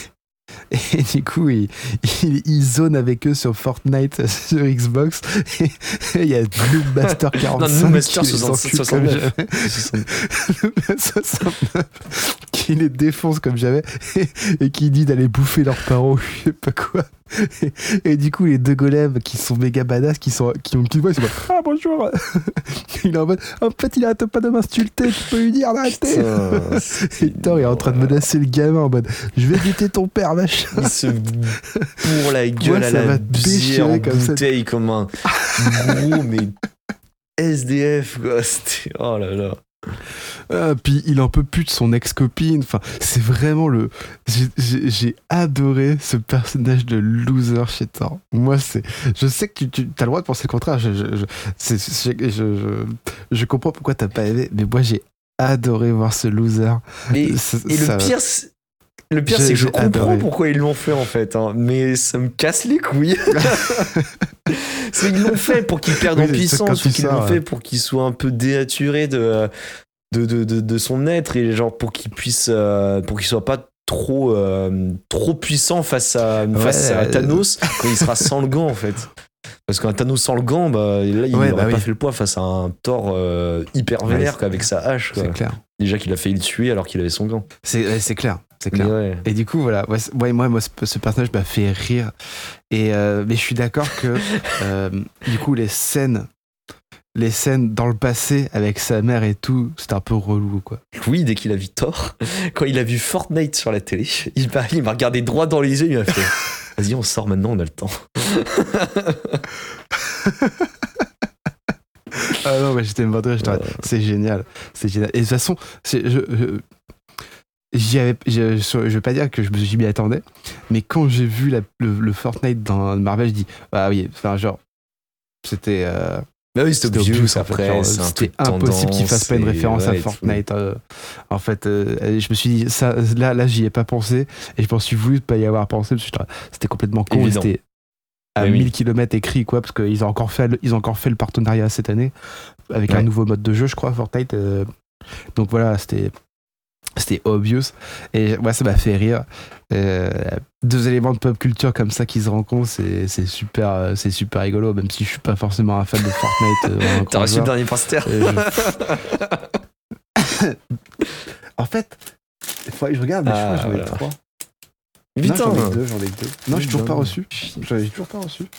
Et du coup, il zone avec eux sur Fortnite, sur Xbox. Et il y a Noobmaster 45. Noobmaster 69. Qui les défonce comme jamais. Et qui dit d'aller bouffer leurs parents, je sais pas quoi. Et du coup, les 2 golems qui sont méga badass, qui ont une petite voix, ils sont comme ah bonjour. Il est en mode en fait, il arrête pas de m'insulter, tu peux lui dire d'arrêter. Et Thor est en train de menacer le gamin en mode je vais buter ton père, machin. Il se bourre la gueule à la bière en bouteille comme un gros mais SDF, quoi. C'était oh là là. Puis il en peut plus de son ex-copine. Enfin, c'est vraiment j'ai adoré ce personnage de loser chez Thor. Moi, je sais que tu as le droit de penser le contraire. Je comprends pourquoi t'as pas aimé, mais moi j'ai adoré voir ce loser. Et le pire, Le pire, c'est que je J'ai comprends adoré. pourquoi ils l'ont fait en fait, hein, mais ça me casse les couilles. Ils l'ont fait pour qu'il perde Oui, en c'est puissance, quand ou tu qu'ils sors, l'ont fait pour qu'il soit un peu dénaturé de son être, et genre pour qu'il puisse, pour qu'il soit pas trop puissant face à Thanos quand il sera sans le gant en fait. Parce qu'un Thanos sans le gant, bah, là, il Ouais, n'aurait bah pas oui. fait le poids face à un Thor hyper Ouais, vénère c'est- quoi, avec sa hache. Quoi. C'est clair. Déjà qu'il a failli le tuer alors qu'il avait son gant. C'est clair. C'est clair. Mais ouais. Et du coup, voilà, moi ce personnage m'a fait rire. Et, mais je suis d'accord que, du coup, les scènes dans le passé avec sa mère et tout, c'était un peu relou, quoi. Oui, dès qu'il a vu Thor, quand il a vu Fortnite sur la télé, il m'a regardé droit dans les yeux, il m'a fait vas-y, on sort maintenant, on a le temps. Ah non, mais j'étais mordre, c'est génial. C'est génial. Et de toute façon, je veux pas dire que j'y m'y attendais, mais quand j'ai vu le Fortnite dans Marvel, je dis, ah oui, enfin, genre, c'était. Bah oui, c'était obvious en fait, après, genre, c'est un c'était truc impossible qu'il fasse pas une tendance, référence et à ouais, Fortnite. En fait, je me suis dit, ça, là, j'y ai pas pensé, et je m'en suis voulu de pas y avoir pensé, parce que c'était complètement con, et Évident. c'était à Oui, oui. 1000 km écrit, quoi, parce qu'ils ont encore fait le partenariat cette année, avec Ouais. un nouveau mode de jeu, je crois, Fortnite. Donc voilà, c'était obvious, et moi, ça m'a fait rire. Deux éléments de pop culture comme ça qui se rencontrent, c'est super rigolo, même si je suis pas forcément un fan de Fortnite. T'as reçu le dernier poster. En fait, il faudrait que je regarde, mais je crois que j'en ai voilà. 3. Putain, Non, j'en ai deux. Non, j'ai toujours pas reçu. J'ai toujours pas reçu.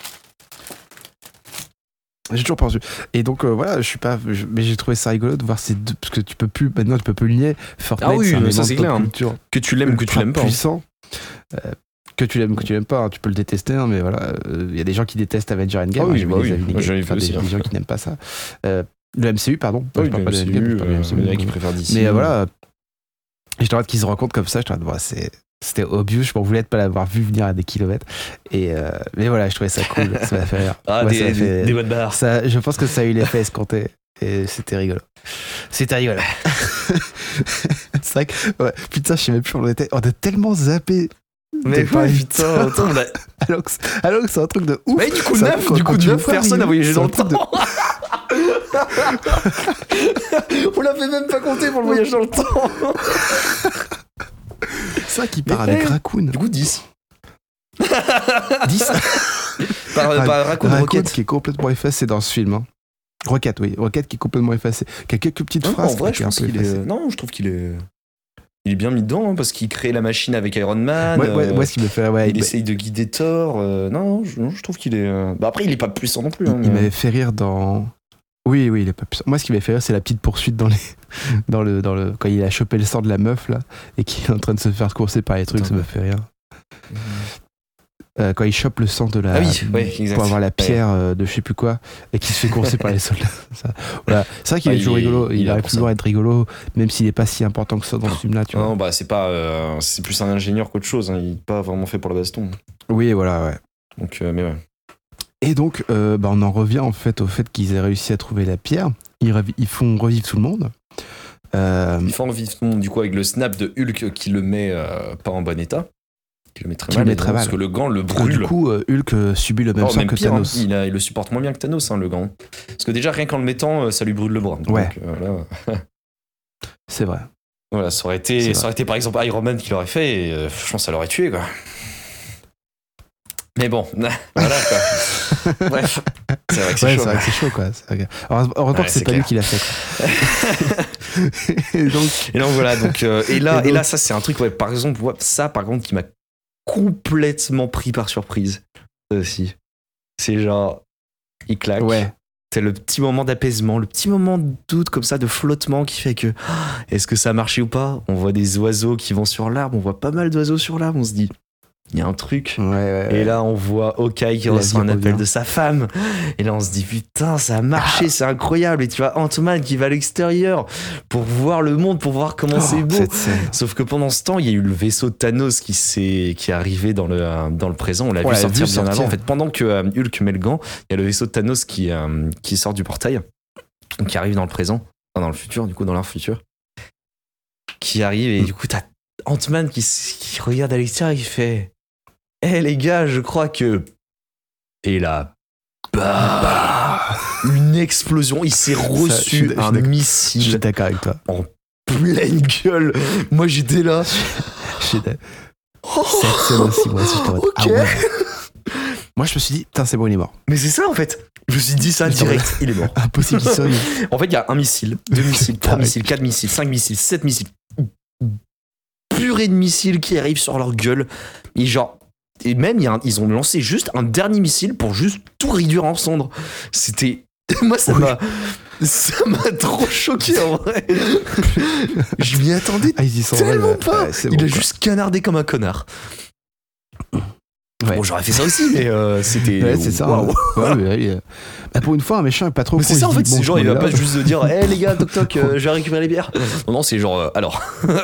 Et donc voilà, mais j'ai trouvé ça rigolo de voir ces deux, parce que maintenant tu peux plus le nier. Fortnite, Ah oui, c'est un mais ça, élément c'est de pop clair, hein. culture que tu l'aimes ou que tu ultra l'aimes pas. puissant. Que tu l'aimes ou que tu l'aimes pas, hein, tu peux le détester, hein, mais voilà, il y a des gens qui détestent Avenger Endgame. Ah oui, j'ai vu bah des oui. avis Moi, négatifs, j'en ai vu aussi, des hein. gens qui n'aiment pas ça. Le MCU, pardon. Oui, Je parle pas de Endgame, je parle de MCU. il y en a qui préfèrent d'ici. Mais voilà, j'étais hâte qu'ils se rencontrent comme ça, c'était obvious, je m'en voulais de pas l'avoir vu venir à des kilomètres. Mais voilà, je trouvais ça cool, ça m'a fait rire. Ah, Ouais, ça m'a fait- des bonnes barres. ça, je pense que ça a eu l'effet escompté. Et c'était rigolo. C'est vrai que, ouais, putain, je sais même plus où on était. On a tellement zappé. Mais de parler de putain, ça. attends, on a. Alors que c'est un truc de ouf. Mais du coup, C'est un neuf, truc quand tu vois personne a arriver, voyagé c'est dans un le truc de- temps. On l'avait même pas compté pour le voyage dans le temps. C'est ça qui part avec Raccoon. Du coup, 10. 10. Par Raccoon Rocket. qui est complètement effacé dans ce film. Hein. Rocket, oui. Rocket qui est complètement effacé. Qui a quelques petites Non, phrases en vrai, qui je est un pense peu qu'il effacé. est. Non, je trouve qu'il est. Il est bien mis dedans, hein, parce qu'il crée la machine avec Iron Man. Ouais, ce qui me fait. Ouais, il essaye de guider Thor. Non, je trouve qu'il est. Bah après, il est pas puissant non plus. Hein, il mais- m'avait fait rire dans. Oui, il est pas puissant. Moi, ce qui m'avait fait rire, c'est la petite poursuite dans le quand il a chopé le sang de la meuf là et qu'il est en train de se faire courser par les trucs, ça me fait rire. Quand il chope le sang de la Ah oui, ouais, exact. pour avoir la pierre de je sais plus quoi et qu'il se fait courser par les soldats. Ça, voilà. C'est vrai qu'il Ah, est toujours rigolo. Il est aurait pour toujours ça. être rigolo, même s'il est pas si important que ça dans ce film-là. Tu vois. Non, bah c'est pas. C'est plus un ingénieur qu'autre chose. Hein. Il est pas vraiment fait pour la baston. Oui, voilà, ouais. Donc, mais ouais. Et donc, on en revient en fait au fait qu'ils aient réussi à trouver la pierre. Ils font revivre tout le monde. Ils font vivre tout le monde, du coup, avec le snap de Hulk qui le met pas en bon état. Qui le met très Qui mal. le met très Parce mal. que le gant le Et brûle. du coup, Hulk subit le même sort même que pire, Thanos. hein. Il le supporte moins bien que Thanos, hein, le gant. Parce que déjà, rien qu'en le mettant, ça lui brûle le bras. Donc, Ouais. là, C'est vrai. voilà, ça aurait été par exemple Iron Man qui l'aurait fait, et je pense que ça l'aurait tué, quoi. Mais bon, voilà, quoi. Bref, c'est vrai que c'est Ouais, chaud. c'est vrai que c'est chaud, quoi. C'est vrai que- Heureusement Ouais, que c'est c'est pas lui clair. qui l'a fait. Quoi. Et donc, Et donc voilà, et là, Et donc- ça c'est un truc, ouais, par exemple, ça par contre qui m'a complètement pris par surprise. Ça aussi. C'est genre, il claque. ouais. C'est le petit moment d'apaisement, le petit moment de doute comme ça, de flottement qui fait que est-ce que ça a marché ou pas? On voit des oiseaux qui vont sur l'arbre, on voit pas mal d'oiseaux sur l'arbre, on se dit, il y a un truc. Ouais. Et là, on voit Hawkeye qui La reçoit vie un appel revient. de sa femme. Et là, on se dit, putain, ça a marché, c'est incroyable. Et tu vois Ant-Man qui va à l'extérieur pour voir le monde, pour voir comment c'est beau. Cette scène. Sauf que pendant ce temps, il y a eu le vaisseau de Thanos qui est arrivé dans le présent. On l'a vu sortir bien avant. En fait, pendant que Hulk met le gant, il y a le vaisseau de Thanos qui sort du portail, qui arrive dans le présent, enfin, dans le futur, du coup, dans leur futur, qui arrive et du coup, t'as Ant-Man qui regarde à l'extérieur, il fait les gars, je crois que. Et là, une explosion. Il s'est reçu un Je missile suis d'accord avec toi. en pleine gueule. Moi, j'étais là. Cette scène aussi, moi aussi, je t'aurais dit, Ok. ah ouais. Moi, je me suis dit, putain, c'est bon, il est mort. Mais c'est ça en fait. Je me suis dit ça direct. Il est mort. Impossible qu'il soit. En fait, il y a un missile, 2 missiles, 3 missiles, 4 missiles, 5 missiles, 7 missiles. Purée de missiles qui arrivent sur leur gueule. Et même, ils ont lancé juste un dernier missile pour juste tout réduire en cendres. C'était. Moi, ça m'a trop choqué en vrai. Je m'y attendais Ah, ils y sont tellement pas. Ouais, c'est Il bon, a quoi. juste canardé comme un connard. Ouais. Bon, j'aurais fait ça aussi, mais c'était. Ouais, c'est ça. Waouh. Bah, pour une fois, un méchant est pas trop Mais con, c'est ça en se fait, dit, c'est bon, genre je il va vais pas là. juste dire les gars, toc toc, je vais récupérer les bières. Non, c'est genre alors.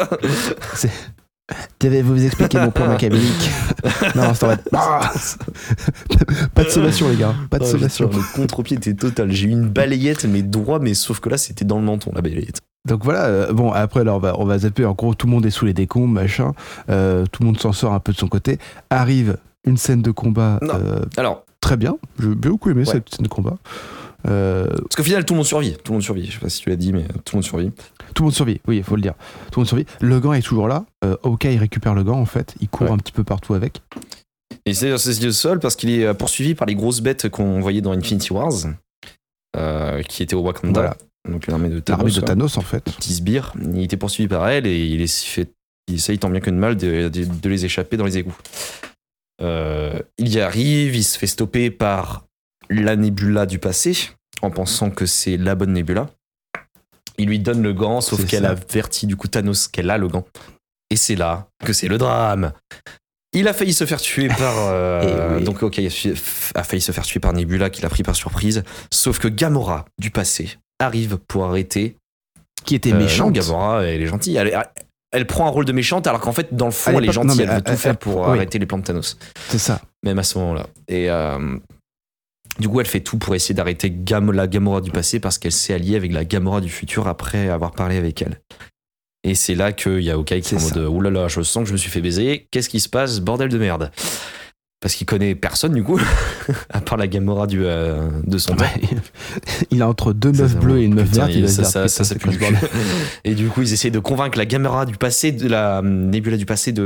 Je vais vous expliquer mon plan machiavélique. Non, c'est vrai. Pas de sommation, les gars. Pas de Oh, sommation. putain, le contre-pied était total. J'ai eu une balayette, mais droit, mais sauf que là c'était dans le menton la balayette. Donc voilà, bon, après, là, on va zapper. En gros, tout le monde est sous les décombres, machin. Tout le monde s'en sort un peu de son côté. Arrive une scène de combat Non. Alors, très bien. J'ai beaucoup aimé Ouais. cette scène de combat. parce qu'au final tout le monde survit. Tout le monde survit. Je sais pas si tu l'as dit, mais tout le monde survit. Tout le monde survit, oui, il faut le dire. Tout le monde survit. Logan est toujours là. Hawkeye il récupère Logan, en fait. Il court Ouais. un petit peu partout avec. Et c'est le sol parce qu'il est poursuivi par les grosses bêtes qu'on voyait dans Infinity Wars, qui étaient au Wakanda. Voilà. Donc l'armée de Thanos. L'armée de quoi. Thanos, en fait. Petit sbire. Il était poursuivi par elle et il essaye tant bien que de mal de les échapper dans les égouts. Il y arrive, il se fait stopper par la Nebula du passé en pensant que c'est la bonne Nebula. Il lui donne le gant, sauf C'est qu'elle ça. avertit du coup Thanos qu'elle a le gant. Et c'est là que c'est le drame. Il a failli se faire tuer par. Et oui. Donc, ok, il a failli se faire tuer par Nebula, qui l'a pris par surprise. Sauf que Gamora du passé arrive pour arrêter. Qui était Non, méchante. Gamora, elle est gentille. Elle prend un rôle de méchante, alors qu'en fait, dans le fond, Elle est elle est pas- gentille. non, mais Elle veut tout elle- faire pour oui. arrêter les plans de Thanos. C'est ça. Même à ce moment-là. Et du coup, elle fait tout pour essayer d'arrêter la Gamora du passé parce qu'elle s'est alliée avec la Gamora du futur après avoir parlé avec elle. Et c'est là qu'il y a Hawkeye qui est en C'est mode oulala, je sens que je me suis fait baiser. Qu'est-ce qui se passe? Bordel de merde. Parce qu'il connaît personne du coup, à part la Gamora de son temps. Ouais. Il a entre deux Ça, meufs ça, bleues et une meuf putain, verte. Il va se dire, ça putain, c'est pue quoi du ce cul. bordel. Et du coup, ils essayent de convaincre la Gamora du passé, de la Nebula du passé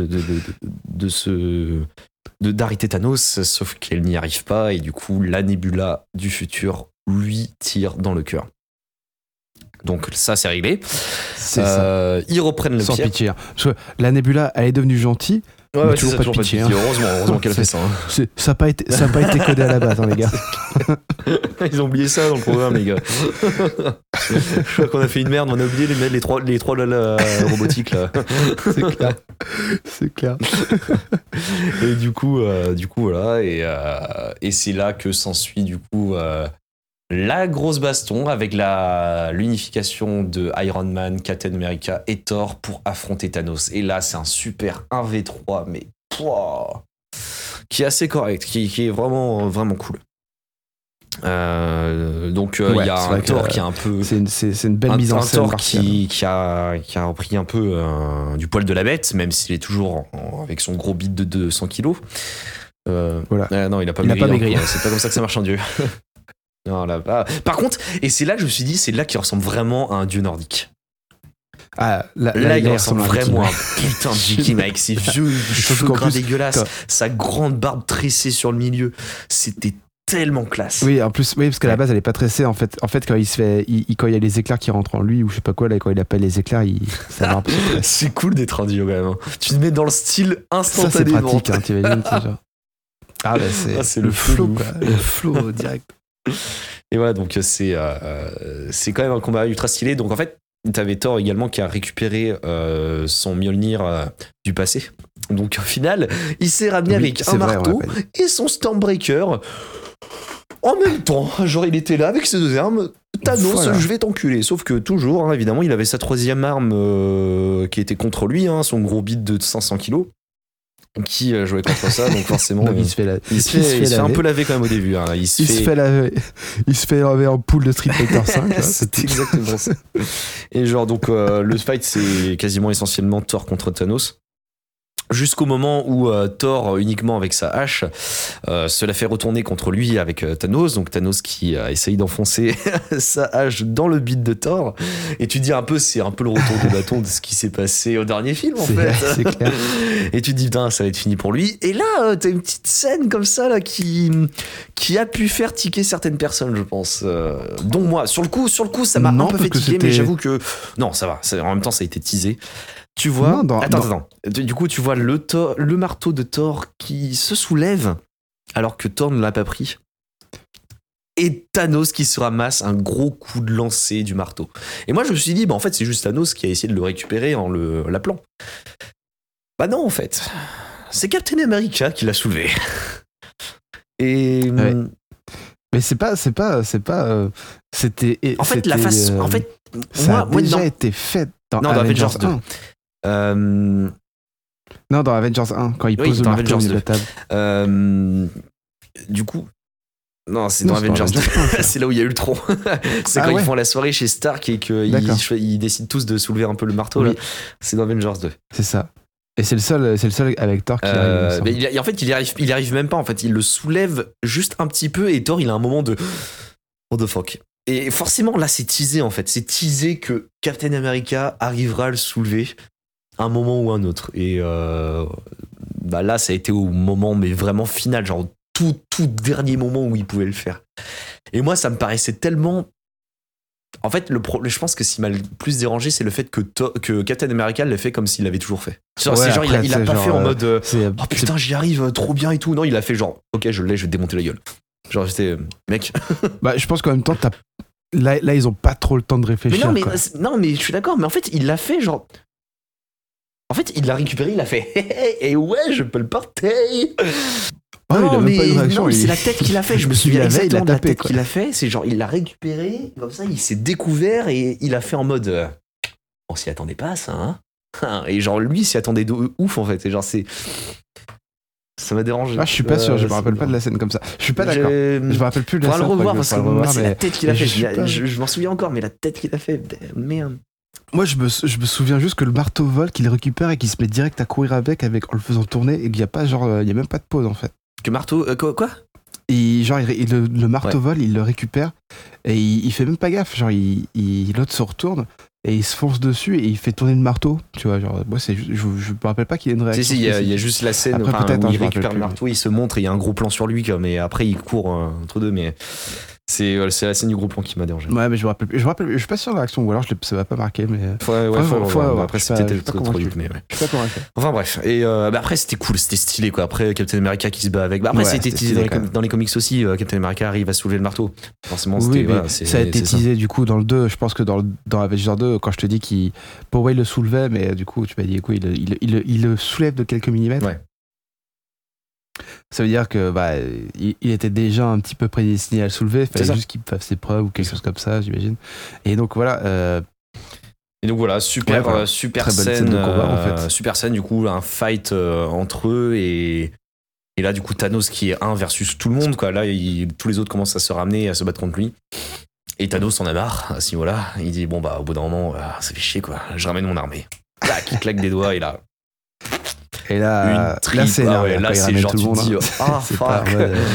d'arrêter Thanos, sauf qu'elle n'y arrive pas, et du coup, la Nebula du futur lui tire dans le cœur. Donc ça, c'est réglé. C'est ça. Ils reprennent le Sans pied. pitié. hein. Parce que la Nebula, elle est devenue gentille. Ouais, mais ouais, toujours c'est pas ça, de pitié, hein. Heureusement qu'elle fait ça. hein. Ça n'a pas été codé à la base, hein, les gars. Ils ont oublié ça dans le programme, les gars. Je crois qu'on a fait une merde, on a oublié les trois robotiques là. C'est clair. C'est clair. Et du coup voilà, et c'est là que s'ensuit du coup la grosse baston avec l'unification de Iron Man, Captain America et Thor pour affronter Thanos. Et là, c'est un super 1v3, mais pouah, qui est assez correct, qui est vraiment, vraiment cool. Donc il Ouais, y a c'est un vrai que, Thor qui est un peu... C'est une belle mise en scène. Thor martiale. qui a repris un peu du poil de la bête, même s'il est toujours avec son gros bit de 200 kilos. Voilà. Non, il a pas Il a maigri. pas maigri. Hein. C'est pas comme ça que ça marche en dieu. Non, là, par contre, et c'est là que je me suis dit, c'est là qu'il ressemble vraiment à un dieu nordique. Ah, Là, il il ressemble à un vraiment à Viking. un putain de viking avec ses vieux cheveux Surtout qu'en gras plus, dégueulasses, quand- sa grande barbe tressée sur le milieu. C'était tellement classe. Oui, en plus, oui, parce qu'à la base, elle est pas tressée. En fait, quand il se fait, quand il y a les éclairs qui rentrent en lui ou je sais pas quoi, là, quand il appelle les éclairs, ça va un peu. C'est cool d'être un dieu quand même. hein. Tu te mets dans le style Ça, c'est instantanément. pratique, hein, t'imagines, c'est genre. Ah, bah, c'est le le flow, feu, quoi. Le flow direct. Et voilà, donc c'est quand même un combat ultra stylé. Donc en fait, t'avais Thor également qui a récupéré son Mjolnir du passé. Donc au final, il s'est ramené Oui, avec c'est un vrai, on marteau l'a pas dit. et son Stormbreaker. En même temps, genre il était là avec ses deux armes. Thanos, Voilà. je vais t'enculer. Sauf que toujours, hein, évidemment, il avait sa troisième arme qui était contre lui, hein, son gros bit de 500 kilos. qui jouait contre ça, donc forcément Donc il se fait il se fait un peu laver quand même au début. Hein. Il se fait laver en poule de Street Fighter 5. C'est exactement ça. Et genre donc le fight c'est quasiment essentiellement Thor contre Thanos. Jusqu'au moment où Thor, uniquement avec sa hache, se la fait retourner contre lui avec Thanos. Donc Thanos qui essaye d'enfoncer sa hache dans le bide de Thor. Et tu dis un peu, c'est un peu le retour de bâton de ce qui s'est passé au dernier film en fait. C'est clair. Et tu te dis, putain, ça va être fini pour lui. Et là, t'as une petite scène comme ça là, qui a pu faire tiquer certaines personnes, je pense. Dont moi. Sur le coup, ça m'a un peu fait tiquer, mais j'avoue que... Non, ça va. En même temps, ça a été teasé. Tu vois, attends. Du coup, tu vois le marteau de Thor qui se soulève alors que Thor ne l'a pas pris. Et Thanos qui se ramasse un gros coup de lancer du marteau. Et moi, je me suis dit, en fait, c'est juste Thanos qui a essayé de le récupérer en l'appelant. Bah non, en fait. C'est Captain America qui l'a soulevé. Et... Ouais. Mais c'était... En fait, la face... En fait, ça a déjà été fait dans Avengers 2. Non, dans Avengers 1, quand il pose le marteau au milieu de la table. Du coup, non, c'est dans Avengers 2. C'est là où il y a Ultron. C'est quand ils font la soirée chez Stark et qu'ils décident tous de soulever un peu le marteau. Là. C'est dans Avengers 2. C'est ça. Et c'est le seul avec Thor qui arrive. Mais en fait, il y arrive même pas. En fait, il le soulève juste un petit peu et Thor, il a un moment de what the fuck. Et forcément, là, c'est teasé en fait. C'est teasé que Captain America arrivera à le soulever un moment ou un autre. Et là, ça a été au moment, mais vraiment final, genre tout dernier moment où il pouvait le faire. Et moi, ça me paraissait tellement... En fait, je pense que ce qui m'a le plus dérangé, c'est le fait que Captain America l'ait fait comme s'il l'avait toujours fait. C'est genre, il a pas fait en mode oh putain, j'y arrive trop bien et tout. Non, il a fait genre, ok, je vais te démonter la gueule. Genre, j'étais mec. Bah, je pense qu'en même temps, là, ils ont pas trop le temps de réfléchir. Mais je suis d'accord, mais en fait, il l'a fait genre. En fait, il l'a récupéré, il a fait et ouais, je peux le porter. Oh, non, il a même pas eu de réaction. C'est la tête qu'il a fait. Je me souviens exactement de la tête qu'il a fait. C'est genre, il l'a récupéré, comme ça, il s'est découvert et il a fait en mode on s'y attendait pas, ça, hein. Et genre, lui, il s'y attendait de ouf, en fait. Et genre, ça m'a dérangé. Ah, je suis pas sûr, je me rappelle pas de la scène comme ça. Je suis pas d'accord. Je me rappelle plus de la scène. On va le revoir parce que moi, c'est la tête qu'il a fait. Je m'en souviens encore, mais la tête qu'il a fait, merde. Moi, je me souviens juste que le marteau vole, qu'il récupère et qu'il se met direct à courir avec en le faisant tourner et qu'il y a pas il y a même pas de pause en fait. Que marteau quoi et genre le marteau vole, il le récupère et il fait même pas gaffe. Genre l'autre se retourne et il se fonce dessus et il fait tourner le marteau. Tu vois, genre moi je me rappelle pas qu'il y ait une réaction. Si, il y a juste la scène après, où il récupère le marteau, il se montre et il y a un gros plan sur lui, mais après il court entre deux, mais. C'est la scène du gros plan qui m'a dérangé. Ouais, mais je me rappelle, je suis pas sûr de la réaction, ou alors ça m'a pas marqué, mais. Après, c'était peut-être trop vite, mais ouais. Je sais pas comment enfin, bref. Et après, c'était cool, c'était stylé, quoi. Après, Captain America qui se bat avec. Après, c'était teasé dans les comics aussi. Captain America arrive à soulever le marteau. Forcément, c'était. Oui, ça a été teasé, du coup, dans le 2. Je pense que dans Avengers 2, quand je te dis qu'il. Powell le soulevait, mais du coup, tu m'as dit, écoute, il le soulève de quelques millimètres. Ouais. Ça veut dire que il était déjà un petit peu prédestiné à le soulever. Il fallait juste qu'il fasse ses preuves ou quelque chose comme ça, j'imagine. Et donc voilà. Et donc voilà, super scène de combat, en fait. Super scène, du coup, un fight entre eux et là, du coup, Thanos qui est 1 versus tout le monde, quoi. Là, tous les autres commencent à se ramener et à se battre contre lui. Et Thanos en a marre à ce niveau-là. Il dit bon, au bout d'un moment, ça fait chier, quoi. Je ramène mon armée. Tac, il claque des doigts et là. Et là, c'est là c'est genre tu te dis fuck.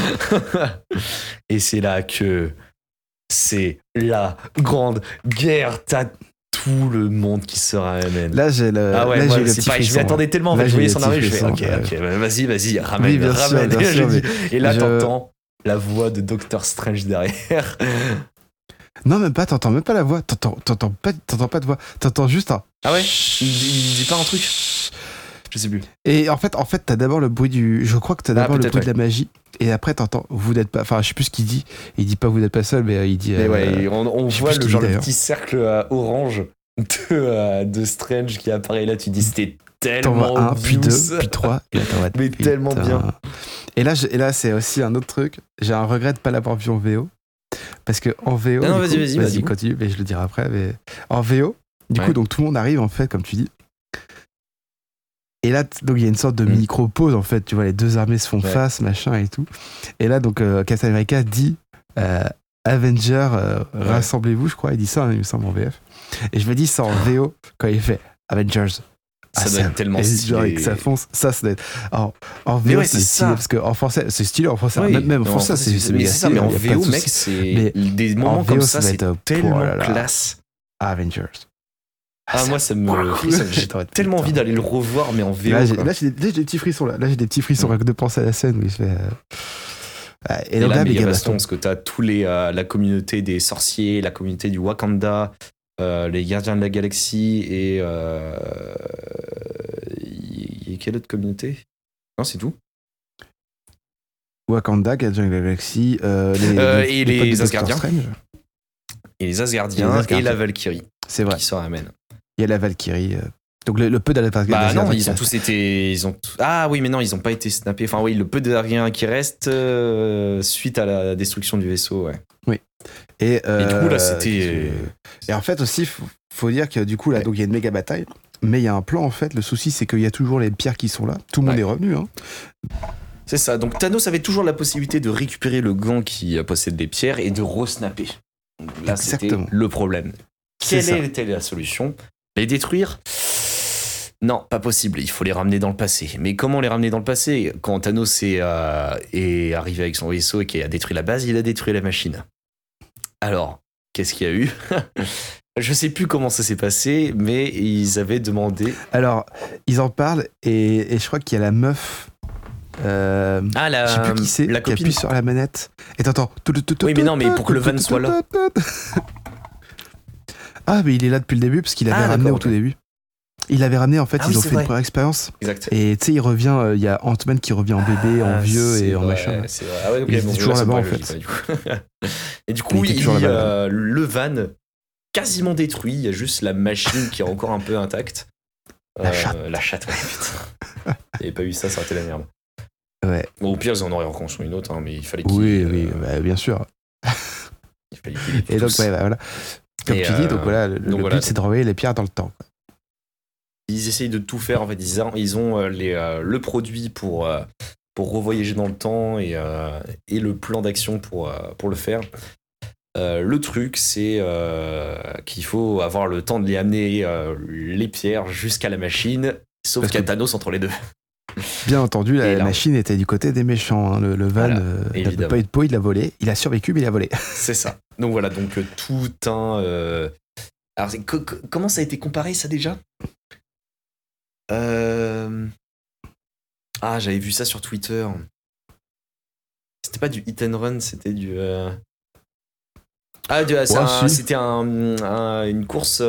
Et c'est là que c'est la grande guerre. T'as tout le monde qui se ramène. Là j'ai le je m'y attendais tellement. En fait, je voyais son arrivée, je fais ok, vas-y, ramène. Bien sûr, et là t'entends la voix de Doctor Strange derrière. Non, même pas, t'entends même pas la voix, t'entends pas de voix, t'entends juste un. Ah ouais, il dit pas un truc. Je sais plus. Et en fait, t'as d'abord le bruit je crois que t'as d'abord le bruit de la magie, et après t'entends vous n'êtes pas. Enfin, je sais plus ce qu'il dit. Il dit pas vous n'êtes pas seul, mais il dit. Mais on voit le petit cercle orange de Strange qui apparaît là. Tu dis c'était tellement 1, puis 2, puis 3, et là mais tellement bien. Et là, c'est aussi un autre truc. J'ai un regret de pas l'avoir vu en VO, parce que en VO. Non, vas-y, continue, mais je le dirai après. Mais en VO, du coup, donc tout le monde arrive en fait, comme tu dis. Et là, donc il y a une sorte de micro-pause en fait, tu vois, les deux armées se font face, machin et tout. Et là, donc Captain America dit Avenger, rassemblez-vous, je crois, il dit ça, il me semble en VF. Et je me dis ça en VO quand il fait Avengers. Ça doit être tellement stylé. Genre, et que ça fonce, ça doit être. Alors, en VO, c'est stylé, parce qu'en français, c'est stylé en français. Oui, même en français, c'est méga stylé. Mais en VO, mec, c'est des moments comme ça, c'est tellement classe. Avengers. Moi, j'ai tellement envie d'aller le revoir, mais en VO. Là, j'ai des petits frissons. Là, j'ai des petits frissons rien que de penser à la scène où il se fait. Et là, méga baston, parce que t'as tous la communauté des sorciers, la communauté du Wakanda, les gardiens de la galaxie et quelle autre communauté? Non, c'est tout. Wakanda, gardiens de la galaxie, et les Asgardiens. Et les Asgardiens et la Valkyrie. C'est vrai. Qui s'en ramènent. Il y a la Valkyrie. Donc le peu d'Asgardiens. Non, ils ont tous été. Ah oui, mais non, ils ont pas été snappés. Enfin, oui, le peu d'Asgardiens qui reste suite à la destruction du vaisseau, ouais. Oui. Et du coup, là, c'était. Et en fait, aussi, faut dire que du coup, là, donc il y a une méga bataille. Mais il y a un plan, en fait. Le souci, c'est qu'il y a toujours les pierres qui sont là. Tout le monde est revenu. Hein. C'est ça. Donc Thanos avait toujours la possibilité de récupérer le gant qui possède des pierres et de re-snapper. Là, c'était le problème. Quelle était la solution? Les détruire? Non, pas possible. Il faut les ramener dans le passé. Mais comment les ramener dans le passé? Quand Thanos est arrivé avec son vaisseau et qui a détruit la base, il a détruit la machine. Alors, qu'est-ce qu'il y a eu? Je sais plus comment ça s'est passé, mais ils avaient demandé. Alors, ils en parlent et je crois qu'il y a la meuf. Je sais plus qui c'est, la qui appuie sur la manette. Et attends. Oui, mais non, mais pour que le van soit là. Ah, mais il est là depuis le début parce qu'il avait ramené au tout début. Il avait ramené, en fait, ils ont fait une première expérience. Exact. Et tu sais, il revient, il y a Ant-Man qui revient en bébé, en vieux et en machin. C'est vrai. Ah ouais, ok, il est toujours là-bas, en fait. Et du coup, le van quasiment détruit. Il y a juste la machine qui est encore un peu intacte. La chatte, ouais, putain. Il n'y avait pas eu ça, ça aurait été la merde. Ouais. Bon, au pire, ils en auraient reconstruit une autre, hein, mais il fallait qu'il. Oui, bien sûr. Il fallait qu'il et donc, voilà. Comme tu dis, donc voilà, le but, c'est de renvoyer les pierres dans le temps. Ils essayent de tout faire, en fait. Ils ont le produit pour revoyager dans le temps et le plan d'action pour le faire. Le truc, c'est qu'il faut avoir le temps de les amener les pierres jusqu'à la machine, sauf qu'il y a Thanos entre les deux. Bien entendu, la machine était du côté des méchants. Hein. Le van n'a pas eu de peau, il l'a volé. Il a survécu, mais il a volé. C'est ça. Donc voilà, donc tout un... Alors, comment ça a été comparé, ça, déjà? J'avais vu ça sur Twitter. C'était pas du hit and run, c'était du... C'était une course...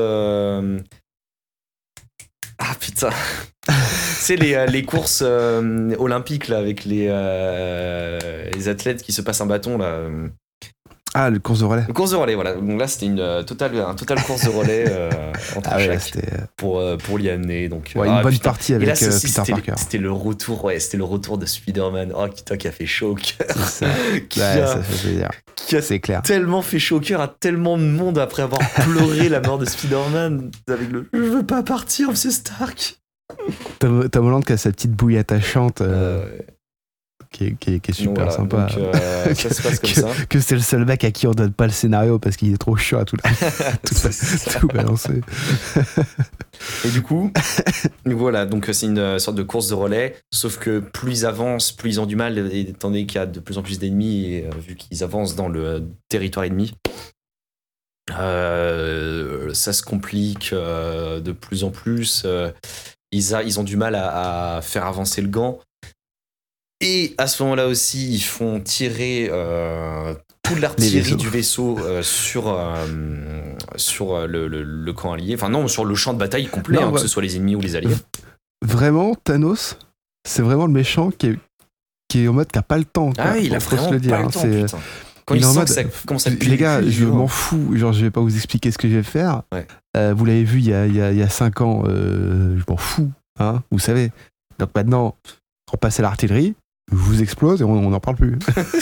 putain. C'est les courses olympiques là, avec les athlètes qui se passent un bâton là. Le course de relais. Le course de relais, voilà. Donc là, c'était un total course de relais entre chaque pour l'y amener. Donc, une bonne partie avec Peter Parker. C'était le retour, c'était le retour de Spider-Man. Oh putain, qui a fait chaud au cœur. C'est ça. Ça fait plaisir. C'est clair. Tellement fait chaud au cœur à tellement de monde après avoir pleuré la mort de Spider-Man avec le je veux pas partir, Monsieur Stark. Tom Holland qui a sa petite bouille attachante. Qui est super sympa. Donc, ça se passe comme ça. Que c'est le seul mec à qui on donne pas le scénario parce qu'il est trop chiant à tout balancer. Et du coup, voilà, donc c'est une sorte de course de relais, sauf que plus ils avancent, plus ils ont du mal, étant donné qu'il y a de plus en plus d'ennemis, et vu qu'ils avancent dans le territoire ennemi, ça se complique de plus en plus. Ils ont du mal à faire avancer le gant. Et à ce moment-là aussi, ils font tirer toute l'artillerie du vaisseau sur le camp allié. Enfin non, sur le champ de bataille complet, que ce soit les ennemis ou les alliés. Vraiment, Thanos, c'est vraiment le méchant qui est en mode qui n'a pas le temps. Il a vraiment le temps, putain. Quand il sent que ça commence à les gars, je m'en fous. Genre, je vais pas vous expliquer ce que je vais faire. Ouais. Vous l'avez vu il y a 5 ans. Je m'en fous. Hein, vous savez. Donc maintenant, on passe à l'artillerie. vous explose et on n'en parle plus.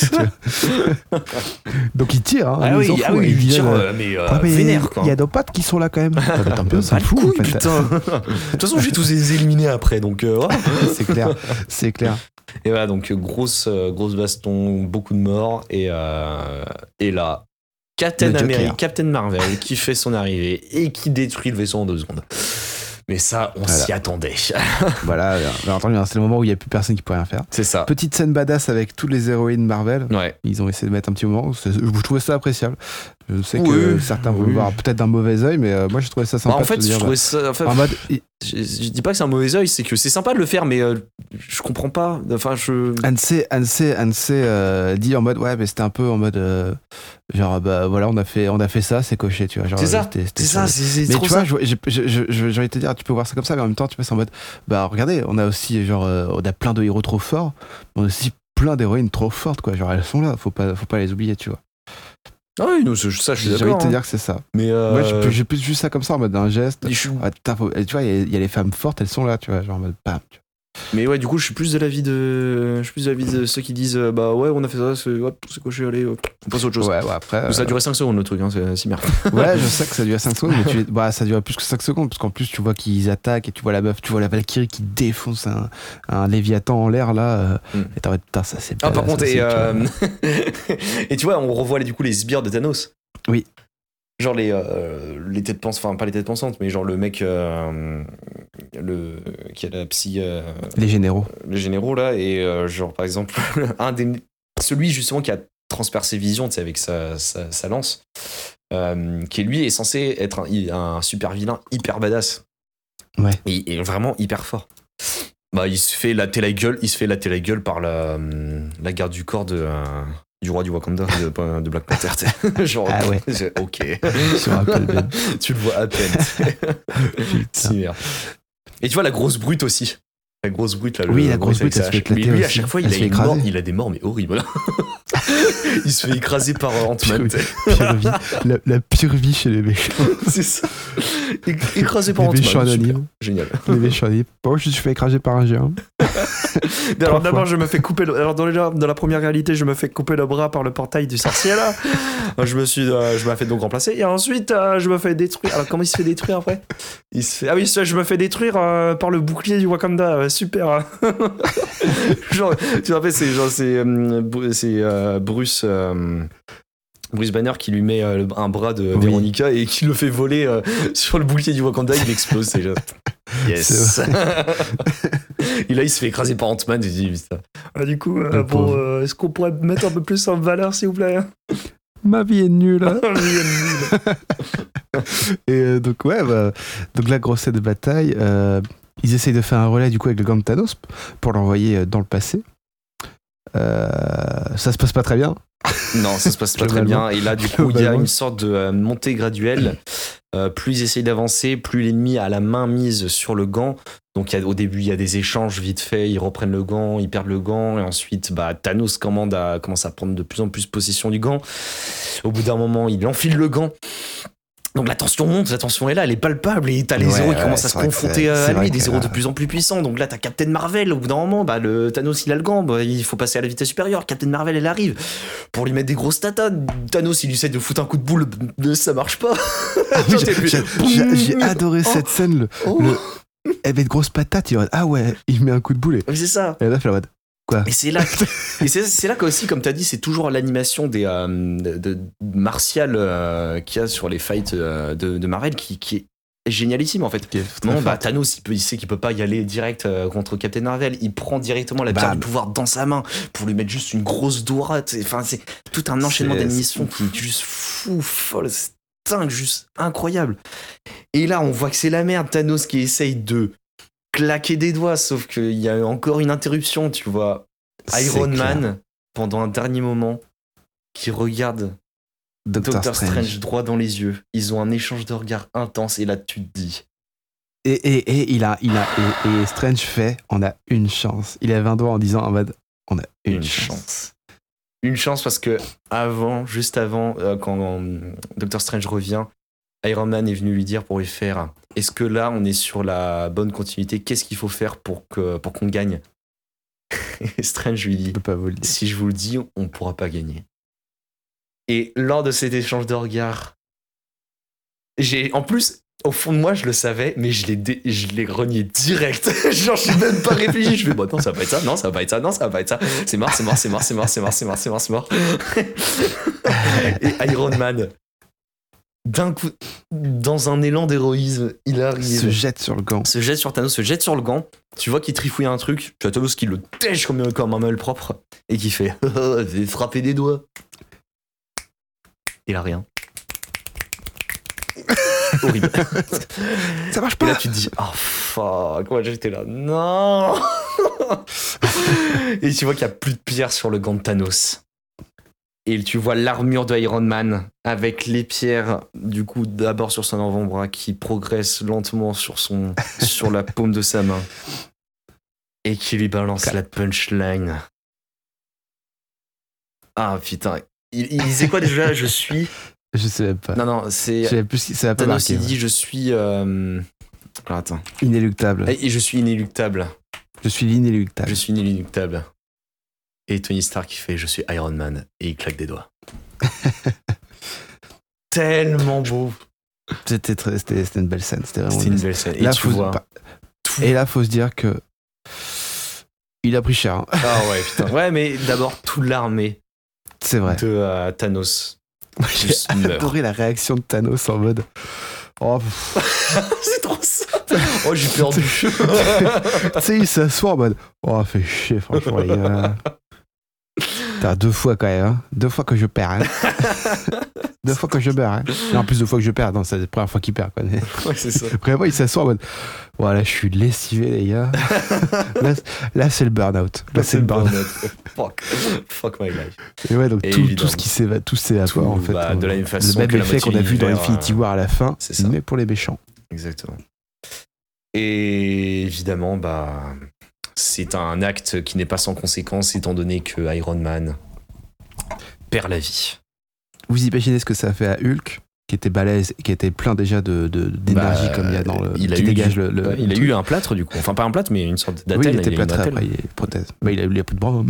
Donc il tire. Hein, Ah oui, il dit, tire, mais vénère, quoi. Il y a nos potes qui sont là quand même. Tant pis, Pas c'est le fou. couille, En fait. putain. De toute façon, je vais tous les éliminer après, donc voilà. C'est clair. Et voilà, donc grosse baston, beaucoup de morts, et là, Captain Le Joker. America, Captain Marvel, qui fait son arrivée et qui détruit le vaisseau en 2 secondes. Mais ça, on s'y attendait. Voilà, bien entendu, c'est le moment où il n'y a plus personne qui peut rien faire. C'est ça. Petite scène badass avec toutes les héroïnes Marvel. Ouais. Ils ont essayé de mettre un petit moment. Je trouvais ça appréciable. Je sais que certains vont le voir peut-être d'un mauvais œil, mais moi j'ai trouvé ça sympa. En fait, de se dire, je trouvais ça. Enfin, en mode, je dis pas que c'est un mauvais œil, c'est que c'est sympa de le faire, mais je comprends pas. Enfin, Ansel dit en mode ouais, mais c'était un peu en mode genre bah voilà, on a fait ça, c'est coché, tu vois. Genre, c'est ça. c'était C'est ça. C'est mais trop tu vois, ça. j'ai envie de te dire, tu peux voir ça comme ça, mais en même temps, tu passes en mode bah regardez, on a aussi genre on a plein de héros trop forts, mais on a aussi plein d'héroïnes trop fortes, quoi. Genre elles sont là, faut pas les oublier, tu vois. Ah oui, non, ça, je suis J'ai d'accord. envie de te dire que c'est ça. Mais Moi, j'ai plus juste ça comme ça en mode un geste. je suis- Ah, tu vois, il y a les femmes fortes, elles sont là, tu vois, genre en mode bam. Tu vois. Mais ouais, du coup, je suis plus de l'avis de ceux qui disent bah ouais, on a fait ça, c'est coché, allez, on passe à autre chose. Ouais, après. Ça a duré 5 secondes le truc, hein, c'est si merde. Ouais, je sais que ça dure 5 secondes, mais ça dure plus que 5 secondes, parce qu'en plus, tu vois qu'ils attaquent et tu vois la meuf, tu vois la Valkyrie qui défonce un Léviathan en l'air, là. Et t'as envie de putain, ça c'est Ah, par contre, ça, et tu vois, on revoit du coup les sbires de Thanos. Oui. Genre les têtes pensantes, enfin pas les têtes pensantes, mais genre le mec qui a la psy. Les généraux. Les généraux là, et genre par exemple, celui justement qui a transpercé Vision, tu sais, avec sa lance, qui lui est censé être un super vilain hyper badass. Ouais. Et il est vraiment hyper fort. Bah, il se fait latter la gueule par la garde du corps du roi du Wakanda de Black Panther. Genre, Ah ouais. Ok. Je me rappelle bien. Tu le vois à peine. C'est merde. Et tu vois la grosse brute aussi. La grosse brute là. Oui, la grosse brute, elle se fait éclater. Mais lui, à aussi. chaque fois, Elle se fait écraser. il a des morts, mais horribles. Il se fait écraser par Ant-Man. Pire vie. La pire vie chez les méchants. C'est ça. Écrasé par Les Ant-Man. méchants Super. anonymes. Génial. Les méchants anonymes. Bon, je me suis fait écraser par un géant. Mais alors d'abord, je me fais couper. Alors dans la première réalité, je me fais couper le bras par le portail du sorcier là. Je me fais donc remplacer. Et ensuite, je me fais détruire. Alors comment il se fait détruire après? Ah oui, je me fais détruire par le bouclier du Wakanda. Super. Genre, tu rappelles, c'est Bruce Banner qui lui met un bras de Véronica et qui le fait voler sur le bouclier du Wakanda, il explose. C'est juste... Yes. Et là, il se fait écraser par Ant-Man. Et il dit, putain. Ah, du coup, est-ce qu'on pourrait mettre un peu plus en valeur, s'il vous plaît? Ma vie est nulle. Hein. Ma vie est nulle. Et donc, ouais, donc la grosse scène de bataille, ils essayent de faire un relais du coup avec le gant de Thanos pour l'envoyer dans le passé. Ça se passe pas très bien. Non, ça se passe pas très bien. Et là, du coup, il y a une sorte de montée graduelle. Plus ils essayent d'avancer, plus l'ennemi a la main mise sur le gant. Donc au début, il y a des échanges vite fait. Ils reprennent le gant, ils perdent le gant. Et ensuite, Thanos commence à prendre de plus en plus possession du gant. Au bout d'un moment, il enfile le gant. Donc la tension monte, la tension est là, elle est palpable. Et t'as les héros qui commencent à se confronter à lui, des héros de plus en plus puissants. Donc là, t'as Captain Marvel. Au bout d'un moment, le Thanos, il a le gant. Il faut passer à la vitesse supérieure. Captain Marvel, elle arrive pour lui mettre des grosses tatanes. Thanos, il essaie de foutre un coup de boule. Ça marche pas. J'ai adoré cette scène. Elle met de grosses patates. Il met un coup de boule. Oui, c'est ça. Et là, fait la mode. Quoi. Et c'est là qu'aussi, comme tu as dit, c'est toujours l'animation de martial qu'il y a sur les fights de Marvel qui est génialissime en fait. Non, Thanos, il sait qu'il peut pas y aller direct contre Captain Marvel. Il prend directement la pierre du pouvoir dans sa main pour lui mettre juste une grosse droite. Enfin, c'est tout un enchaînement d'animations qui est juste fou, folle. C'est dingue, juste incroyable. Et là, on voit que c'est la merde. Thanos qui essaye de claquer des doigts, sauf qu'il y a encore une interruption, tu vois. Iron Man, pendant un dernier moment, qui regarde Doctor Strange droit dans les yeux. Ils ont un échange de regards intense, et là, tu te dis... Et Strange fait, on a une chance. Il avait un doigt en disant en mode, on a une chance. Une chance parce que juste avant, quand Doctor Strange revient, Iron Man est venu lui dire pour lui faire: est-ce que là on est sur la bonne continuité? Qu'est-ce qu'il faut faire pour qu'on gagne? Et Strange lui dit Je peux pas vous le dire. si je vous le dis, on pourra pas gagner. Et lors de cet échange de regards, en plus, au fond de moi, je le savais, mais je l'ai renié direct. Genre, je n'ai même pas réfléchi. Je fais, bon, non, ça va pas être ça, non, ça va pas être ça, non, ça va pas être ça. C'est mort. Et Iron Man, d'un coup, dans un élan d'héroïsme, il arrive. Se jette sur le gant. Se jette sur Thanos, se jette sur le gant. Tu vois qu'il trifouille un truc. Tu as Thanos qui le tèche comme un mail propre et qui fait je vais frapper des doigts. Il a rien. Horrible. Ça marche Et pas. là, tu te dis oh fuck. Moi, j'étais là. Non. Et tu vois qu'il n'y a plus de pierre sur le gant de Thanos. Et tu vois l'armure de Iron Man avec les pierres, du coup, d'abord sur son avant-bras qui progresse lentement sur la paume de sa main. Et qui lui balance la punchline. Ah putain. Il disait quoi déjà? Je suis. Je sais même pas. Non, c'est. Je savais plus ça va pas Thanos, marquer. il dit je suis. Alors attends. Inéluctable. Et je suis inéluctable. Je suis l'inéluctable. Je suis inéluctable. Et Tony Stark qui fait je suis Iron Man et il claque des doigts. Tellement beau. C'était une belle scène. C'était vraiment C'était une belle scène. Et là, tu vois. Et là, faut se dire que il a pris cher. Hein. Ah ouais, putain. Ouais, mais d'abord, toute l'armée C'est vrai. de Thanos. Moi, j'ai Juste meurt. adoré la réaction de Thanos en mode. Oh, C'est trop ça. Oh, j'ai perdu. tu sais, il s'assoit en mode. Oh, fait chier, franchement, les gars. T'as 2 fois quand même. Hein. 2 fois que je perds. Hein. 2 fois que je meurs. Hein. Non, en plus, 2 fois que je perds. Non, c'est la première fois qu'il perd. Quoi. Ouais, c'est ça. Après, moi, il s'assoit en mode. Voilà, je suis lessivé, les gars. Là, c'est le burn-out. Là, c'est le burn-out. Fuck my life. Et ouais, donc Et tout ce qui s'évapore, en fait. Bah, de la même façon le même que la effet qu'on a moitié vu dans l'hiver, Infinity War à la fin, c'est ça. mais pour les méchants. Exactement. Et évidemment, bah, c'est un acte qui n'est pas sans conséquence, étant donné que Iron Man perd la vie. Vous imaginez ce que ça a fait à Hulk, qui était balèze, qui était plein déjà d'énergie comme il y a dans le. Il a qui eu dégage du- le il a truc. eu un plâtre du coup. Enfin, pas un plâtre, mais une sorte d'attelle. Oui, il était a eu une plâtré attelle. après, il est prothèse. Bah, il a plus de bras.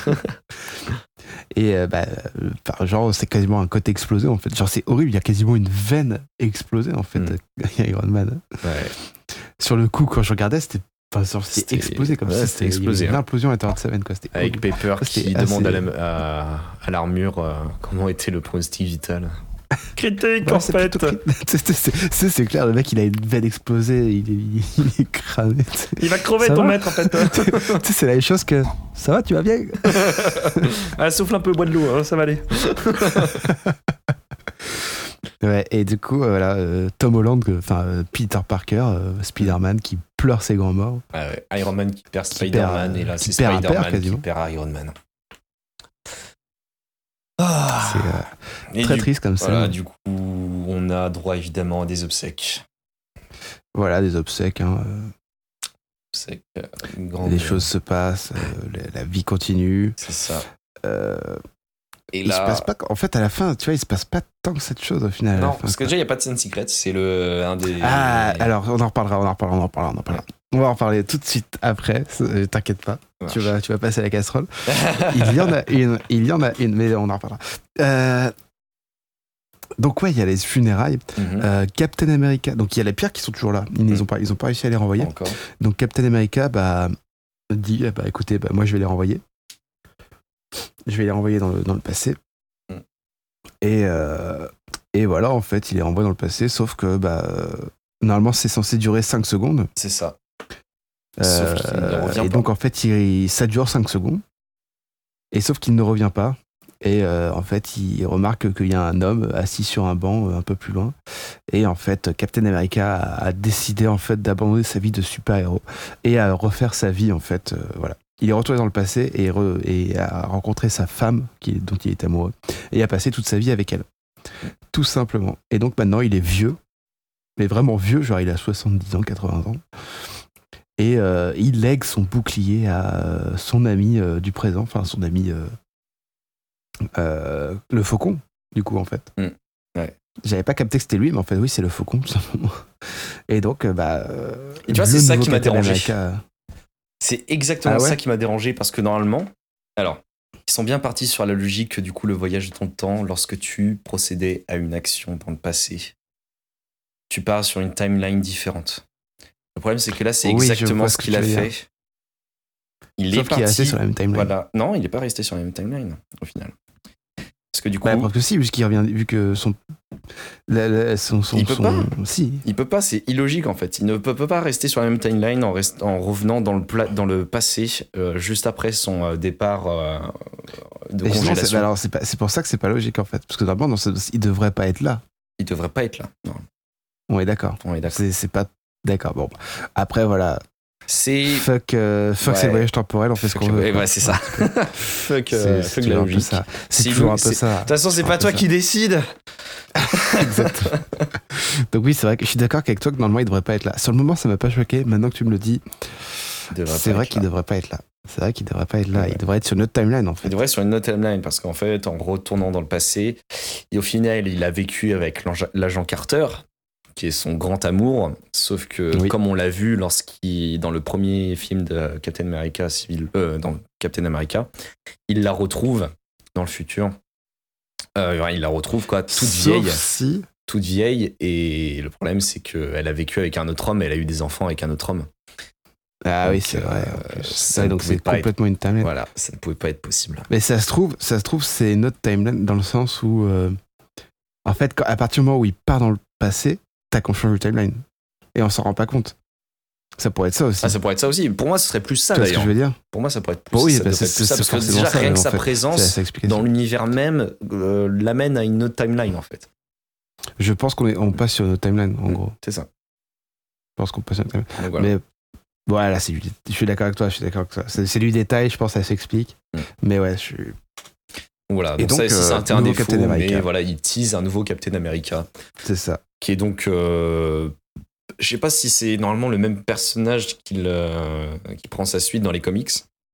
Et genre, c'est quasiment un côté explosé en fait. Genre, c'est horrible, il y a quasiment une veine explosée en fait, Iron Man. Ouais. Sur le coup, quand je regardais, c'était explosé comme ouais, ça. c'était Il y avait explosé, une hein. implosion à l'intérieur de sa veine. Quoi. C'était Avec horrible. Pepper qui C'était demande assez- à l'armure comment était le pronostic vital. Critique Ouais, en c'est fait. plutôt- c'est clair, le mec il a une veine explosée, il est cramé. tu sais. Il va crever Ça ton va maître en fait. Tu sais, c'est la même chose que ça va, tu vas bien. Ah, souffle un peu, bois de l'eau, hein, ça va aller. Ouais, et du coup, voilà, Tom Holland, Peter Parker, Spider-Man qui pleure ses grands morts. Ah ouais, Iron Man qui perd Qui Spider-Man, perd, et là qui c'est perd un père, Spider-Man qui quasiment. perd Iron Man. C'est Et très du- triste comme ça. Voilà, du coup, on a droit évidemment à des obsèques. Voilà, des obsèques. Hein, Obsèques, une grande- les choses se passent, la vie continue. C'est ça. Euh, Et il se passe pas. En fait, à la fin, tu vois, il se passe pas tant que cette chose au final. à la Non, fin, parce que quoi. déjà, il n'y a pas de scène secrète. C'est un des. Ah, alors on en reparlera. On va en reparler tout de suite après. T'inquiète pas. Ça Tu marche. vas passer à la casserole. Il y en a une, mais on en reparlera. Donc ouais, il y a les funérailles. Mhm. Captain America. Donc il y a les pierres qui sont toujours là. Ils ont pas réussi à les renvoyer. Encore. Donc Captain America dit écoutez, moi je vais les renvoyer. Je vais les renvoyer dans le passé. Mm. Et voilà, en fait, il les renvoie dans le passé, sauf que normalement c'est censé durer 5 secondes. C'est ça. Sauf qu'il ne revient et pas. donc en fait, ça dure 5 secondes. Et sauf qu'il ne revient pas. Et en fait, il remarque qu'il y a un homme assis sur un banc un peu plus loin. Et en fait, Captain America a décidé en fait d'abandonner sa vie de super-héros et à refaire sa vie en fait. Voilà. Il est retourné dans le passé et a rencontré sa femme dont il est amoureux et a passé toute sa vie avec elle. Tout simplement. Et donc maintenant, il est vieux, mais vraiment vieux, genre il a 70 ans, 80 ans. Et il lègue son bouclier à son ami du présent, enfin son ami le faucon, du coup, en fait. Ouais. J'avais pas capté que c'était lui, mais en fait, oui, c'est le faucon, tout simplement. Et donc, Et tu vois, c'est ça qui m'a dérangé. C'est exactement Ah ouais ça qui m'a dérangé parce que normalement, alors, ils sont bien partis sur la logique que du coup, le voyage dans le temps, lorsque tu procédais à une action dans le passé, tu pars sur une timeline différente. Le problème, c'est que là, c'est Oui, je exactement vois ce ce que qu'il tu a veux dire. fait. Il Sauf est qu'il est resté parti. sur la même timeline. Voilà. Non, il n'est pas resté sur la même timeline, au final. Parce que du coup, Bah, parce que si, vu qu'il revient, vu que son. Il peut pas. Si. il peut pas, c'est illogique en fait. Il ne peut pas rester sur la même timeline en revenant dans le passé juste après son départ de Et justement, congélation. alors, c'est pour ça que c'est pas logique en fait. Parce que normalement, il devrait pas être là. Il devrait pas être là. Non, On est d'accord. on est d'accord. C'est pas. D'accord, bon. Après, voilà. C'est Fuck, Ouais. c'est le voyage temporel, on fait ce qu'on veut. Ouais, quoi. c'est ça. fuck, C'est fuck toujours la un peu logique. ça. C'est C'est toujours un lou- peu c'est- ça. De toute façon, c'est un pas peu toi ça. qui décide. Exactement. Donc oui, c'est vrai que je suis d'accord avec toi que normalement il devrait pas être là. Sur le moment, ça m'a pas choqué. Maintenant que tu me le dis, c'est vrai qu'il devrait pas être là. C'est vrai qu'il devrait pas être là. Ouais. Il devrait être sur notre timeline en fait. Il devrait être sur une autre timeline parce qu'en fait, en retournant dans le passé, et au final, il a vécu avec l'agent Carter, qui est son grand amour. Sauf que, Oui. comme on l'a vu dans le premier film de Captain America dans Captain America, il la retrouve dans le futur. Il la retrouve toute vieille. Et le problème, c'est qu'elle a vécu avec un autre homme. Elle a eu des enfants avec un autre homme. Ah Donc, oui, c'est vrai. En plus. ça Ouais, ne donc pouvait c'est pas complètement une timeline. Voilà, ça ne pouvait pas être possible. Mais ça se trouve, c'est notre timeline dans le sens où, en fait, à partir du moment où il part dans le passé, t'as qu'on change de timeline. Et on s'en rend pas compte. Ça pourrait être ça aussi. Ah, ça pourrait être ça aussi. Pour moi, ce serait plus ça Tu vois ce que d'ailleurs. je veux dire? Pour moi, ça pourrait être plus, Bon, oui, ça bah, devrait être plus ça. Parce que forcément déjà, ça, rien mais que en sa fait, présence c'est sa explication. dans l'univers même l'amène à une autre timeline en fait. Je pense qu'on passe sur notre timeline, en gros. C'est ça. Je pense qu'on passe sur notre timeline. Donc, voilà. Mais voilà, je suis d'accord avec toi. C'est du détail, je pense que ça s'explique. Mais ouais, je suis. Voilà, Et donc ça, donc, ça c'était un nouveau défaut, Captain America. mais voilà, il tease un nouveau Captain America, C'est ça. qui est donc, je sais pas si c'est normalement le même personnage qui prend sa suite dans les comics,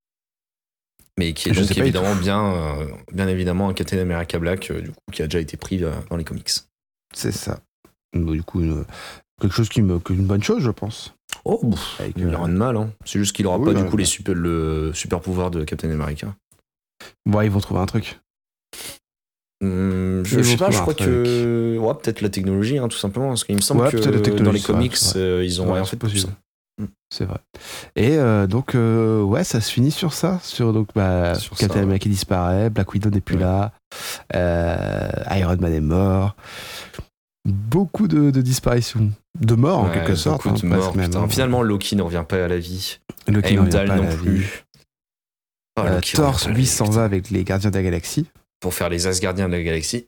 mais qui est Je donc sais pas du évidemment bien évidemment un Captain America Black, du coup, qui a déjà été pris dans les comics. C'est ça. Donc, du coup, quelque chose une bonne chose, je pense. Oh, Avec, il n'y a rien de mal, hein. C'est juste qu'il aura oui, pas du ouais, coup ouais. le super pouvoir de Captain America. Bon, ils vont trouver un truc. Je Ils sais vont pas, je trouver crois un que. Ouais, peut-être la technologie, hein, tout simplement. Parce qu'il me semble Ouais, que peut-être la technologie, dans les c'est vrai, comics, c'est vrai. ils ont Ouais, rien c'est fait de plus. possible. C'est vrai. Et donc, ouais, ça se finit sur ça. Sur donc, Sur Captain ça, America qui disparaît, Black Widow n'est plus Ouais. là, Iron Man est mort. Beaucoup de disparitions. De morts, en Ouais, quelque sorte. beaucoup de hein, presque morts, même, putain. hein. Finalement, Loki ne revient pas à la vie. Loki ne revient Heimdall pas à non la vie. plus. Oh, Loki Thor, revient pas à la lui, vie, s'en putain. va avec les Gardiens de la Galaxie. Pour faire les Asgardiens de la galaxie.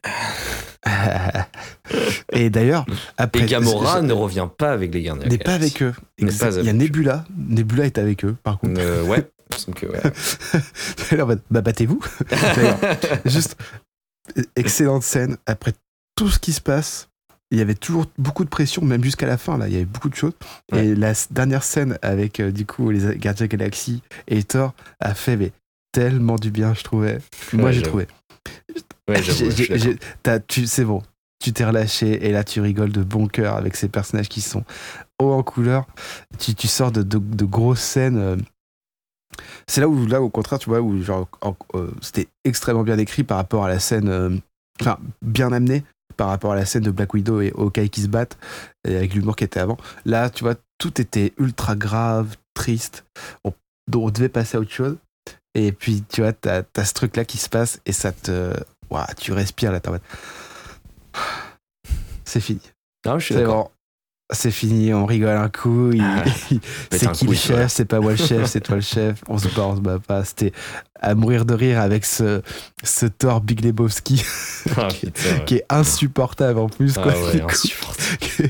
Et d'ailleurs, après. Et Gamora ne revient pas avec les Gardiens de la n'est pas galaxie. avec eux. N'est pas Il y a avec eux. Nebula. Nebula est avec eux, par contre. Ouais. Il me semble que, ouais. Alors, bah, battez-vous. D'ailleurs, juste, excellente scène. Après tout ce qui se passe, il y avait toujours beaucoup de pression, même jusqu'à la fin. Là, il y avait beaucoup de choses. Ouais. Et la dernière scène avec, du coup, les Gardiens de la Galaxie et Thor a fait tellement du bien, je trouvais. Moi, Ouais, j'ai j'avoue. trouvé. Ouais, j'avoue. je suis d'accord. C'est bon. Tu t'es relâché et là, tu rigoles de bon cœur avec ces personnages qui sont haut en couleur. Tu sors de grosses scènes. C'est là, au contraire, tu vois, où genre, c'était extrêmement bien écrit par rapport à la scène, enfin, bien amené par rapport à la scène de Black Widow et Hawkeye qui se battent, et avec l'humour qui était avant. Là, tu vois, tout était ultra grave, triste. On devait passer à autre chose. Et puis, tu vois, t'as ce truc-là qui se passe et ça te. Ouah, tu respires là, t'es en mode, c'est fini. Non, je suis C'est d'accord. bon. C'est fini, on rigole un coup. C'est un qui coup, le et voilà. chef? C'est pas moi le chef, c'est toi le chef. On se bat pas. C'était à mourir de rire avec ce Thor Big Lebowski Ah, putain, ouais. qui est insupportable en plus. Ah Quoi. ouais, Du coup, insupportable.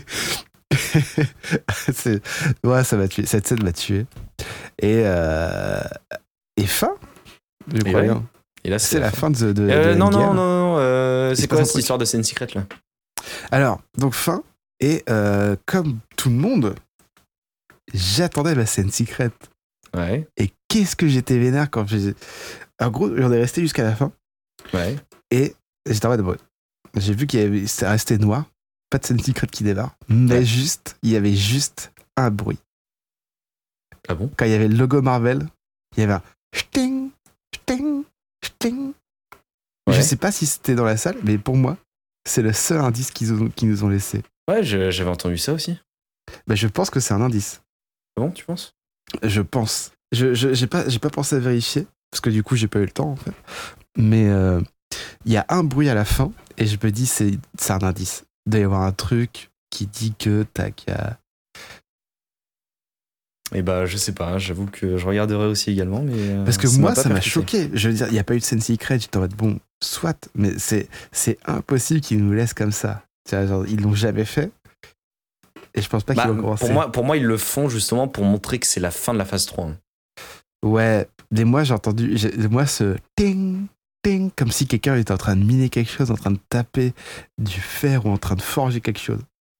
ouais, ça m'a tué. Cette scène m'a tué. Et fin, je Et crois ouais. bien. Et là, C'est la fin de non, Endgame. c'est C'est quoi pas cette son histoire de scène secrète là? Alors, donc fin. Et comme tout le monde, j'attendais la scène secrète. Ouais, Et qu'est-ce que j'étais vénère quand j'ai. En gros, j'en ai resté jusqu'à la fin. ouais. Et j'étais en mode, bon, j'ai vu c'était resté noir. Pas de scène secrète qui démarre. Mais Ouais. il y avait juste un bruit. Ah bon? Quand il y avait le logo Marvel, il y avait un ch'ting, ch'ting, ch'ting. Ouais. Je sais pas si c'était dans la salle, mais pour moi, c'est le seul indice qu'ils nous ont laissé. Ouais, j'avais entendu ça aussi. Bah, je pense que c'est un indice. Ah bon, tu penses? Je pense. J'ai pas pensé à vérifier, parce que du coup, j'ai pas eu le temps, en fait. Mais il y a un bruit à la fin, et je me dis, c'est un indice. Il doit y avoir un truc qui dit que t'as qu'à... Et bah, je sais pas, j'avoue que je regarderai aussi également, mais. Parce que ça moi, m'a pas ça m'a percuté. choqué. Je veux dire, il n'y a pas eu de scène secret. J'étais en mode, bon, soit, mais c'est impossible qu'ils nous laissent comme ça. Tu vois, genre, ils l'ont jamais fait. Et je pense pas qu'ils vont commencer. Pour moi, ils le font justement pour montrer que c'est la fin de la phase 3. hein. Ouais, mais moi, j'ai entendu, moi, ce ting, ting, comme si quelqu'un était en train de miner quelque chose, en train de taper du fer ou en train de forger quelque chose.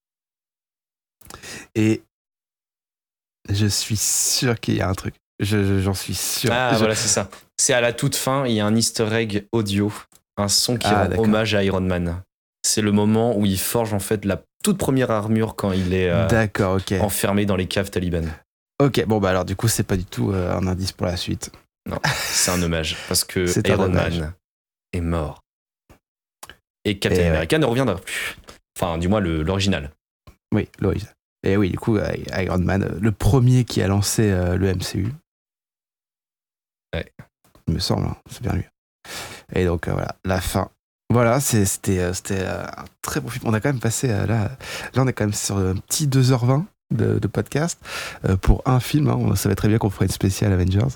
Et je suis sûr qu'il y a un truc. J'en suis sûr. Ah, voilà, c'est ça. C'est à la toute fin, il y a un easter egg audio, un son qui rend d'accord. hommage à Iron Man. C'est le moment où il forge en fait la toute première armure quand il est D'accord, ok. enfermé dans les caves talibanes. Ok, bon, bah alors, du coup, c'est pas du tout un indice pour la suite. Non, c'est un hommage parce que C'est un Iron hommage. Man est mort. Et Captain Et America ne reviendra plus. Enfin, du moins l'original. Oui, Loïs. Et oui, du coup, Iron Man, le premier qui a lancé le MCU. Ouais. Il me semble, hein, c'est bien lui. Et donc, voilà, la fin. Voilà, c'était un très bon film. On a quand même passé, là, on est quand même sur un petit 2h20 de podcast pour un film. Hein. On savait très bien qu'on ferait une spéciale Avengers.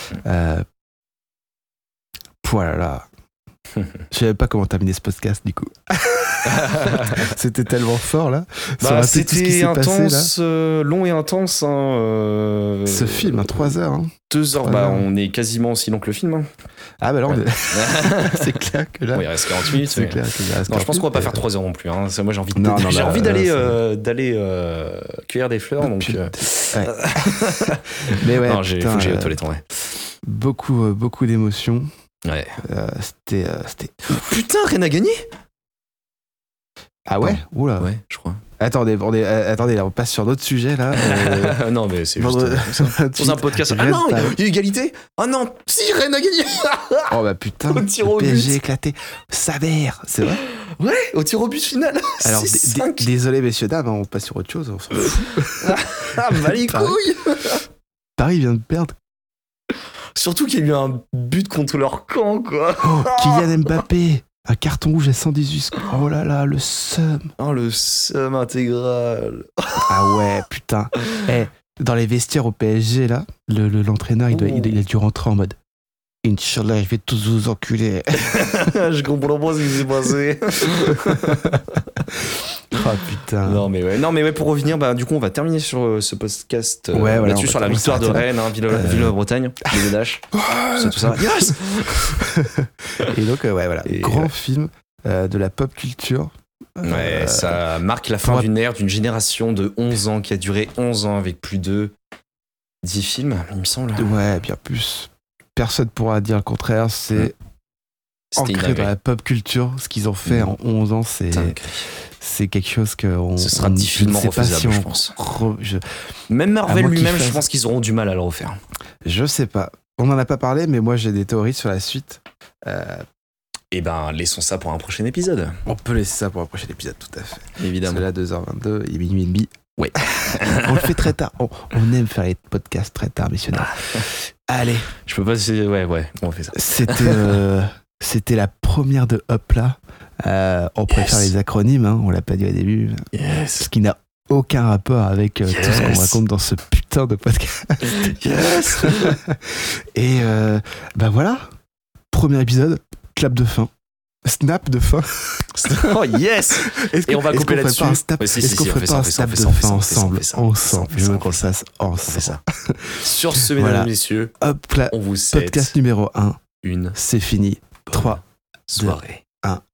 Voilà, là. Je savais pas comment terminer ce podcast, du coup. C'était tellement fort, là. Bah, c'était intense, long et intense. Hein, Ce film, hein, 3 heures. Hein. 2 heures, bah, on est quasiment aussi long que le film. Hein. Ah, bah là, c'est clair que là. Oui, il reste 40 minutes. C'est mais... clair que là, non, je pense qu'on va pas faire 3 heures non plus. Hein. Moi, j'ai envie d'aller cueillir des fleurs. Donc, ouais. Mais ouais, non, faut que j'aille aux toilettes, ouais. Beaucoup d'émotions. Ouais. C'était. Putain, Ren a gagné? Ah ouais? Oula. Ouais, je crois. Attendez, là, on passe sur d'autres sujets là. Non, mais c'est juste. Dans un podcast. Ah non, il y a eu égalité. Ah non, si Ren a gagné. Oh bah putain, au tir au PSG but. éclaté. Sa mère, c'est vrai? Ouais, au tir au but final. Alors, désolé messieurs, dames, on passe sur autre chose. On s'en fout. Ah, bah les couilles. Paris vient de perdre. Surtout qu'il y a eu un but contre leur camp, quoi. Oh, Kylian Mbappé. Un carton rouge à 118. Oh là là, le seum. Oh, le seum intégral. Ah ouais, putain. Dans les vestiaires au PSG, là, l'entraîneur, il a dû rentrer en mode Inch'Allah, je vais tous vous enculer. Je comprends pas ce qui s'est passé. Oh putain. Non mais ouais, pour revenir, bah, du coup, on va terminer sur ce podcast là-dessus, sur la victoire de Rennes, hein, Ville-Bretagne, les ZH. C'est tout ça. Yes. Et donc, ouais, voilà. Grand film de la pop culture. Ouais, ça marque la fin d'une ère, d'une génération de 11 ans qui a duré 11 ans avec plus de 10 films, il me semble. Ouais, bien plus. Personne pourra dire le contraire, c'est ancré dans la pop culture. Ce qu'ils ont fait en 11 ans, c'est quelque chose que ce sera difficilement refaisable, je pense. Même Marvel lui-même, je pense qu'ils auront du mal à le refaire. Je sais pas. On n'en a pas parlé, mais moi j'ai des théories sur la suite. Eh ben, laissons ça pour un prochain épisode. On peut laisser ça pour un prochain épisode, tout à fait. Évidemment. C'est là 2h22, il est minuit et demi. Ouais. On le fait très tard. On aime faire les podcasts très tard, messieurs. Allez. Je peux pas. Ouais, on fait ça. C'était la première de Hop là. On préfère les acronymes, hein, on l'a pas dit au début. Yes. Ce qui n'a aucun rapport avec tout ce qu'on raconte dans ce putain de podcast. Yes. Et bah voilà. Premier épisode, clap de fin. Snap de fin. Oh yes. Et on va couper là-dessus. Est-ce qu'on ferait pas un snap de fin ensemble? Je veux qu'on le fasse ensemble. Sur ce, mesdames et messieurs, hop là, on vous souhaite podcast numéro 1. Une C'est fini. 3 soirée. 1.